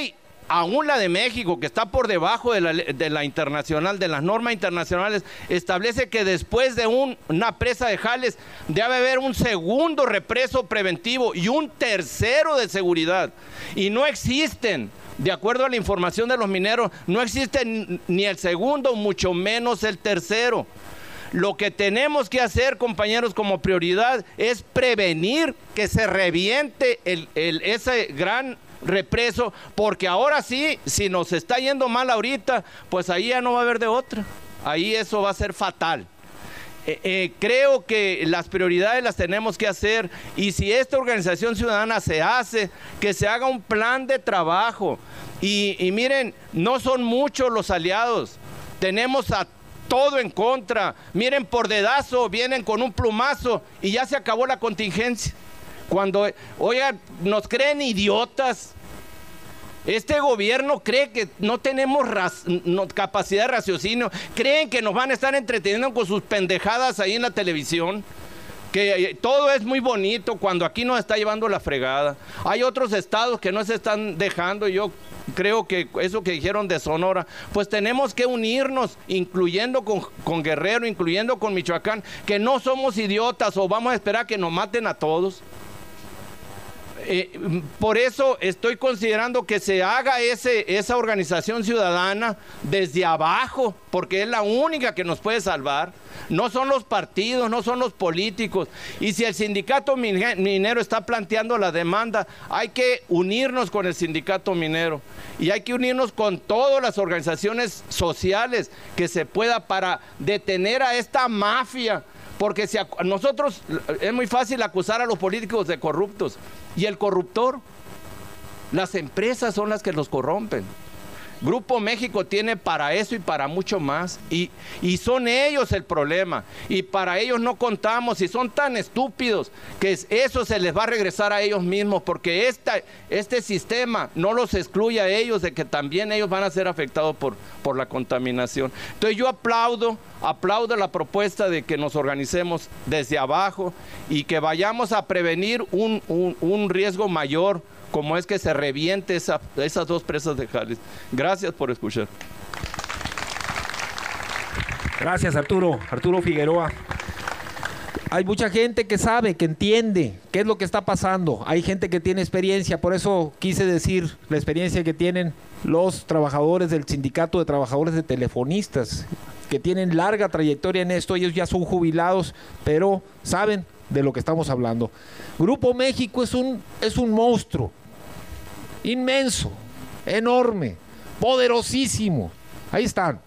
aún la de México, que está por debajo de la, de la internacional, de las normas internacionales, establece que después de un, una presa de jales debe haber un segundo represo preventivo y un tercero de seguridad. Y no existen, de acuerdo a la información de los mineros, no existe ni el segundo, mucho menos el tercero. Lo que tenemos que hacer, compañeros, como prioridad es prevenir que se reviente el, el, ese gran represo, porque ahora sí, si nos está yendo mal ahorita, pues ahí ya no va a haber de otra. Ahí eso va a ser fatal. Eh, eh, creo que las prioridades las tenemos que hacer, y si esta organización ciudadana se hace, que se haga un plan de trabajo. Y, y miren, no son muchos los aliados, tenemos a todo en contra. Miren, por dedazo vienen con un plumazo y ya se acabó la contingencia. Cuando, oigan, nos creen idiotas. Este gobierno cree que no tenemos no, capacidad de raciocinio. Creen que nos van a estar entreteniendo con sus pendejadas ahí en la televisión. Que eh, todo es muy bonito cuando aquí nos está llevando la fregada. Hay otros estados que no se están dejando. Yo creo que eso que dijeron de Sonora, pues tenemos que unirnos, incluyendo con, con Guerrero, incluyendo con Michoacán, que no somos idiotas o vamos a esperar que nos maten a todos. Eh, por eso estoy considerando que se haga ese, esa organización ciudadana desde abajo, porque es la única que nos puede salvar. No son los partidos, no son los políticos. Y si el sindicato minero está planteando la demanda, hay que unirnos con el sindicato minero y hay que unirnos con todas las organizaciones sociales que se pueda para detener a esta mafia. Porque si a nosotros es muy fácil acusar a los políticos de corruptos, y el corruptor, las empresas son las que los corrompen. Grupo México tiene para eso y para mucho más, y, y son ellos el problema, y para ellos no contamos, y son tan estúpidos que eso se les va a regresar a ellos mismos, porque esta, este sistema no los excluye a ellos de que también ellos van a ser afectados por, por la contaminación. Entonces yo aplaudo, aplaudo la propuesta de que nos organicemos desde abajo y que vayamos a prevenir un, un, un riesgo mayor, como es que se reviente esa, esas dos presas de jales. Gracias por escuchar. Gracias, Arturo, Arturo Figueroa. Hay mucha gente que sabe, que entiende qué es lo que está pasando. Hay gente que tiene experiencia, por eso quise decir la experiencia que tienen los trabajadores del Sindicato de Trabajadores de Telefonistas, que tienen larga trayectoria en esto. Ellos ya son jubilados, pero saben de lo que estamos hablando. Grupo México es un, es un monstruo inmenso, enorme, poderosísimo. Ahí están.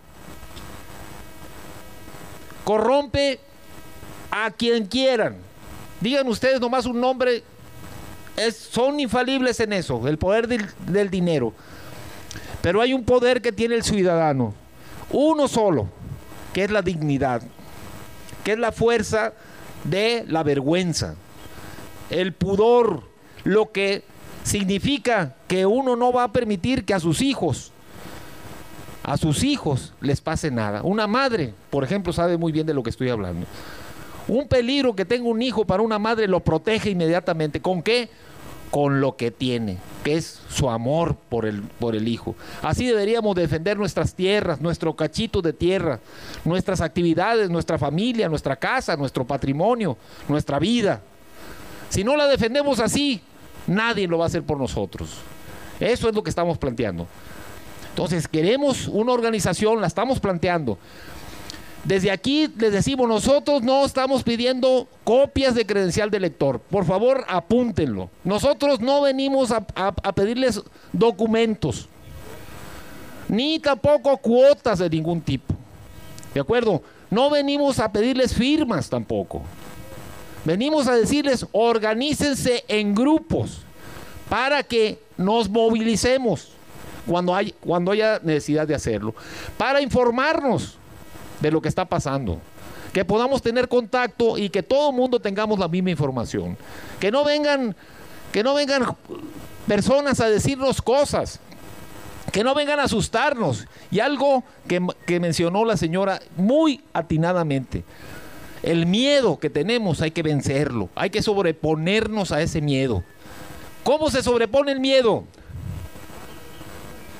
Corrompe a quien quieran. Digan ustedes nomás un nombre. Es, son infalibles en eso, el poder del, del dinero. Pero hay un poder que tiene el ciudadano, uno solo, que es la dignidad, que es la fuerza de la vergüenza, el pudor, lo que significa que uno no va a permitir que a sus hijos, a sus hijos les pase nada. Una madre, por ejemplo, sabe muy bien de lo que estoy hablando. Un peligro que tenga un hijo para una madre lo protege inmediatamente. ¿Con qué? Con lo que tiene, que es su amor por el, por el hijo. Así deberíamos defender nuestras tierras, nuestro cachito de tierra, nuestras actividades, nuestra familia, nuestra casa, nuestro patrimonio, nuestra vida. Si no la defendemos así, nadie lo va a hacer por nosotros. Eso es lo que estamos planteando. Entonces, queremos una organización, la estamos planteando. Desde aquí les decimos, nosotros no estamos pidiendo copias de credencial de lector. Por favor, apúntenlo. Nosotros no venimos a, a, a pedirles documentos, ni tampoco cuotas de ningún tipo. ¿De acuerdo? No venimos a pedirles firmas tampoco. Venimos a decirles, organícense en grupos para que nos movilicemos cuando, hay, cuando haya necesidad de hacerlo, para informarnos de lo que está pasando, que podamos tener contacto y que todo el mundo tengamos la misma información, que no vengan, que no vengan personas a decirnos cosas, que no vengan a asustarnos. Y algo que, que mencionó la señora muy atinadamente, el miedo que tenemos hay que vencerlo, hay que sobreponernos a ese miedo. ¿Cómo se sobrepone el miedo?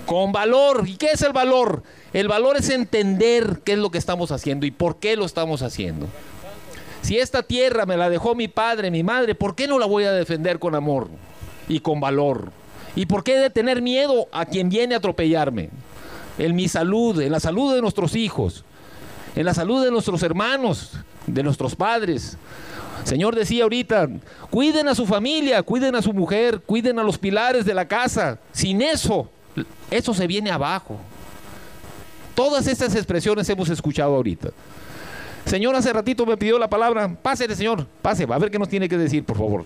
Con valor. ¿Y qué es el valor? El valor es entender qué es lo que estamos haciendo y por qué lo estamos haciendo. Si esta tierra me la dejó mi padre, mi madre, ¿por qué no la voy a defender con amor y con valor? ¿Y por qué de tener miedo a quien viene a atropellarme? En mi salud, en la salud de nuestros hijos, en la salud de nuestros hermanos, de nuestros padres. Señor decía ahorita, cuiden a su familia, cuiden a su mujer, cuiden a los pilares de la casa. Sin eso, eso se viene abajo. Todas estas expresiones hemos escuchado ahorita. Señor, hace ratito me pidió la palabra. Pásele, señor, pase, a ver qué nos tiene que decir, por favor.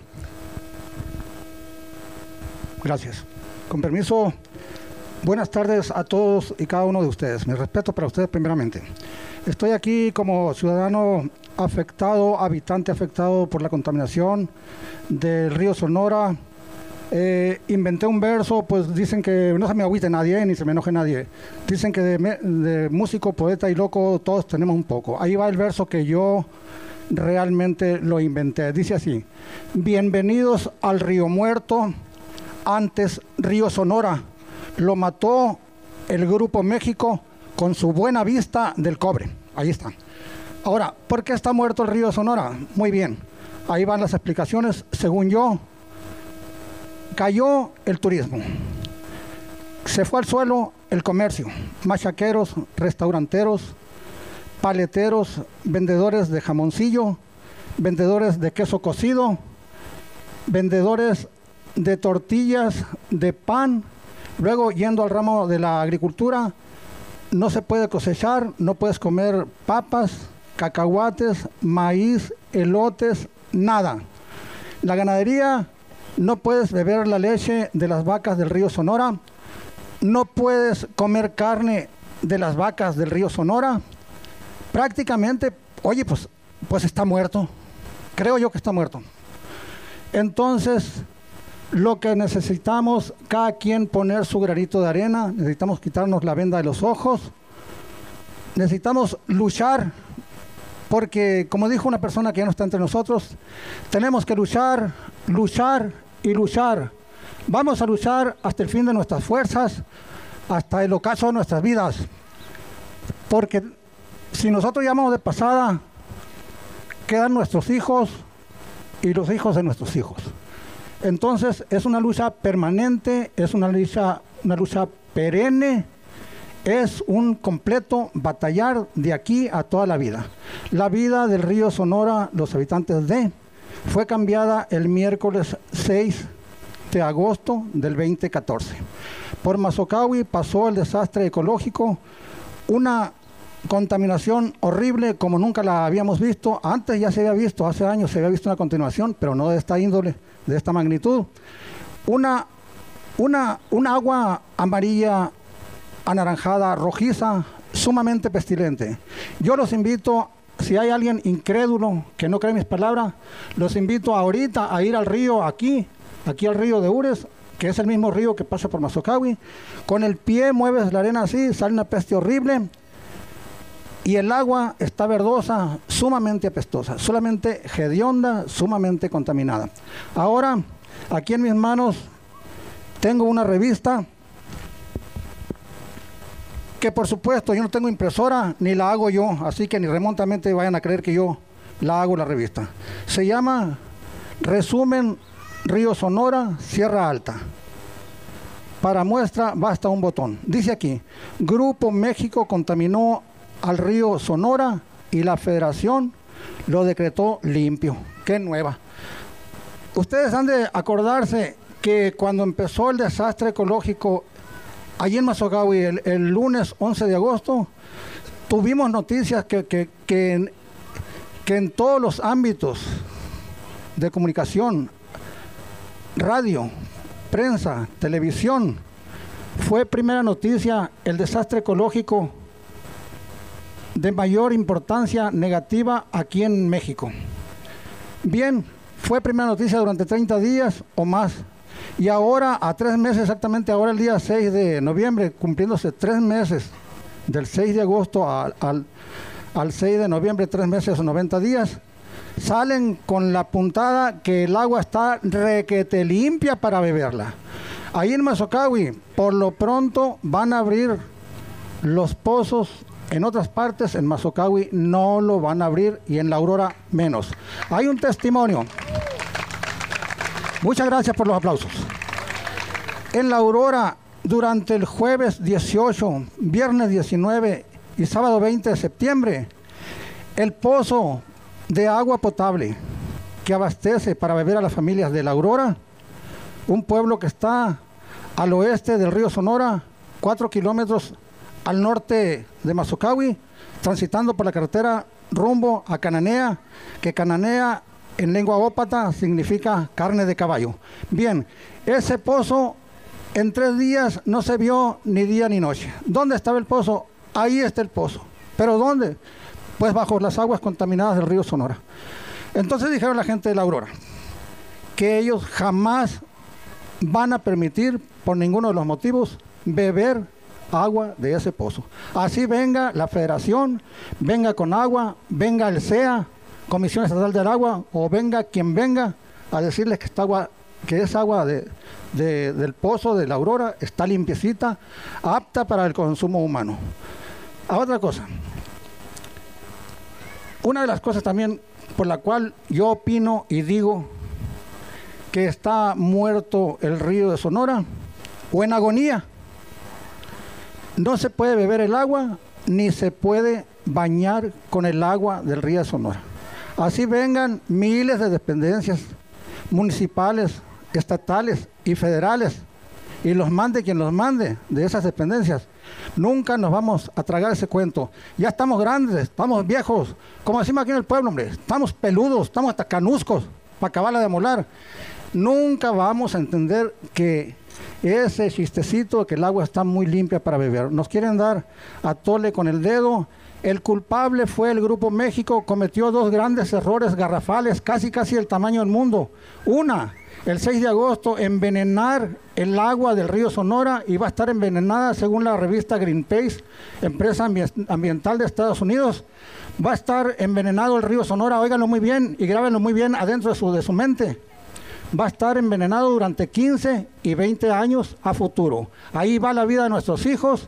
Gracias. Con permiso, buenas tardes a todos y cada uno de ustedes. Mi respeto para ustedes primeramente. Estoy aquí como ciudadano afectado, habitante afectado por la contaminación del río Sonora. Eh, inventé un verso, pues dicen que no se me agüite nadie, ni se me enoje nadie. Dicen que de, de músico, poeta y loco todos tenemos un poco. Ahí va el verso que yo realmente lo inventé. Dice así: bienvenidos al río muerto, antes río Sonora. Lo mató el Grupo México con su buena vista del cobre. Ahí está. Ahora, ¿por qué está muerto el río Sonora? Muy bien, ahí van las explicaciones. Según yo, cayó el turismo, se fue al suelo el comercio, machaqueros, restauranteros, paleteros, vendedores de jamoncillo, vendedores de queso cocido, vendedores de tortillas, de pan. Luego, yendo al ramo de la agricultura, no se puede cosechar, no puedes comer papas, cacahuates, maíz, elotes, nada. La ganadería, no puedes beber la leche de las vacas del río Sonora, no puedes comer carne de las vacas del río Sonora. Prácticamente, oye, pues, pues está muerto. Creo yo que está muerto. Entonces, lo que necesitamos, cada quien poner su granito de arena, necesitamos quitarnos la venda de los ojos, necesitamos luchar, porque como dijo una persona que ya no está entre nosotros, tenemos que luchar, luchar y luchar. Vamos a luchar hasta el fin de nuestras fuerzas, hasta el ocaso de nuestras vidas, porque si nosotros llamamos de pasada, quedan nuestros hijos y los hijos de nuestros hijos. Entonces es una lucha permanente, es una lucha, una lucha perenne, es un completo batallar de aquí a toda la vida. La vida del río Sonora, los habitantes de, fue cambiada el miércoles seis de agosto del veinte catorce. Por Mazocahui pasó el desastre ecológico, una contaminación horrible como nunca la habíamos visto. Antes ya se había visto, hace años se había visto una continuación, pero no de esta índole, de esta magnitud. Una, una, una agua amarilla, anaranjada, rojiza, sumamente pestilente. Yo los invito, si hay alguien incrédulo que no cree mis palabras, los invito ahorita a ir al río, aquí, aquí al río de Ures, que es el mismo río que pasa por Mazocahui. Con el pie mueves la arena así, sale una peste horrible. Y el agua está verdosa, sumamente apestosa, solamente hedionda, sumamente contaminada. Ahora, aquí en mis manos, tengo una revista que por supuesto yo no tengo impresora, ni la hago yo, así que ni remotamente vayan a creer que yo la hago la revista. Se llama Resumen Río Sonora, Sierra Alta. Para muestra basta un botón. Dice aquí, Grupo México contaminó al río Sonora y la Federación lo decretó limpio. ¡Qué nueva! Ustedes han de acordarse que cuando empezó el desastre ecológico allí en Mazocahui, el, el lunes once de agosto, tuvimos noticias que, que, que, en, que en todos los ámbitos de comunicación, radio, prensa, televisión, fue primera noticia el desastre ecológico de mayor importancia negativa aquí en México. Bien, fue primera noticia durante treinta días o más. Y ahora, a tres meses exactamente, ahora el día seis de noviembre, cumpliéndose tres meses, del seis de agosto al, al, al seis de noviembre, tres meses o noventa días, salen con la puntada que el agua está requete limpia para beberla. Ahí en Mazocawi, por lo pronto van a abrir los pozos. En otras partes, en Mazocawi, no lo van a abrir y en La Aurora menos. Hay un testimonio. Muchas gracias por los aplausos. En La Aurora, durante el jueves dieciocho, viernes diecinueve y sábado veinte de septiembre, el pozo de agua potable que abastece para beber a las familias de La Aurora, un pueblo que está al oeste del río Sonora, cuatro kilómetros al norte de Mazocawi, transitando por la carretera rumbo a Cananea, que Cananea en lengua ópata significa carne de caballo. Bien, ese pozo en tres días no se vio ni día ni noche. ¿Dónde estaba el pozo? Ahí está el pozo. ¿Pero dónde? Pues bajo las aguas contaminadas del río Sonora. Entonces dijeron la gente de La Aurora que ellos jamás van a permitir, por ninguno de los motivos, beber agua de ese pozo. Así venga la federación, venga con agua, venga el C E A, Comisión Estatal del Agua, o venga quien venga a decirles que esta agua, que esa agua de, de, del pozo de La Aurora está limpiecita, apta para el consumo humano. A otra cosa, una de las cosas también por la cual yo opino y digo que está muerto el río de Sonora o en agonía, no se puede beber el agua ni se puede bañar con el agua del río de Sonora. Así vengan miles de dependencias municipales, estatales y federales y los mande quien los mande de esas dependencias. Nunca nos vamos a tragar ese cuento. Ya estamos grandes, estamos viejos, como decimos aquí en el pueblo, hombre, estamos peludos, estamos hasta canuscos para acabarla de molar. Nunca vamos a entender que ese chistecito, que el agua está muy limpia para beber. Nos quieren dar a tole con el dedo. El culpable fue el Grupo México, cometió dos grandes errores garrafales, casi casi del tamaño del mundo. Una, el seis de agosto, envenenar el agua del río Sonora, y va a estar envenenada según la revista Greenpeace, empresa ambiental de Estados Unidos. Va a estar envenenado el río Sonora, óiganlo muy bien y grábenlo muy bien adentro de su, de su mente. Va a estar envenenado durante quince y veinte años a futuro. Ahí va la vida de nuestros hijos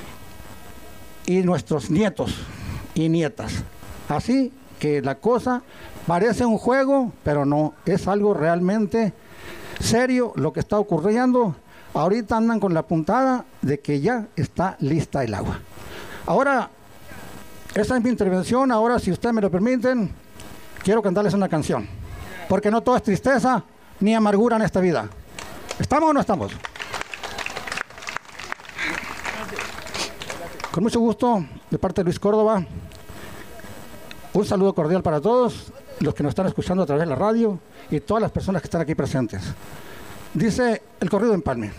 y nuestros nietos y nietas. Así que la cosa parece un juego, pero no, es algo realmente serio lo que está ocurriendo. Ahorita andan con la puntada de que ya está lista el agua. Ahora, esa es mi intervención. Ahora, si ustedes me lo permiten, quiero cantarles una canción, porque no todo es tristeza ni amargura en esta vida. ¿Estamos o no estamos? Con mucho gusto, de parte de Luis Córdoba, un saludo cordial para todos los que nos están escuchando a través de la radio y todas las personas que están aquí presentes. Dice el corrido Empalme: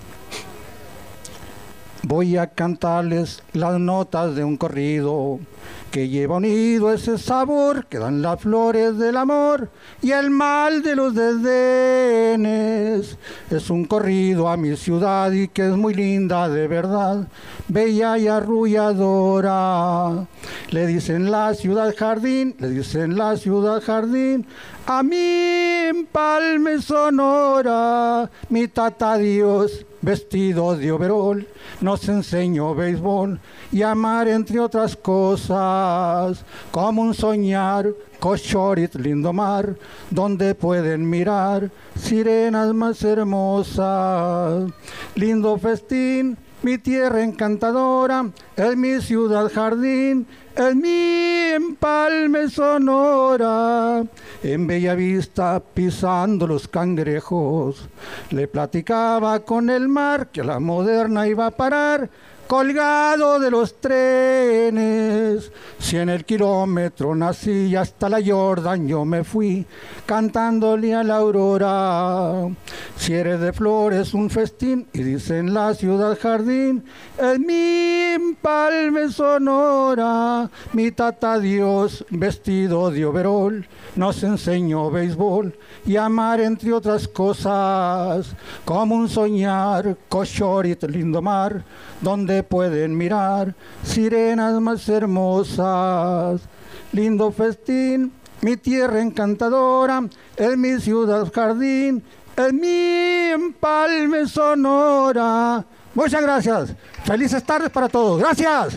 voy a cantarles las notas de un corrido que lleva unido ese sabor que dan las flores del amor y el mal de los desdenes. Es un corrido a mi ciudad y que es muy linda de verdad, bella y arrulladora. Le dicen la ciudad jardín, le dicen la ciudad jardín, a mí Empalme Sonora. Mi tata Dios, vestido de overol, nos enseñó béisbol y amar entre otras cosas, como un soñar, Cochorit, lindo mar, donde pueden mirar sirenas más hermosas. Lindo festín, mi tierra encantadora, es mi ciudad jardín, es mi Empalme Sonora. En Bella Vista, pisando los cangrejos, le platicaba con el mar que a la moderna iba a parar, colgado de los trenes. Si en el kilómetro nací y hasta la Jordan yo me fui, cantándole a la aurora. Si eres de flores un festín, y dicen la ciudad jardín, es mi Empalme Sonora. Mi tata Dios, vestido de overol, nos enseñó béisbol y amar entre otras cosas, como un soñar, Cochorit, lindo mar, donde pueden mirar sirenas más hermosas. Lindo festín, mi tierra encantadora, es mi ciudad jardín, en mi empalme Sonora. Muchas gracias. Felices tardes para todos. Gracias.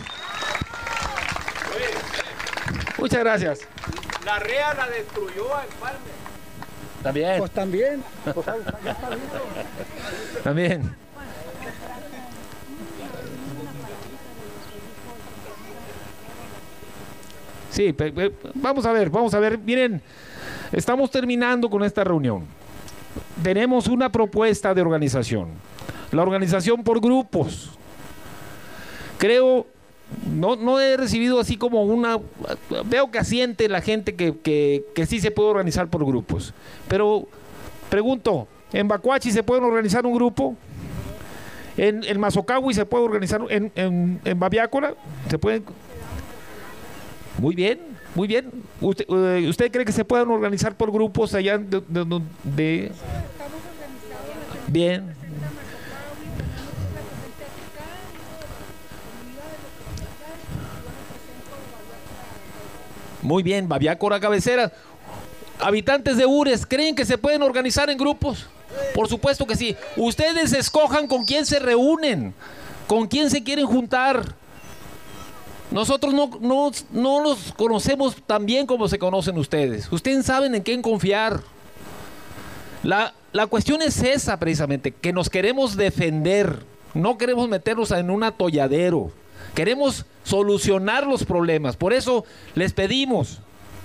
Muchas gracias. La R E A la destruyó a Empalme. También. Pues también. Pues, ya está bien. También. Sí, pe, pe, vamos a ver, vamos a ver. Miren, estamos terminando con esta reunión. Tenemos una propuesta de organización. La organización por grupos. Creo, no, no he recibido así como una... Veo que asiente la gente que, que, que sí se puede organizar por grupos. Pero pregunto, ¿en Bacuachi se puede organizar un grupo? ¿En, en Mazocahui se puede organizar? ¿En, en, en Babiácora se puede...? Muy bien, muy bien. ¿Usted, uh, ¿Usted cree que se pueden organizar por grupos allá de... de, de, de... Bien. Muy bien, Babiácora cabecera. Habitantes de Ures, ¿creen que se pueden organizar en grupos? Por supuesto que sí. Ustedes escojan con quién se reúnen, con quién se quieren juntar. Nosotros no, no, no los conocemos tan bien como se conocen ustedes. Ustedes saben en quién confiar. La, la cuestión es esa precisamente, que nos queremos defender. No queremos meternos en un atolladero. Queremos solucionar los problemas. Por eso les pedimos.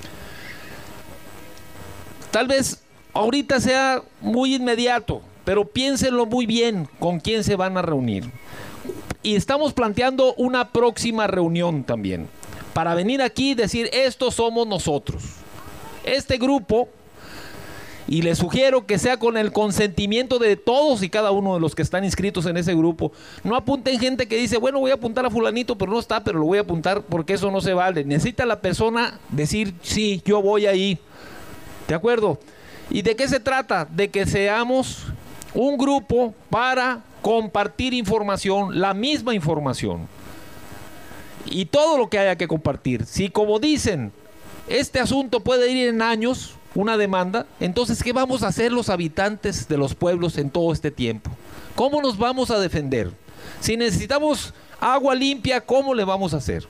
Tal vez ahorita sea muy inmediato, pero piénsenlo muy bien con quién se van a reunir. Y estamos planteando una próxima reunión también, para venir aquí y decir, estos somos nosotros. Este grupo, y les sugiero que sea con el consentimiento de todos y cada uno de los que están inscritos en ese grupo. No apunten gente que dice, bueno, voy a apuntar a fulanito, pero no está, pero lo voy a apuntar porque eso no se vale. Necesita la persona decir, sí, yo voy ahí. ¿De acuerdo? ¿Y de qué se trata? De que seamos un grupo para compartir información, la misma información. Y todo lo que haya que compartir. Si, como dicen, este asunto puede ir en años, una demanda, entonces, ¿qué vamos a hacer los habitantes de los pueblos en todo este tiempo? ¿Cómo nos vamos a defender? Si necesitamos agua limpia, ¿cómo le vamos a hacer?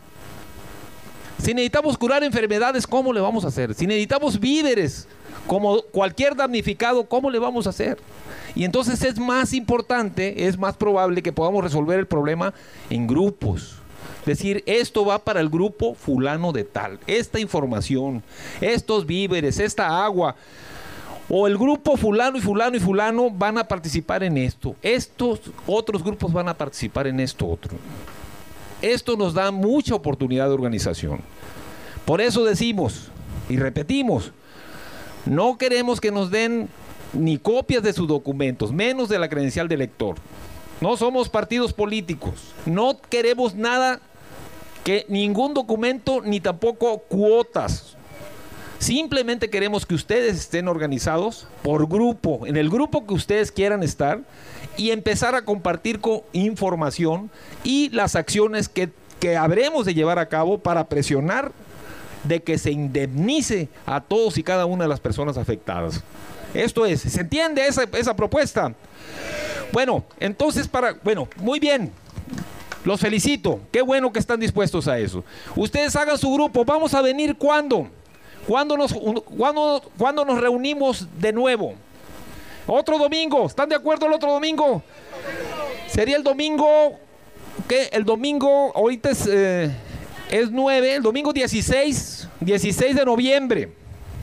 Si necesitamos curar enfermedades, ¿cómo le vamos a hacer? Si necesitamos víveres, como cualquier damnificado, ¿cómo le vamos a hacer? Y entonces es más importante, es más probable que podamos resolver el problema en grupos. Decir, esto va para el grupo fulano de tal, esta información, estos víveres, esta agua, o el grupo fulano y fulano y fulano van a participar en esto, estos otros grupos van a participar en esto otro. Esto nos da mucha oportunidad de organización. Por eso decimos y repetimos, no queremos que nos den ni copias de sus documentos, menos de la credencial de elector. No somos partidos políticos, no queremos nada, que ningún documento ni tampoco cuotas. Simplemente queremos que ustedes estén organizados por grupo, en el grupo que ustedes quieran estar, y empezar a compartir con información y las acciones que, que habremos de llevar a cabo para presionar de que se indemnice a todos y cada una de las personas afectadas. Esto es, ¿se entiende esa, esa propuesta? Bueno, entonces para, bueno, muy bien, los felicito, qué bueno que están dispuestos a eso. Ustedes hagan su grupo, vamos a venir ¿cuándo? ¿Cuándo nos, cuándo, cuándo nos reunimos de nuevo? Otro domingo, ¿están de acuerdo el otro domingo? Sería el domingo, ¿qué? El domingo, ahorita es, eh, es nueve, el domingo dieciséis, dieciséis de noviembre.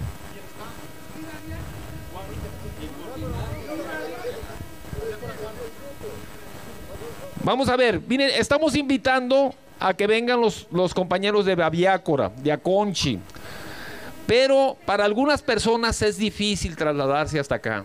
Vamos a ver, miren, estamos invitando a que vengan los, los compañeros de Babiácora, de Aconchi, pero para algunas personas es difícil trasladarse hasta acá.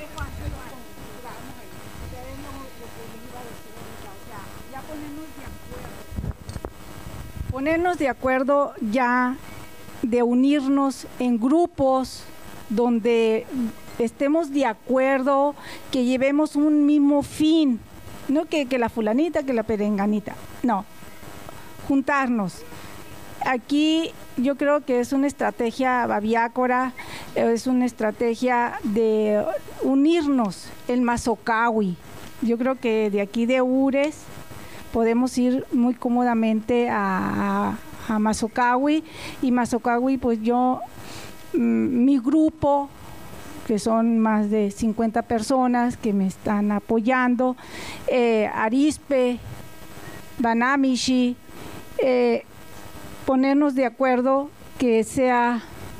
Ponernos de acuerdo ya, de unirnos en grupos donde estemos de acuerdo, que llevemos un mismo fin. No que, que la fulanita, que la perenganita, no, juntarnos. Aquí yo creo que es una estrategia babiácora, es una estrategia de unirnos el Mazocahui. Yo creo que de aquí de Ures podemos ir muy cómodamente a, a, a Mazocahui, y Mazocahui, pues yo, mm, mi grupo, que son más de cincuenta personas que me están apoyando, eh, Arispe, Banamishi, eh, ponernos de acuerdo que sea,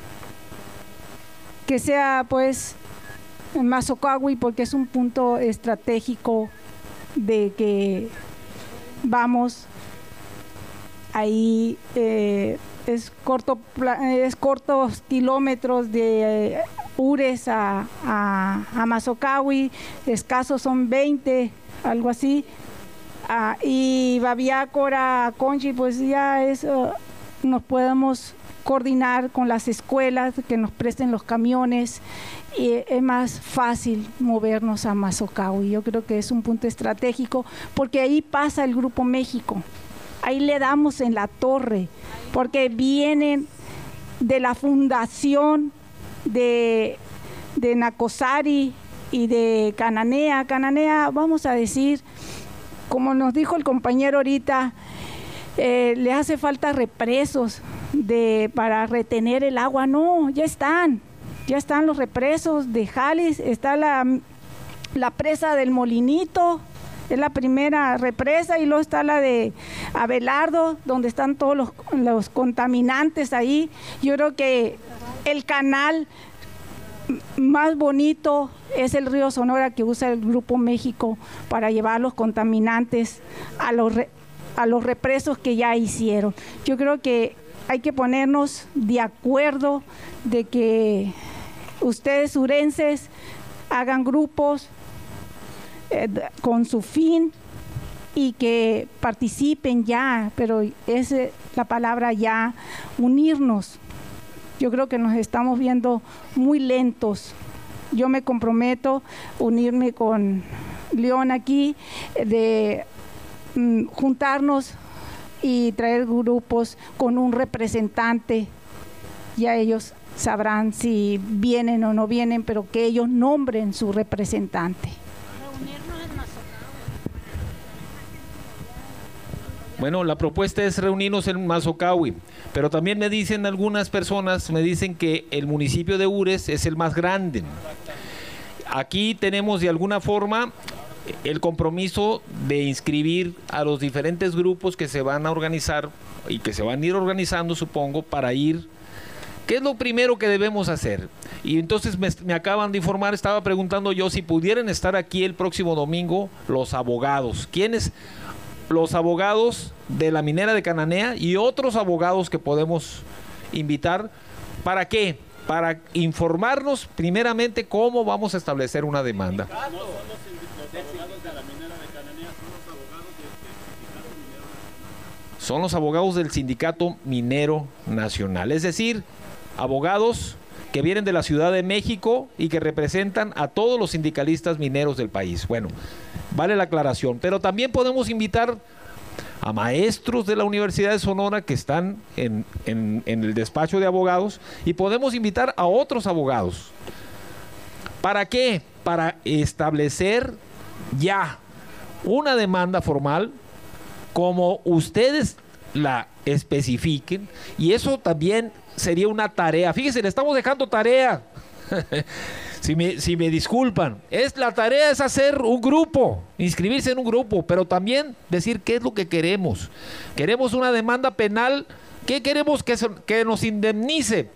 que sea pues Mazocahui, porque es un punto estratégico de que vamos ahí, eh, es corto, es cortos kilómetros de eh, Ures a, a, a Mazocahui, escasos son veinte, algo así, ah, y Babiácora, Conchi, pues ya eso nos podemos coordinar con las escuelas que nos presten los camiones, y es más fácil movernos a Mazocahui. Yo creo que es un punto estratégico porque ahí pasa el Grupo México, ahí le damos en la torre, porque vienen de la fundación de, de Nacosari y de Cananea. Cananea, vamos a decir, como nos dijo el compañero ahorita, eh, le hace falta represos de, para retener el agua. No, ya están, ya están los represos de Jalis, está la, la presa del Molinito, es la primera represa, y luego está la de Abelardo, donde están todos los, los contaminantes ahí. Yo creo que el canal más bonito es el río Sonora, que usa el Grupo México para llevar los contaminantes a los, a los represos que ya hicieron. Yo creo que hay que ponernos de acuerdo de que ustedes urenses hagan grupos eh, con su fin y que participen ya, pero es la palabra ya, unirnos. Yo creo que nos estamos viendo muy lentos. Yo me comprometo a unirme con León aquí, de mm, juntarnos y traer grupos con un representante. Ya ellos sabrán si vienen o no vienen, pero que ellos nombren su representante. Bueno, la propuesta es reunirnos en Mazocahui, pero también me dicen algunas personas, me dicen que el municipio de Ures es el más grande. Aquí tenemos de alguna forma el compromiso de inscribir a los diferentes grupos que se van a organizar y que se van a ir organizando, supongo, para ir. ¿Qué es lo primero que debemos hacer? Y entonces me, me acaban de informar, estaba preguntando yo si pudieran estar aquí el próximo domingo los abogados. ¿Quiénes? Los abogados de la minera de Cananea y otros abogados que podemos invitar. ¿Para qué? Para informarnos primeramente cómo vamos a establecer una demanda. Son los abogados del Sindicato Minero Nacional, es decir, abogados que vienen de la Ciudad de México y que representan a todos los sindicalistas mineros del país. Bueno, vale la aclaración, pero también podemos invitar a maestros de la Universidad de Sonora que están en, en, en el despacho de abogados, y podemos invitar a otros abogados. ¿Para qué? Para establecer ya una demanda formal como ustedes la especifiquen, y eso también sería una tarea. Fíjense, le estamos dejando tarea. Si me, si me disculpan, es la tarea es hacer un grupo, inscribirse en un grupo, pero también decir qué es lo que queremos. Queremos una demanda penal. ¿Qué queremos? Que, se, que nos indemnice.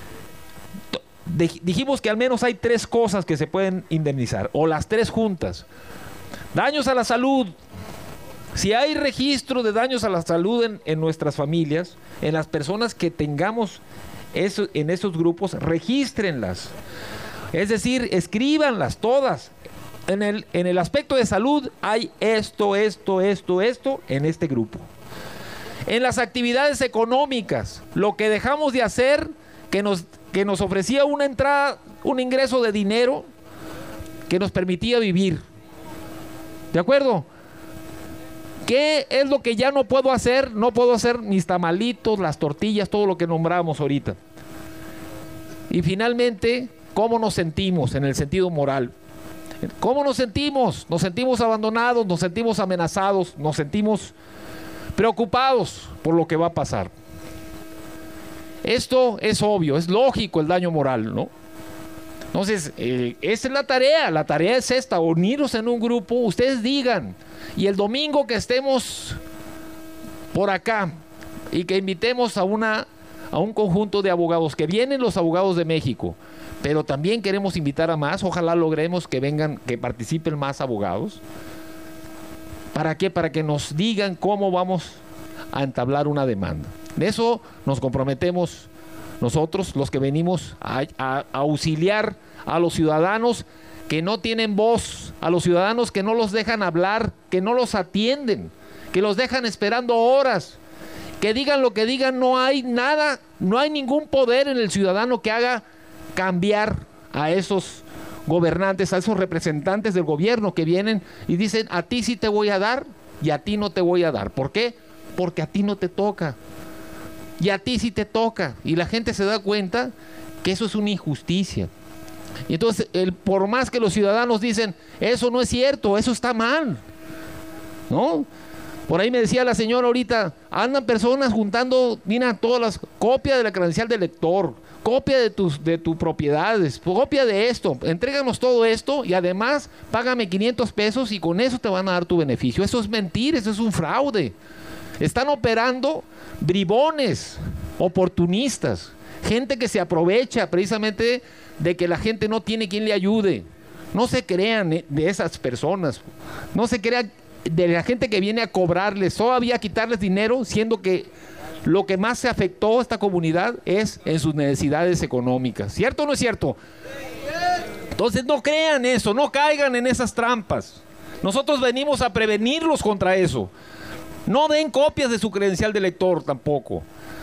Dijimos que al menos hay tres cosas que se pueden indemnizar, o las tres juntas. Daños a la salud. Si hay registro de daños a la salud en, en nuestras familias, en las personas que tengamos eso, en esos grupos, regístrenlas. Es decir, escríbanlas todas. En el, en el aspecto de salud hay esto, esto, esto, esto en este grupo. En las actividades económicas, lo que dejamos de hacer, que nos, que nos ofrecía una entrada, un ingreso de dinero que nos permitía vivir. ¿De acuerdo? ¿Qué es lo que ya no puedo hacer? No puedo hacer mis tamalitos, las tortillas, todo lo que nombramos ahorita. Y finalmente, cómo nos sentimos en el sentido moral. ¿Cómo nos sentimos? Nos sentimos abandonados, nos sentimos amenazados, nos sentimos preocupados por lo que va a pasar. Esto es obvio, es lógico el daño moral, ¿no? Entonces, eh, esa es la tarea, la tarea es esta, unirnos en un grupo, ustedes digan, y el domingo que estemos por acá y que invitemos a, una, a un conjunto de abogados, que vienen los abogados de México, pero también queremos invitar a más, ojalá logremos que vengan, que participen más abogados. ¿Para qué? Para que nos digan cómo vamos a entablar una demanda. De eso nos comprometemos nosotros, los que venimos a, a, a auxiliar a los ciudadanos que no tienen voz, a los ciudadanos que no los dejan hablar, que no los atienden, que los dejan esperando horas, que digan lo que digan, no hay nada, no hay ningún poder en el ciudadano que haga cambiar a esos gobernantes, a esos representantes del gobierno que vienen y dicen, a ti sí te voy a dar y a ti no te voy a dar. ¿Por qué? Porque a ti no te toca y a ti sí te toca, y la gente se da cuenta que eso es una injusticia. Y entonces, el, por más que los ciudadanos dicen, eso no es cierto, eso está mal, ¿no? Por ahí me decía la señora ahorita, andan personas juntando, mira, todas las copias de la credencial del lector, copia de tus de tus propiedades, copia de esto, entréganos todo esto y además págame quinientos pesos y con eso te van a dar tu beneficio. Eso es mentira, eso es un fraude. Están operando bribones, oportunistas, gente que se aprovecha precisamente de que la gente no tiene quien le ayude. No se crean de esas personas, no se crean de la gente que viene a cobrarles, todavía a quitarles dinero, siendo que lo que más se afectó a esta comunidad es en sus necesidades económicas. ¿Cierto o no es cierto? Entonces no crean eso, no caigan en esas trampas. Nosotros venimos a prevenirlos contra eso. No den copias de su credencial de elector tampoco.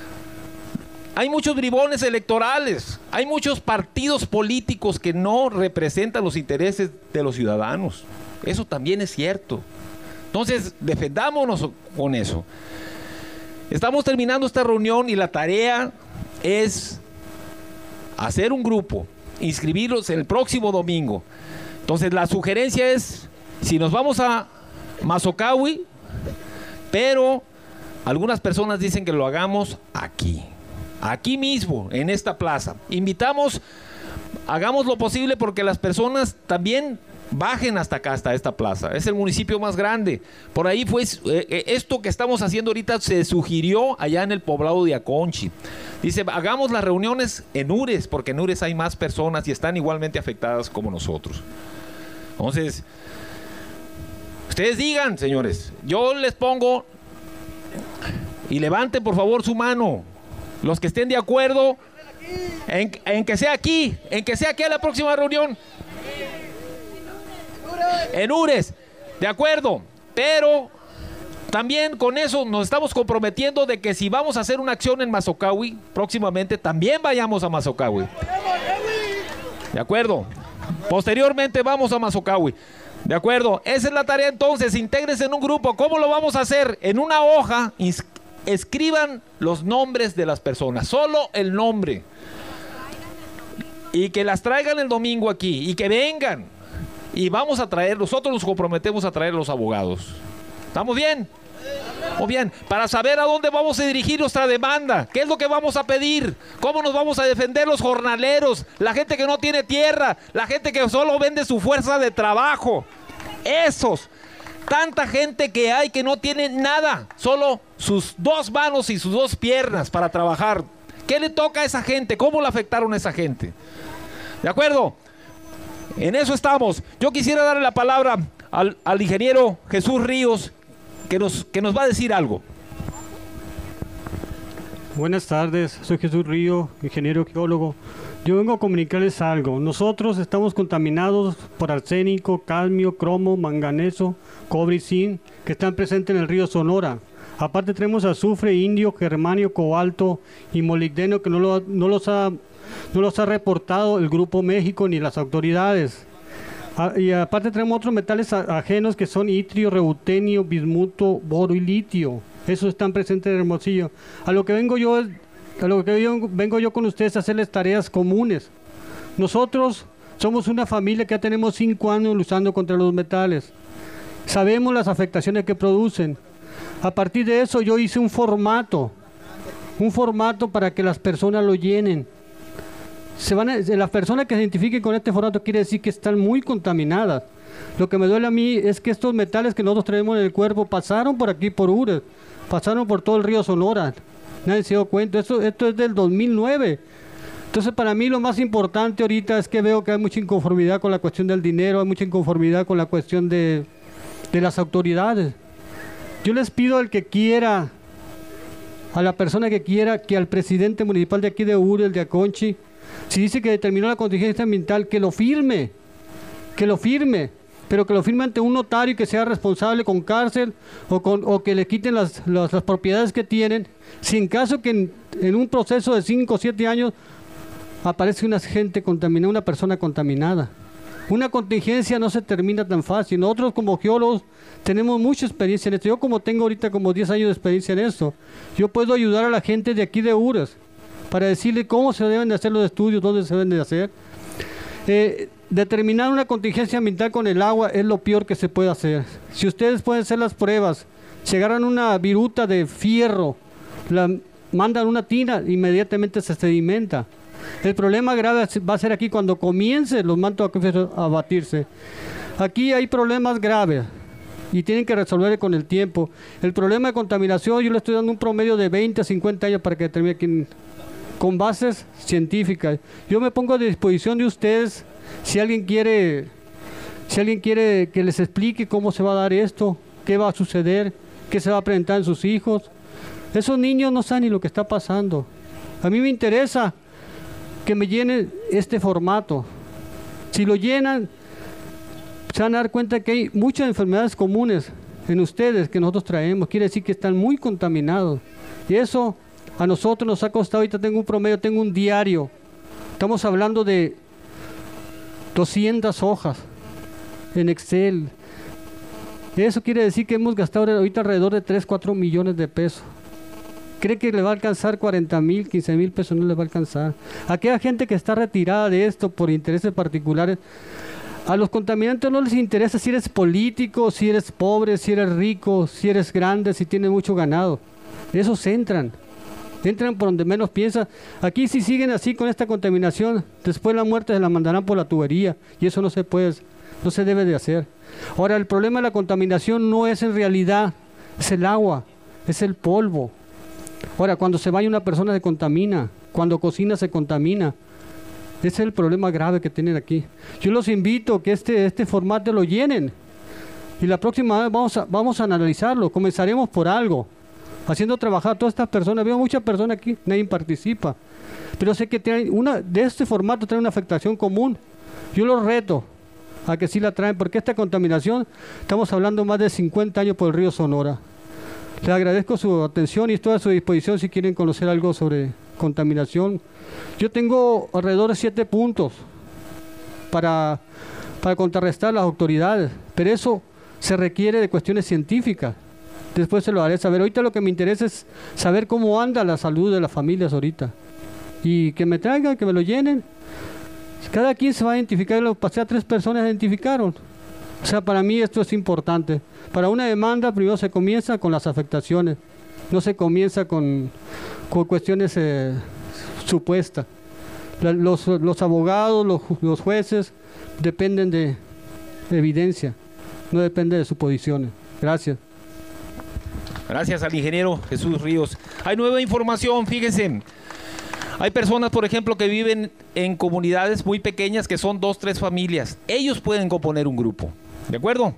Hay muchos bribones electorales, hay muchos partidos políticos que no representan los intereses de los ciudadanos. Eso también es cierto. Entonces, defendámonos con eso. Estamos terminando esta reunión y la tarea es hacer un grupo, inscribirlos el próximo domingo. Entonces, la sugerencia es, si nos vamos a Mazocahui, pero algunas personas dicen que lo hagamos aquí, aquí mismo, en esta plaza. Invitamos, hagamos lo posible porque las personas también bajen hasta acá, hasta esta plaza. Es el municipio más grande. Por ahí fue, eh, esto que estamos haciendo ahorita se sugirió allá en el poblado de Aconchi. Dice, hagamos las reuniones en Ures, porque en Ures hay más personas y están igualmente afectadas como nosotros. Entonces, ustedes digan, señores, yo les pongo, y levanten por favor su mano, los que estén de acuerdo en, en que sea aquí, en que sea aquí a la próxima reunión. En Ures, de acuerdo, pero también con eso nos estamos comprometiendo de que si vamos a hacer una acción en Mazocahui, próximamente también vayamos a Mazocahui. De acuerdo, posteriormente vamos a Mazocahui. De acuerdo, esa es la tarea entonces, intégrense en un grupo. ¿Cómo lo vamos a hacer? En una hoja, escriban los nombres de las personas, solo el nombre. Y que las traigan el domingo aquí, y que vengan. Y vamos a traer, nosotros nos comprometemos a traer a los abogados. ¿Estamos bien? Muy bien, para saber a dónde vamos a dirigir nuestra demanda, qué es lo que vamos a pedir, cómo nos vamos a defender los jornaleros, la gente que no tiene tierra, la gente que solo vende su fuerza de trabajo. Esos, tanta gente que hay que no tiene nada, solo sus dos manos y sus dos piernas para trabajar. ¿Qué le toca a esa gente? ¿Cómo le afectaron a esa gente? ¿De acuerdo? En eso estamos. Yo quisiera darle la palabra al, al ingeniero Jesús Ríos, que nos, que nos va a decir algo. Buenas tardes, soy Jesús Ríos, ingeniero geólogo. Yo vengo a comunicarles algo. Nosotros estamos contaminados por arsénico, cadmio, cromo, manganeso, cobre y zinc, que están presentes en el río Sonora. Aparte tenemos azufre, indio, germanio, cobalto y molibdeno que no, lo, no los ha... no los ha reportado el Grupo México ni las autoridades. Ah, y aparte tenemos otros metales ajenos que son itrio, reutenio, bismuto, boro y litio. Esos están presentes en Hermosillo. A lo que vengo yo, a lo que yo, vengo yo con ustedes a hacerles tareas comunes. Nosotros somos una familia que ya tenemos cinco años luchando contra los metales. Sabemos las afectaciones que producen. A partir de eso yo hice un formato, un formato para que las personas lo llenen. Se van a, las personas que se identifiquen con este formato quiere decir que están muy contaminadas. Lo que me duele a mí es que estos metales que nosotros traemos en el cuerpo pasaron por aquí, por Ures, pasaron por todo el río Sonora. Nadie se dio cuenta. Esto, esto es del dos mil nueve. Entonces, para mí lo más importante ahorita es que veo que hay mucha inconformidad con la cuestión del dinero, hay mucha inconformidad con la cuestión de, de las autoridades. Yo les pido al que quiera, a la persona que quiera, que al presidente municipal de aquí de Ures, el de Aconchi, si dice que determinó la contingencia ambiental, que lo firme, que lo firme, pero que lo firme ante un notario y que sea responsable con cárcel o, con, o que le quiten las, las, las propiedades que tienen, si en caso que en, en un proceso de cinco o siete años aparece una gente contaminada, una persona contaminada. Una contingencia no se termina tan fácil. Nosotros como geólogos tenemos mucha experiencia en esto. Yo como tengo ahorita como diez años de experiencia en esto, yo puedo ayudar a la gente de aquí de Ures para decirle cómo se deben de hacer los estudios, dónde se deben de hacer. Eh, determinar una contingencia ambiental con el agua es lo peor que se puede hacer. Si ustedes pueden hacer las pruebas, si agarran una viruta de fierro, la mandan a una tina, inmediatamente se sedimenta. El problema grave va a ser aquí cuando comiencen los mantos acuíferos a batirse. Aquí hay problemas graves y tienen que resolver con el tiempo. El problema de contaminación, yo le estoy dando un promedio de veinte a cincuenta años para que termine aquí con bases científicas. Yo me pongo a disposición de ustedes si alguien quiere, si alguien quiere que les explique cómo se va a dar esto, qué va a suceder, qué se va a presentar en sus hijos. Esos niños no saben ni lo que está pasando. A mí me interesa que me llenen este formato. Si lo llenan, se van a dar cuenta que hay muchas enfermedades comunes en ustedes que nosotros traemos. Quiere decir que están muy contaminados. Y eso a nosotros nos ha costado, ahorita tengo un promedio, tengo un diario. Estamos hablando de doscientas hojas en Excel. Eso quiere decir que hemos gastado ahorita alrededor de tres, cuatro millones de pesos. ¿Cree que le va a alcanzar cuarenta mil, quince mil pesos? No le va a alcanzar. Aquella gente que está retirada de esto por intereses particulares, a los contaminantes no les interesa si eres político, si eres pobre, si eres rico, si eres grande, si tienes mucho ganado. Esos entran. Entran por donde menos piensan. Aquí si siguen así con esta contaminación, después la muerte se la mandarán por la tubería. Y eso no se puede, no se debe de hacer. Ahora, el problema de la contaminación no es en realidad, es el agua, es el polvo. Ahora, cuando se baña una persona se contamina, cuando cocina se contamina. Ese es el problema grave que tienen aquí. Yo los invito a que este, este formato lo llenen. Y la próxima vez vamos a, vamos a analizarlo. Comenzaremos por algo, haciendo trabajar a todas estas personas. Veo muchas personas aquí, nadie participa. Pero sé que tienen una, de este formato trae una afectación común. Yo los reto a que sí la traen, porque esta contaminación, estamos hablando más de cincuenta años por el río Sonora. Les agradezco su atención y estoy a su disposición si quieren conocer algo sobre contaminación. Yo tengo alrededor de siete puntos para, para contrarrestar las autoridades, pero eso se requiere de cuestiones científicas. Después se lo haré saber. Ahorita lo que me interesa es saber cómo anda la salud de las familias ahorita. Y que me traigan, que me lo llenen. Cada quien se va a identificar. Lo pasé a tres personas, se identificaron. O sea, para mí esto es importante. Para una demanda primero se comienza con las afectaciones, no se comienza con, con cuestiones eh, supuestas. La, los, los abogados, los, los jueces dependen de evidencia, no depende de suposiciones. Gracias. Gracias al ingeniero Jesús Ríos. Hay nueva información, fíjense. Hay personas, por ejemplo, que viven en comunidades muy pequeñas que son dos, tres familias. Ellos pueden componer un grupo. ¿De acuerdo?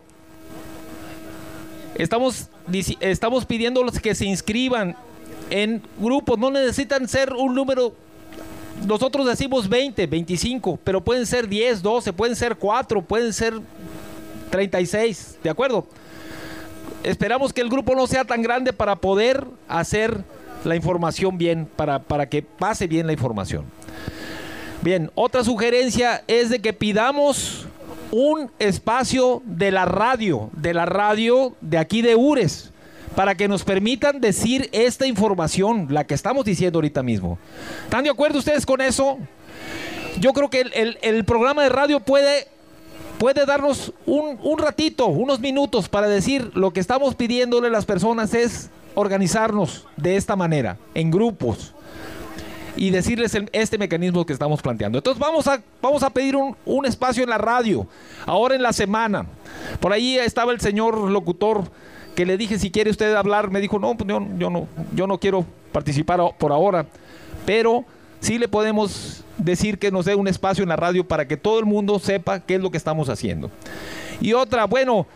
Estamos, estamos pidiéndoles que se inscriban en grupos. No necesitan ser un número. Nosotros decimos veinte, veinticinco, pero pueden ser diez, doce, pueden ser cuatro, pueden ser treinta y seis. ¿De acuerdo? Esperamos que el grupo no sea tan grande para poder hacer la información bien, para, para que pase bien la información. Bien, otra sugerencia es de que pidamos un espacio de la radio, de la radio de aquí de Ures, para que nos permitan decir esta información, la que estamos diciendo ahorita mismo. ¿Están de acuerdo ustedes con eso? yo creo que el, el, el programa de radio puede, puede darnos un, un ratito, unos minutos para decir lo que estamos pidiéndole a las personas es organizarnos de esta manera, en grupos, y decirles el, este mecanismo que estamos planteando. Entonces vamos a, vamos a pedir un, un espacio en la radio, ahora en la semana. Por ahí estaba el señor locutor que le dije, si quiere usted hablar, me dijo, no, pues yo, yo no, yo no quiero participar por ahora, pero sí le podemos decir que nos dé un espacio en la radio para que todo el mundo sepa qué es lo que estamos haciendo. Y otra, bueno,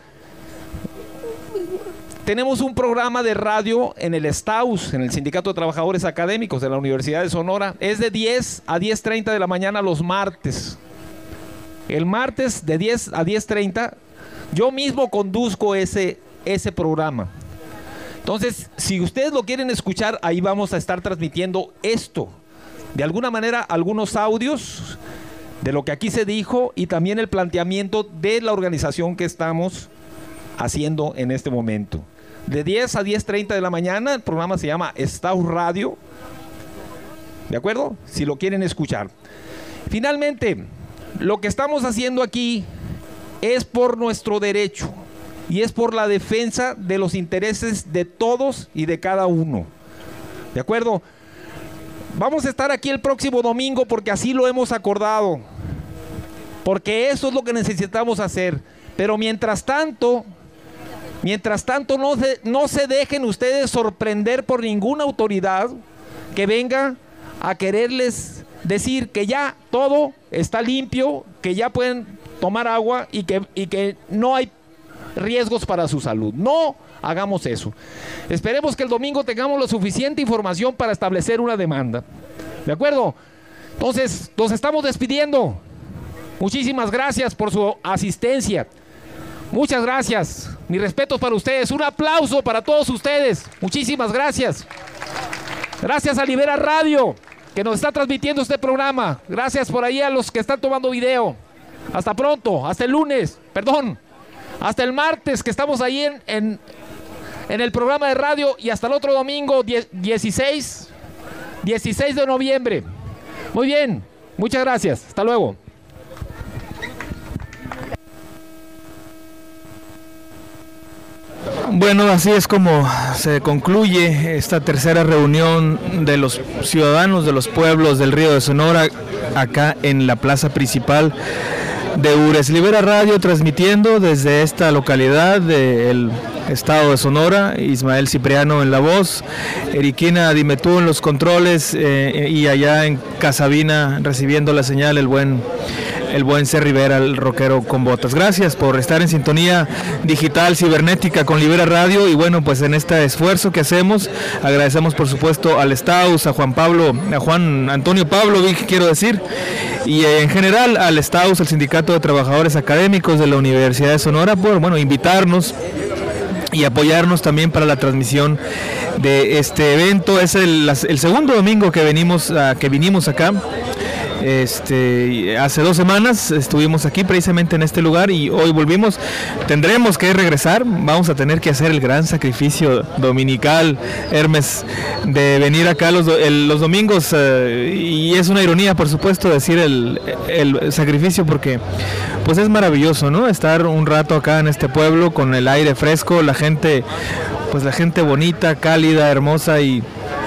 tenemos un programa de radio en el S T A U S, en el Sindicato de Trabajadores Académicos de la Universidad de Sonora. Es de diez a diez treinta de la mañana los martes. El martes de diez a diez treinta yo mismo conduzco ese, ese programa. Entonces, si ustedes lo quieren escuchar, ahí vamos a estar transmitiendo esto. De alguna manera, algunos audios de lo que aquí se dijo y también el planteamiento de la organización que estamos haciendo en este momento. De diez a diez treinta de la mañana, el programa se llama S T A U S Radio. ¿De acuerdo? Si lo quieren escuchar. Finalmente, lo que estamos haciendo aquí es por nuestro derecho y es por la defensa de los intereses de todos y de cada uno. ¿De acuerdo? Vamos a estar aquí el próximo domingo porque así lo hemos acordado. Porque eso es lo que necesitamos hacer. Pero mientras tanto, mientras tanto no se, no se dejen ustedes sorprender por ninguna autoridad que venga a quererles decir que ya todo está limpio, que ya pueden tomar agua y que, y que no hay riesgos para su salud. No hagamos eso. Esperemos que el domingo tengamos la suficiente información para establecer una demanda. ¿De acuerdo? Entonces, nos estamos despidiendo. Muchísimas gracias por su asistencia. Muchas gracias. Mis respetos para ustedes. Un aplauso para todos ustedes. Muchísimas gracias. Gracias a Libera Radio, que nos está transmitiendo este programa. Gracias por ahí a los que están tomando video. Hasta pronto. Hasta el lunes. Perdón. Hasta el martes, que estamos ahí en, en, en el programa de radio. Y hasta el otro domingo, dieciséis de noviembre. Muy bien. Muchas gracias. Hasta luego. Bueno, así es como se concluye esta tercera reunión de los ciudadanos de los pueblos del Río de Sonora acá en la plaza principal de Ures. Libera Radio transmitiendo desde esta localidad del estado de Sonora. Ismael Cipriano en la voz, Eriquina Dimetú en los controles eh, y allá en Casabina recibiendo la señal el buen el buen C. Rivera, el rockero con botas. Gracias por estar en sintonía digital cibernética con Libera Radio. Y bueno, pues en este esfuerzo que hacemos, agradecemos por supuesto al S T A U S, a Juan Pablo, a Juan Antonio Pavlovich, quiero decir, y en general al S T A U S, el Sindicato de Trabajadores Académicos de la Universidad de Sonora, por bueno, invitarnos y apoyarnos también para la transmisión de este evento. Es el, el segundo domingo que venimos a, que vinimos acá. Este, hace dos semanas estuvimos aquí precisamente en este lugar y hoy volvimos. Tendremos que regresar, vamos a tener que hacer el gran sacrificio dominical, Hermes, de venir acá los, el, los domingos, eh, y es una ironía por supuesto decir el, el sacrificio porque pues es maravilloso, ¿no? Estar un rato acá en este pueblo con el aire fresco, la gente, pues la gente bonita, cálida, hermosa y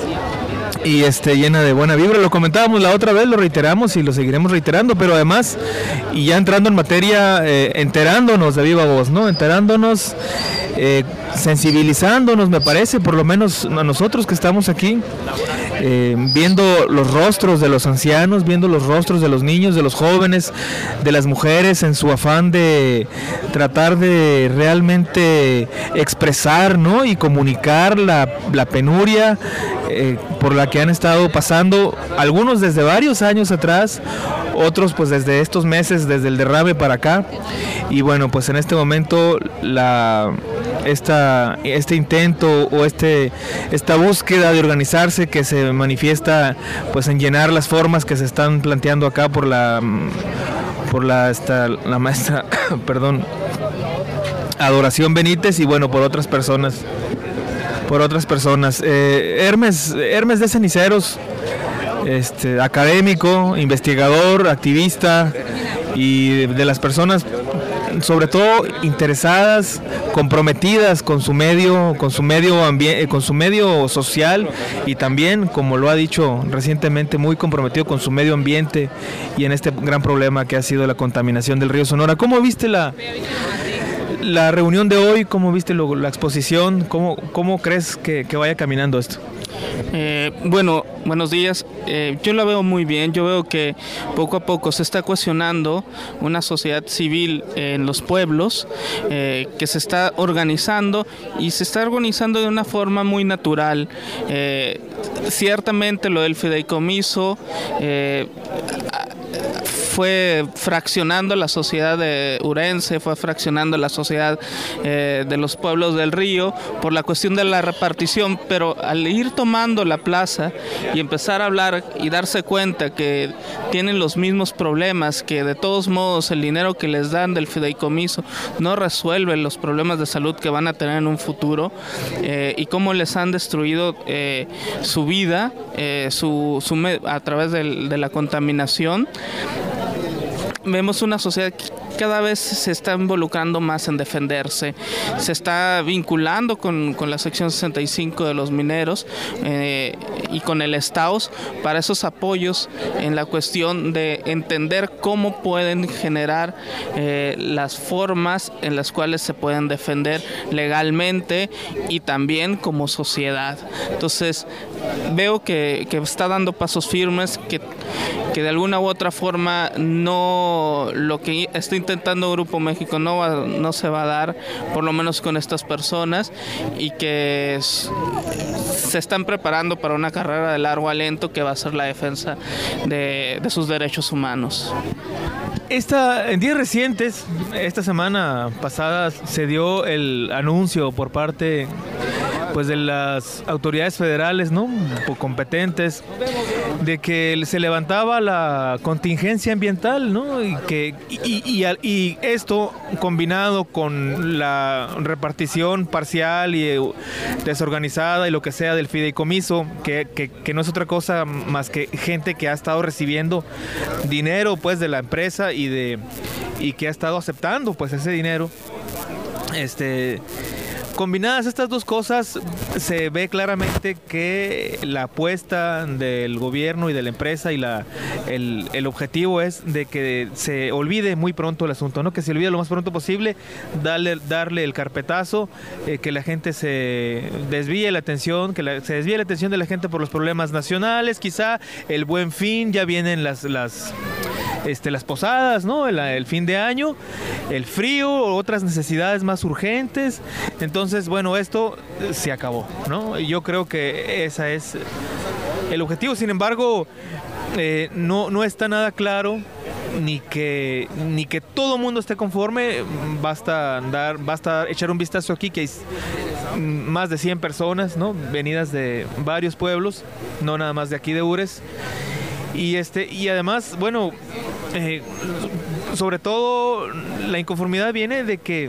y este llena de buena vibra. Lo comentábamos la otra vez, lo reiteramos y lo seguiremos reiterando, pero además, y ya entrando en materia, eh, enterándonos de viva voz, ¿no? Enterándonos, eh, sensibilizándonos, me parece, por lo menos a nosotros que estamos aquí, eh, viendo los rostros de los ancianos, viendo los rostros de los niños, de los jóvenes, de las mujeres, en su afán de tratar de realmente expresar, ¿no? Y comunicar la, la penuria eh, por la que han estado pasando, algunos desde varios años atrás, otros pues desde estos meses, desde el derrame para acá. Y bueno, pues en este momento la esta este intento o este esta búsqueda de organizarse que se manifiesta pues en llenar las formas que se están planteando acá por la por la esta, la maestra perdón Adoración Benítez y bueno por otras personas por otras personas eh, Hermes Hermes de Ceniceros, este, académico, investigador, activista y de, de las personas sobre todo interesadas, comprometidas con su medio, con su medio ambiente, con su medio social y también, como lo ha dicho recientemente, muy comprometido con su medio ambiente y en este gran problema que ha sido la contaminación del río Sonora. ¿Cómo viste la la reunión de hoy? ¿Cómo viste lo, la exposición? ¿Cómo, cómo crees que, que vaya caminando esto? Eh, bueno, buenos días. Eh, yo la veo muy bien. Yo veo que poco a poco se está cuestionando una sociedad civil en los pueblos eh, que se está organizando y se está organizando de una forma muy natural. Eh, ciertamente lo del fideicomiso eh, fue fraccionando la sociedad de Urense, fue fraccionando la sociedad eh, de los pueblos del río por la cuestión de la repartición, pero al ir tomando la plaza y empezar a hablar y darse cuenta que tienen los mismos problemas, que de todos modos el dinero que les dan del fideicomiso no resuelve los problemas de salud que van a tener en un futuro eh, y cómo les han destruido eh, su vida eh, su, su a través de, de la contaminación. Vemos una sociedad que cada vez se está involucrando más en defenderse, se está vinculando con, con la sección sesenta y cinco de los mineros eh, y con el Estados para esos apoyos en la cuestión de entender cómo pueden generar eh, las formas en las cuales se pueden defender legalmente y también como sociedad. Entonces veo que, que está dando pasos firmes, que, que de alguna u otra forma no lo que está intentando Grupo México no, va, no se va a dar, por lo menos con estas personas, y que es, se están preparando para una carrera de largo aliento que va a ser la defensa de, de sus derechos humanos. Esta, en días recientes, esta semana pasada, se dio el anuncio por parte pues de las autoridades federales, ¿no?, competentes, de que se levantaba la contingencia ambiental, ¿no?, y que y, y, y esto combinado con la repartición parcial y desorganizada y lo que sea del fideicomiso, que, que, que no es otra cosa más que gente que ha estado recibiendo dinero pues de la empresa y de y que ha estado aceptando pues ese dinero. Este Combinadas estas dos cosas, se ve claramente que la apuesta del gobierno y de la empresa y la el, el objetivo es de que se olvide muy pronto el asunto, ¿no? Que se olvide lo más pronto posible, darle, darle el carpetazo, eh, que la gente se desvíe la atención, que la, se desvíe la atención de la gente por los problemas nacionales, quizá el Buen Fin, ya vienen las las Este, las posadas, ¿no? El, el fin de año, el frío, otras necesidades más urgentes. Entonces, bueno, esto se acabó, ¿no? Y yo creo que ese es el objetivo. Sin embargo, eh, no, no está nada claro ni que ni que todo el mundo esté conforme. Basta dar, basta echar un vistazo aquí que hay más de cien personas, ¿no?, venidas de varios pueblos, no nada más de aquí de Ures. Y este y además, bueno, eh, sobre todo la inconformidad viene de que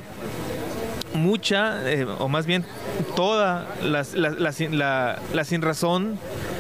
mucha, eh, o más bien toda la, la, la, la, la sinrazón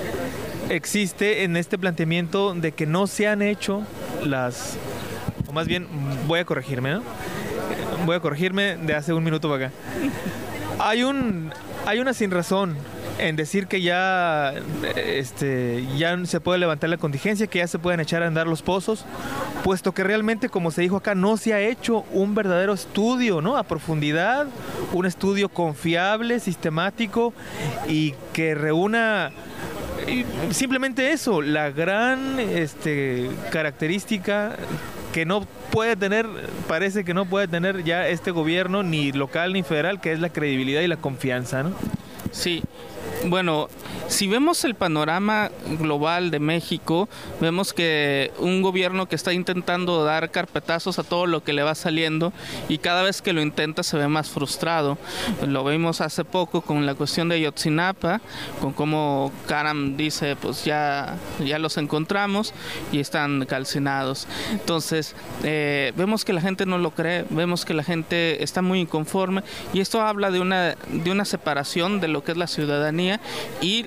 existe en este planteamiento de que no se han hecho las, o más bien voy a corregirme, ¿no? Voy a corregirme de hace un minuto para acá. Hay un, hay una sinrazón en decir que ya este ya se puede levantar la contingencia, que ya se pueden echar a andar los pozos, puesto que realmente, como se dijo acá, no se ha hecho un verdadero estudio, ¿no?, a profundidad, un estudio confiable, sistemático y que reúna simplemente eso, la gran este, característica que no puede tener, parece que no puede tener ya este gobierno, ni local ni federal, que es la credibilidad y la confianza, ¿no? Sí. Bueno, si vemos el panorama global de México, vemos que un gobierno que está intentando dar carpetazos a todo lo que le va saliendo y cada vez que lo intenta se ve más frustrado. Lo vimos hace poco con la cuestión de Ayotzinapa, con cómo Karam dice, pues ya, ya los encontramos y están calcinados. Entonces, eh, vemos que la gente no lo cree, vemos que la gente está muy inconforme y esto habla de una, de una separación de lo que es la ciudadanía y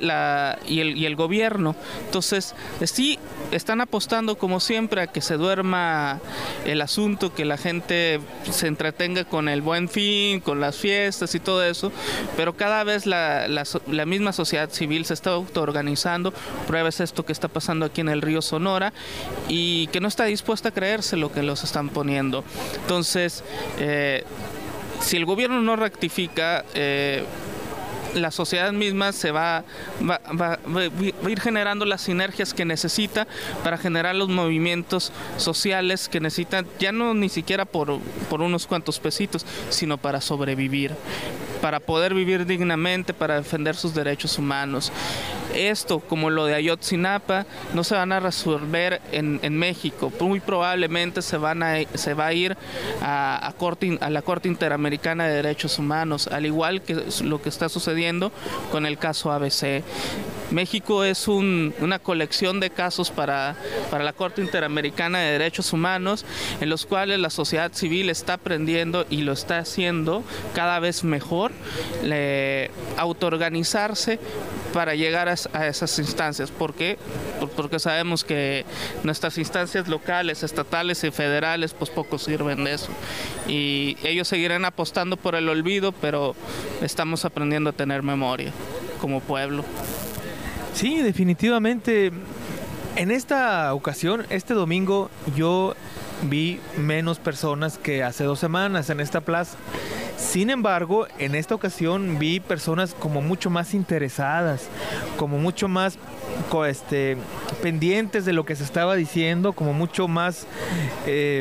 la, y, el, y el gobierno. Entonces, sí, están apostando como siempre a que se duerma el asunto, que la gente se entretenga con el Buen Fin, con las fiestas y todo eso, pero cada vez la, la, la misma sociedad civil se está autoorganizando. Prueba es esto que está pasando aquí en el río Sonora, y que no está dispuesta a creerse lo que los están poniendo. Entonces, eh, si el gobierno no rectifica, eh, la sociedad misma se va, va, va, va a ir generando las sinergias que necesita para generar los movimientos sociales que necesitan, ya no ni siquiera por, por unos cuantos pesitos, sino para sobrevivir, para poder vivir dignamente, para defender sus derechos humanos. Esto, como lo de Ayotzinapa, no se van a resolver en, en México. Muy probablemente se, van a, se va a ir a, a, corte, a la Corte Interamericana de Derechos Humanos, al igual que lo que está sucediendo con el caso A B C. México es un, una colección de casos para, para la Corte Interamericana de Derechos Humanos, en los cuales la sociedad civil está aprendiendo y lo está haciendo cada vez mejor, le, autoorganizarse para llegar a, a esas instancias. ¿Por qué? Porque sabemos que nuestras instancias locales, estatales y federales pues poco sirven de eso, y ellos seguirán apostando por el olvido, pero estamos aprendiendo a tener memoria como pueblo. Sí, definitivamente. En esta ocasión, este domingo, yo vi menos personas que hace dos semanas en esta plaza. Sin embargo, en esta ocasión vi personas como mucho más interesadas, como mucho más este, pendientes de lo que se estaba diciendo, como mucho más eh,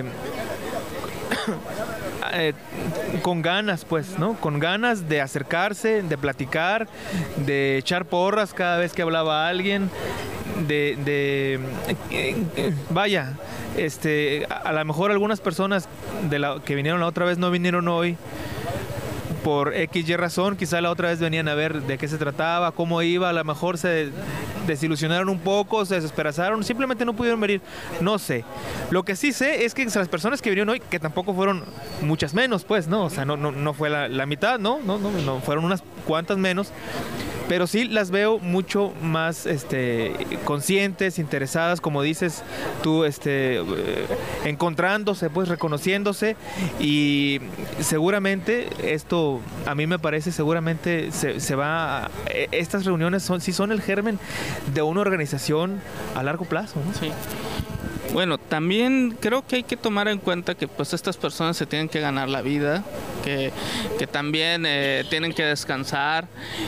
eh, con ganas, pues, ¿no? Con ganas de acercarse, de platicar, de echar porras cada vez que hablaba alguien, de, de eh, eh, vaya, este, a, a lo mejor algunas personas de la, que vinieron la otra vez no vinieron hoy por X y razón, quizá la otra vez venían a ver de qué se trataba, cómo iba, a lo mejor se desilusionaron un poco, se desesperazaron, simplemente no pudieron venir, no sé. Lo que sí sé es que las personas que vinieron hoy, que tampoco fueron muchas menos, pues, ¿no? O sea, no, no, no fue la, la mitad, ¿no? No, no, no, fueron unas cuantas menos, pero sí las veo mucho más este, conscientes, interesadas, como dices tú, este, eh, encontrándose, pues reconociéndose, y seguramente esto, a mí me parece, seguramente se, se va, a, estas reuniones son, sí son el germen de una organización a largo plazo, ¿no? Sí. Bueno, también creo que hay que tomar en cuenta que pues estas personas se tienen que ganar la vida, que, que también eh, tienen que descansar,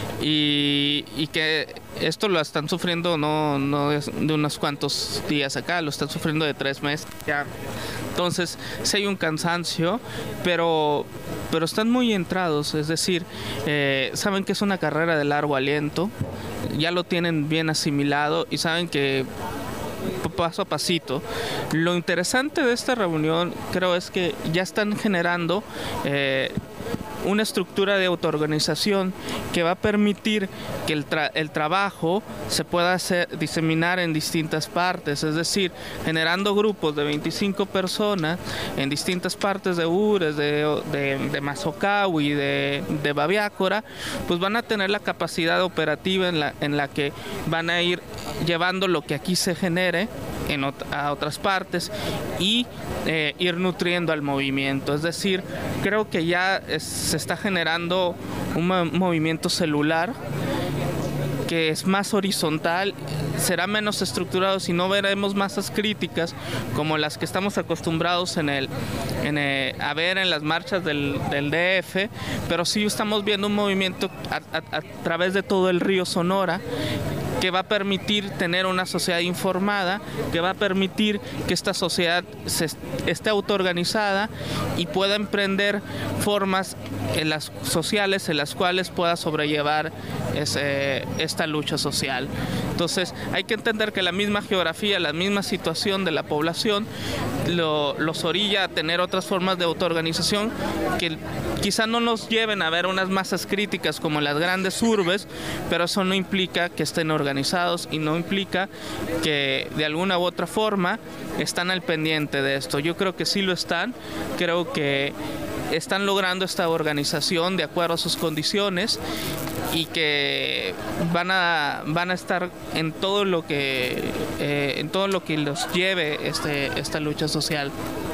y, y que esto lo están sufriendo no, no de unos cuantos días acá, lo están sufriendo de tres meses ya. Entonces, sí hay un cansancio, pero, pero están muy entrados, es decir, eh, saben que es una carrera de largo aliento, ya lo tienen bien asimilado y saben que paso a pasito. Lo interesante de esta reunión creo es que ya están generando eh, una estructura de autoorganización que va a permitir que el, tra el trabajo se pueda hacer, diseminar en distintas partes, es decir, generando grupos de veinticinco personas en distintas partes de Ures, de, de, de Mazocahui, de, de Babiácora, pues van a tener la capacidad operativa en la, en la que van a ir llevando lo que aquí se genere en ot a otras partes y eh, ir nutriendo al movimiento. Es decir, creo que ya es, se está generando un movimiento celular que es más horizontal, será menos estructurado, si no veremos masas críticas como las que estamos acostumbrados en el, en el, a ver en las marchas del, del D F, pero sí estamos viendo un movimiento a, a, a través de todo el río Sonora, que va a permitir tener una sociedad informada, que va a permitir que esta sociedad se esté autoorganizada y pueda emprender formas en las sociales en las cuales pueda sobrellevar ese, esta lucha social. Entonces hay que entender que la misma geografía, la misma situación de la población lo, los orilla a tener otras formas de autoorganización que quizá no nos lleven a ver unas masas críticas como las grandes urbes, pero eso no implica que estén organizados y no implica que de alguna u otra forma están al pendiente de esto. Yo creo que sí lo están, creo que están logrando esta organización de acuerdo a sus condiciones y que van a van a estar en todo lo que eh, en todo lo que los lleve este esta lucha social.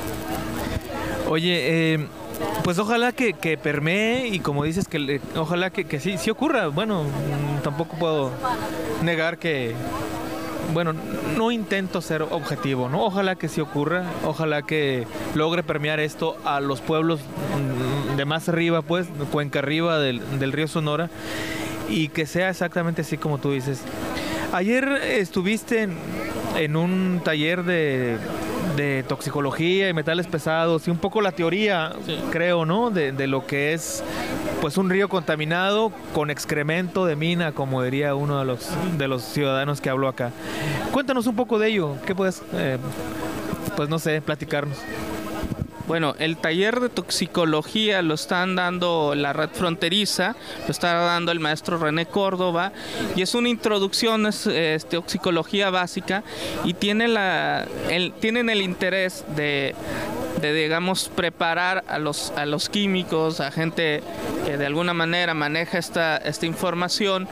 Oye, eh, pues ojalá que, que permee y como dices que le, ojalá que, que sí sí ocurra. Bueno, mm, tampoco puedo negar que bueno, no intento ser objetivo, ¿no? Ojalá que sí ocurra, ojalá que logre permear esto a los pueblos de más arriba, pues, cuenca arriba del, del río Sonora, y que sea exactamente así como tú dices. Ayer estuviste en, en un taller de, de toxicología y metales pesados y un poco la teoría, sí, creo, ¿no? De, de lo que es pues un río contaminado con excremento de mina, como diría uno de los de los ciudadanos que habló acá. Cuéntanos un poco de ello. ¿Qué puedes, eh, pues no sé, platicarnos? Bueno, el taller de toxicología lo están dando la Red Fronteriza, lo está dando el maestro René Córdoba, y es una introducción, es, es toxicología básica, y tiene la, el, tienen el interés de, de, digamos, preparar a los, a los químicos, a gente que de alguna manera maneja esta, esta información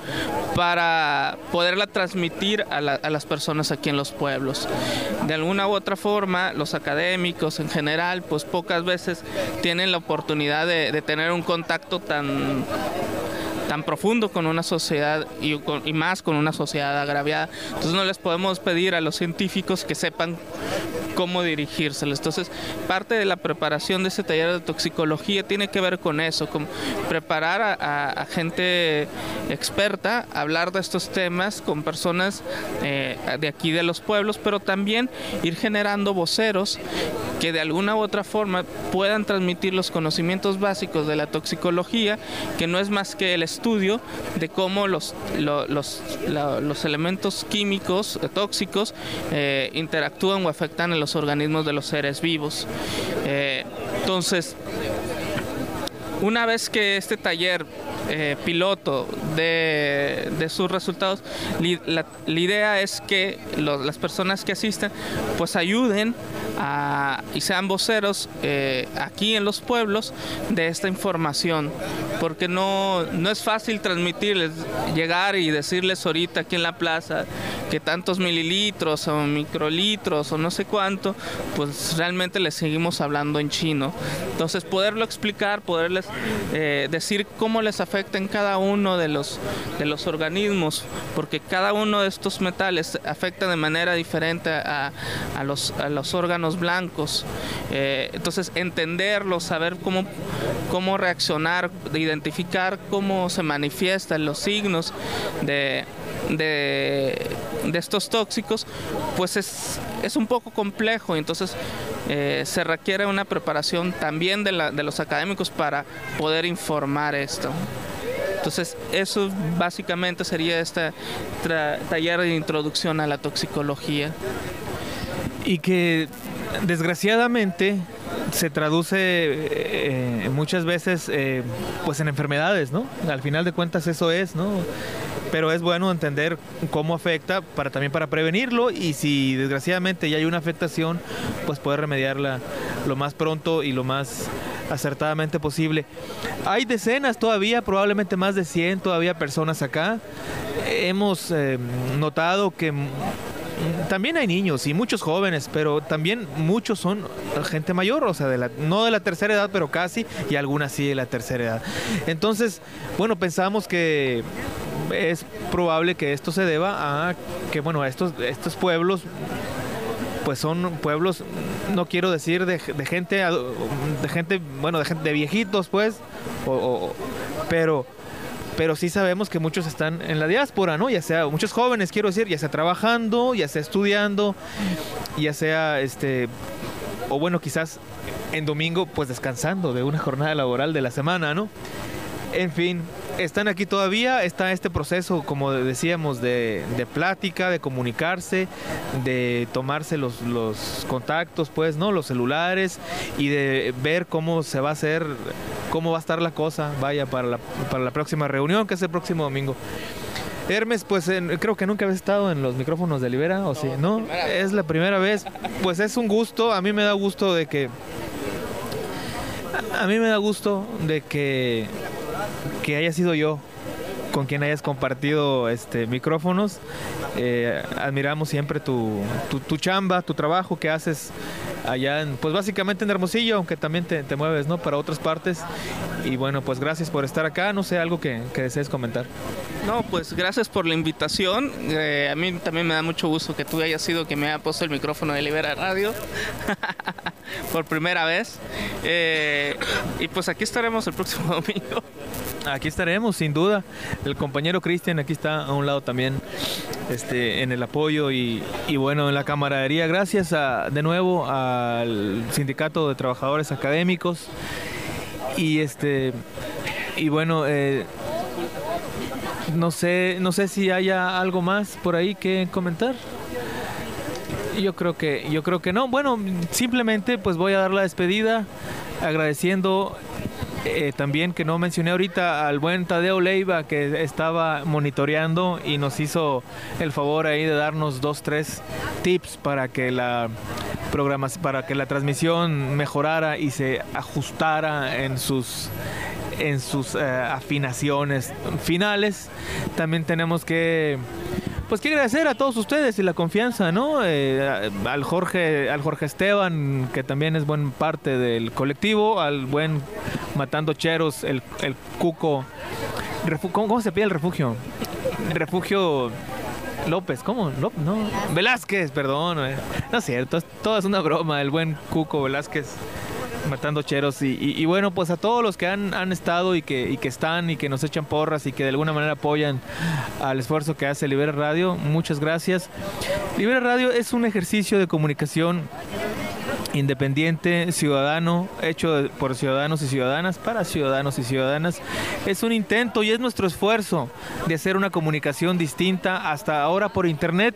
para poderla transmitir a, la, a las personas aquí en los pueblos. De alguna u otra forma, los académicos en general, pues pocas veces tienen la oportunidad de, de tener un contacto tan tan profundo con una sociedad y, con, y más con una sociedad agraviada. Entonces no les podemos pedir a los científicos que sepan cómo dirigírseles. Entonces parte de la preparación de ese taller de toxicología tiene que ver con eso, con preparar a, a, a gente experta, hablar de estos temas con personas eh, de aquí de los pueblos, pero también ir generando voceros que de alguna u otra forma puedan transmitir los conocimientos básicos de la toxicología, que no es más que el estudio de cómo los, lo, los, la, los elementos químicos eh, tóxicos eh, interactúan o afectan en los organismos de los seres vivos. Eh, entonces, una vez que este taller eh, piloto de, de sus resultados, li, la, la idea es que los, las personas que asisten pues ayuden a, y sean voceros eh, aquí en los pueblos de esta información, porque no, no es fácil transmitirles, llegar y decirles ahorita aquí en la plaza que tantos mililitros o microlitros o no sé cuánto, pues realmente les seguimos hablando en chino. Entonces poderlo explicar, poderles eh, decir cómo les afecta en cada uno de los, de los organismos, porque cada uno de estos metales afecta de manera diferente a, a, los, a los órganos blancos. Eh, entonces entenderlos, saber cómo, cómo reaccionar, de identificar cómo se manifiestan los signos de, de, de estos tóxicos, pues es, es un poco complejo. Entonces eh, se requiere una preparación también de, la, de los académicos para poder informar esto. Entonces eso básicamente sería este taller de introducción a la toxicología. Y que desgraciadamente se traduce eh, muchas veces eh, pues en enfermedades, ¿no? Al final de cuentas eso es, ¿no? Pero es bueno entender cómo afecta para también para prevenirlo, y si desgraciadamente ya hay una afectación, pues poder remediarla lo más pronto y lo más acertadamente posible. Hay decenas todavía, probablemente más de cien todavía personas acá. Hemos eh, notado que también hay niños y muchos jóvenes, pero también muchos son gente mayor, o sea, de la, no de la tercera edad, pero casi, y algunas sí de la tercera edad. Entonces, bueno, pensamos que es probable que esto se deba a que, bueno, estos, estos pueblos, pues son pueblos, no quiero decir de, de gente, de gente, bueno, de gente, de viejitos, pues, o, o, pero... pero sí sabemos que muchos están en la diáspora, ¿no? Ya sea, muchos jóvenes, quiero decir, ya sea trabajando, ya sea estudiando, ya sea, este, o bueno, quizás en domingo, pues descansando de una jornada laboral de la semana, ¿no? En fin, están aquí todavía, está este proceso, como decíamos, de, de plática, de comunicarse, de tomarse los, los contactos, pues, ¿no? Los celulares, y de ver cómo se va a hacer, cómo va a estar la cosa, vaya, para la, para la próxima reunión, que es el próximo domingo. Hermes, pues en, creo que nunca habías estado en los micrófonos de Libera, ¿o sí? ¿No? Es la primera vez. Pues es un gusto, a mí me da gusto de que... A mí me da gusto de que... que haya sido yo con quien hayas compartido este micrófonos. Eh, admiramos siempre tu, tu, tu chamba, tu trabajo que haces allá, en, pues básicamente en Hermosillo, aunque también te, te mueves, ¿no?, para otras partes. Y bueno, pues gracias por estar acá. No sé, algo que, que desees comentar. No, pues gracias por la invitación. Eh, a mí también me da mucho gusto que tú hayas sido quien me haya puesto el micrófono de Libera Radio por primera vez. Eh, y pues aquí estaremos el próximo domingo. Aquí estaremos, sin duda. El compañero Cristian aquí está a un lado también, este, en el apoyo y, y bueno, en la camaradería. Gracias a, de nuevo al Sindicato de Trabajadores Académicos. Y este y bueno, eh, no sé, no sé si haya algo más por ahí que comentar. Yo creo que, yo creo que no. Bueno, simplemente pues voy a dar la despedida agradeciendo eh, también, que no mencioné ahorita, al buen Tadeo Leiva, que estaba monitoreando y nos hizo el favor ahí de darnos dos, tres tips para que la programas para que la transmisión mejorara y se ajustara en sus en sus eh, afinaciones finales. También tenemos que pues que agradecer a todos ustedes y la confianza, ¿no? Eh, al Jorge, al Jorge Esteban, que también es buen parte del colectivo, al buen Matando Cheros, el, el Cuco. Refu- ¿Cómo, ¿Cómo se pide el refugio? Refugio López, ¿cómo? No, no. Velázquez, perdón. No es cierto, es, todo es una broma. El buen Cuco Velázquez, Matando Cheros. Y, y, y bueno, pues a todos los que han, han estado y que, y que están y que nos echan porras y que de alguna manera apoyan al esfuerzo que hace Libera Radio, muchas gracias. Libera Radio es un ejercicio de comunicación independiente, ciudadano, hecho por ciudadanos y ciudadanas, para ciudadanos y ciudadanas. Es un intento y es nuestro esfuerzo de hacer una comunicación distinta hasta ahora por internet,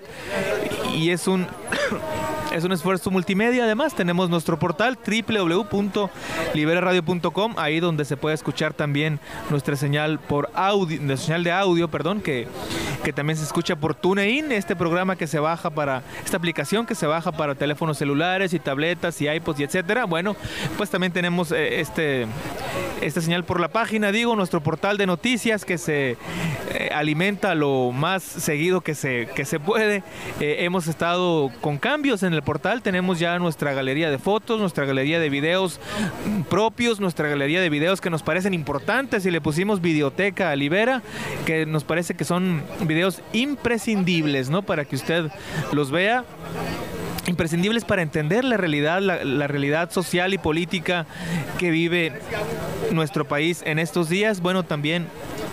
y es un es un esfuerzo multimedia. Además tenemos nuestro portal doble u doble u doble u punto libera radio punto com, ahí donde se puede escuchar también nuestra señal por audio, nuestra señal de audio, perdón, que, que también se escucha por TuneIn, este programa que se baja para, esta aplicación que se baja para teléfonos celulares y tabletas y iPods y etcétera. Bueno, pues también tenemos eh, este esta señal por la página, digo, nuestro portal de noticias que se eh, alimenta lo más seguido que se, que se puede. Eh, hemos estado con cambios en el portal, tenemos ya nuestra galería de fotos, nuestra galería de videos propios, nuestra galería de videos que nos parecen importantes, y le pusimos videoteca a Libera, que nos parece que son videos imprescindibles, ¿no?, para que usted los vea. Imprescindibles para entender la realidad, la, la realidad social y política que vive nuestro país en estos días. Bueno, también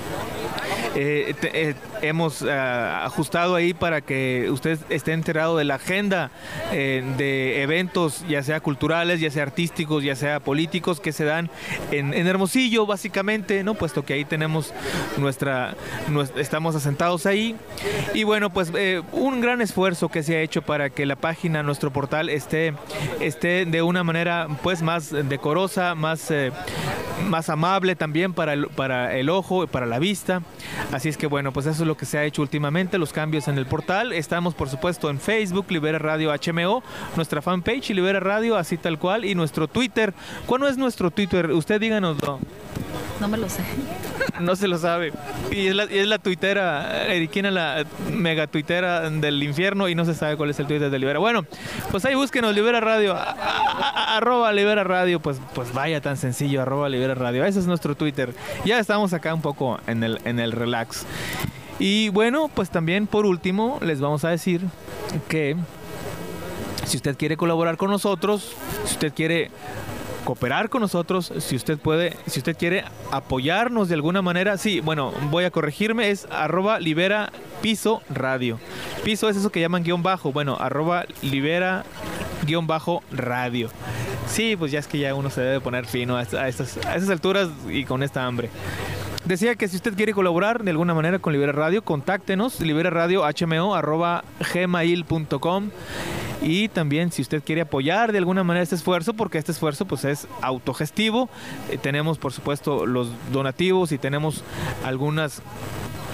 Eh, te, eh, hemos uh, ajustado ahí para que usted esté enterado de la agenda eh, de eventos, ya sea culturales, ya sea artísticos, ya sea políticos, que se dan en, en Hermosillo, básicamente, ¿no?, puesto que ahí tenemos nuestra, nuestra estamos asentados ahí. Y bueno, pues eh, un gran esfuerzo que se ha hecho para que la página, nuestro portal, esté, esté de una manera pues más decorosa, más, eh, más amable también para el, para el ojo, para la vista. Así es que bueno, pues eso es lo que se ha hecho últimamente, los cambios en el portal. Estamos por supuesto en Facebook, Libera Radio H M O, nuestra fanpage Libera Radio, así tal cual, y nuestro Twitter. ¿Cuál es nuestro Twitter? Usted díganoslo. No me lo sé. No se lo sabe. Y es la, y es la tuitera, Eriquina, la mega tuitera del infierno, y no se sabe cuál es el Twitter de Libera. Bueno, pues ahí búsquenos, Libera Radio, a, a, a, arroba Libera Radio, pues, pues vaya tan sencillo, arroba Libera Radio. Ese es nuestro Twitter. Ya estamos acá un poco en el, en el relax. Y bueno, pues también por último les vamos a decir que si usted quiere colaborar con nosotros, si usted quiere cooperar con nosotros, si usted puede, si usted quiere apoyarnos de alguna manera, sí, bueno, voy a corregirme, es arroba libera piso radio. Piso es eso que llaman guión bajo, bueno, arroba libera guión bajo radio. Sí, pues ya es que ya uno se debe poner fino a, a, estas, a esas alturas y con esta hambre. Decía que si usted quiere colaborar de alguna manera con Libera Radio, contáctenos, libera radio h m o arroba gmail punto com. Y también si usted quiere apoyar de alguna manera este esfuerzo, porque este esfuerzo pues es autogestivo, eh, tenemos por supuesto los donativos y tenemos algunas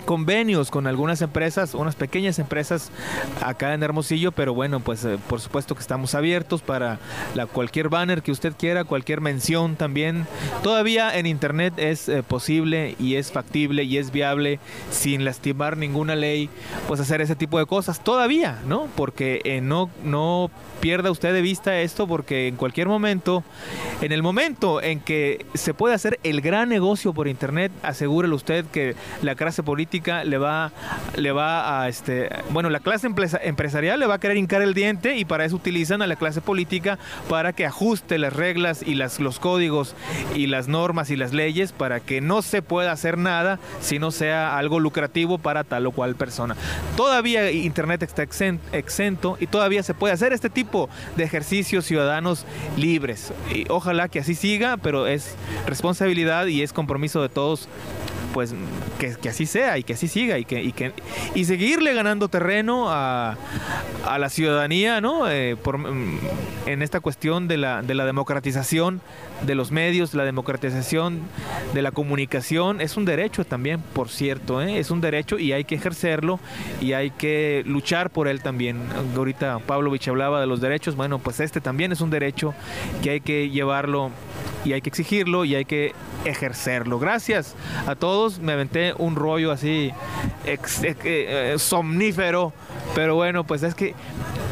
convenios con algunas empresas, unas pequeñas empresas acá en Hermosillo, pero bueno, pues eh, por supuesto que estamos abiertos para la, cualquier banner que usted quiera, cualquier mención también. Todavía en internet es eh, posible y es factible y es viable sin lastimar ninguna ley, pues hacer ese tipo de cosas todavía, ¿no? Porque eh, no, no pierda usted de vista esto, porque en cualquier momento, en el momento en que se puede hacer el gran negocio por internet, asegúrele usted que la clase política le va, le va a, este, bueno, la clase empresarial le va a querer hincar el diente, y para eso utilizan a la clase política para que ajuste las reglas y las, los códigos y las normas y las leyes para que no se pueda hacer nada si no sea algo lucrativo para tal o cual persona. Todavía internet está exento y todavía se puede hacer este tipo de ejercicios ciudadanos libres, y ojalá que así siga, pero es responsabilidad y es compromiso de todos, pues que, que así sea y que así siga, y que y, que, y seguirle ganando terreno a, a la ciudadanía, ¿no? Eh, por, en esta cuestión de la, de la democratización de los medios, la democratización de la comunicación. Es un derecho también, por cierto, ¿eh? Es un derecho y hay que ejercerlo y hay que luchar por él también. Ahorita Pavlovich hablaba de los derechos, bueno, pues este también es un derecho que hay que llevarlo y hay que exigirlo y hay que ejercerlo. Gracias a todos, me aventé un rollo así ex, ex, eh, somnífero, pero bueno, pues es que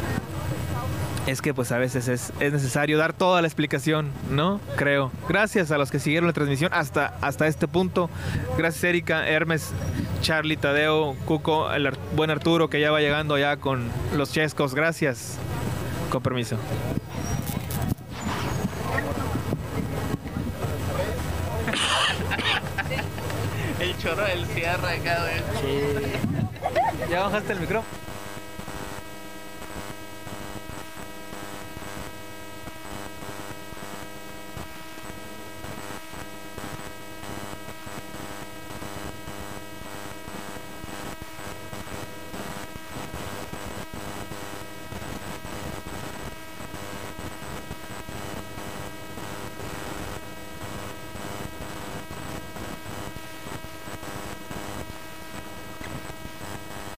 es que pues a veces es, es necesario dar toda la explicación, ¿no? Creo. Gracias a los que siguieron la transmisión hasta, hasta este punto. Gracias Erika, Hermes, Charlie, Tadeo, Cuco, el buen Arturo que ya va llegando ya con los chescos. Gracias. Con permiso. El chorro del cierre acá, güey. Sí. ¿Ya bajaste el micrófono?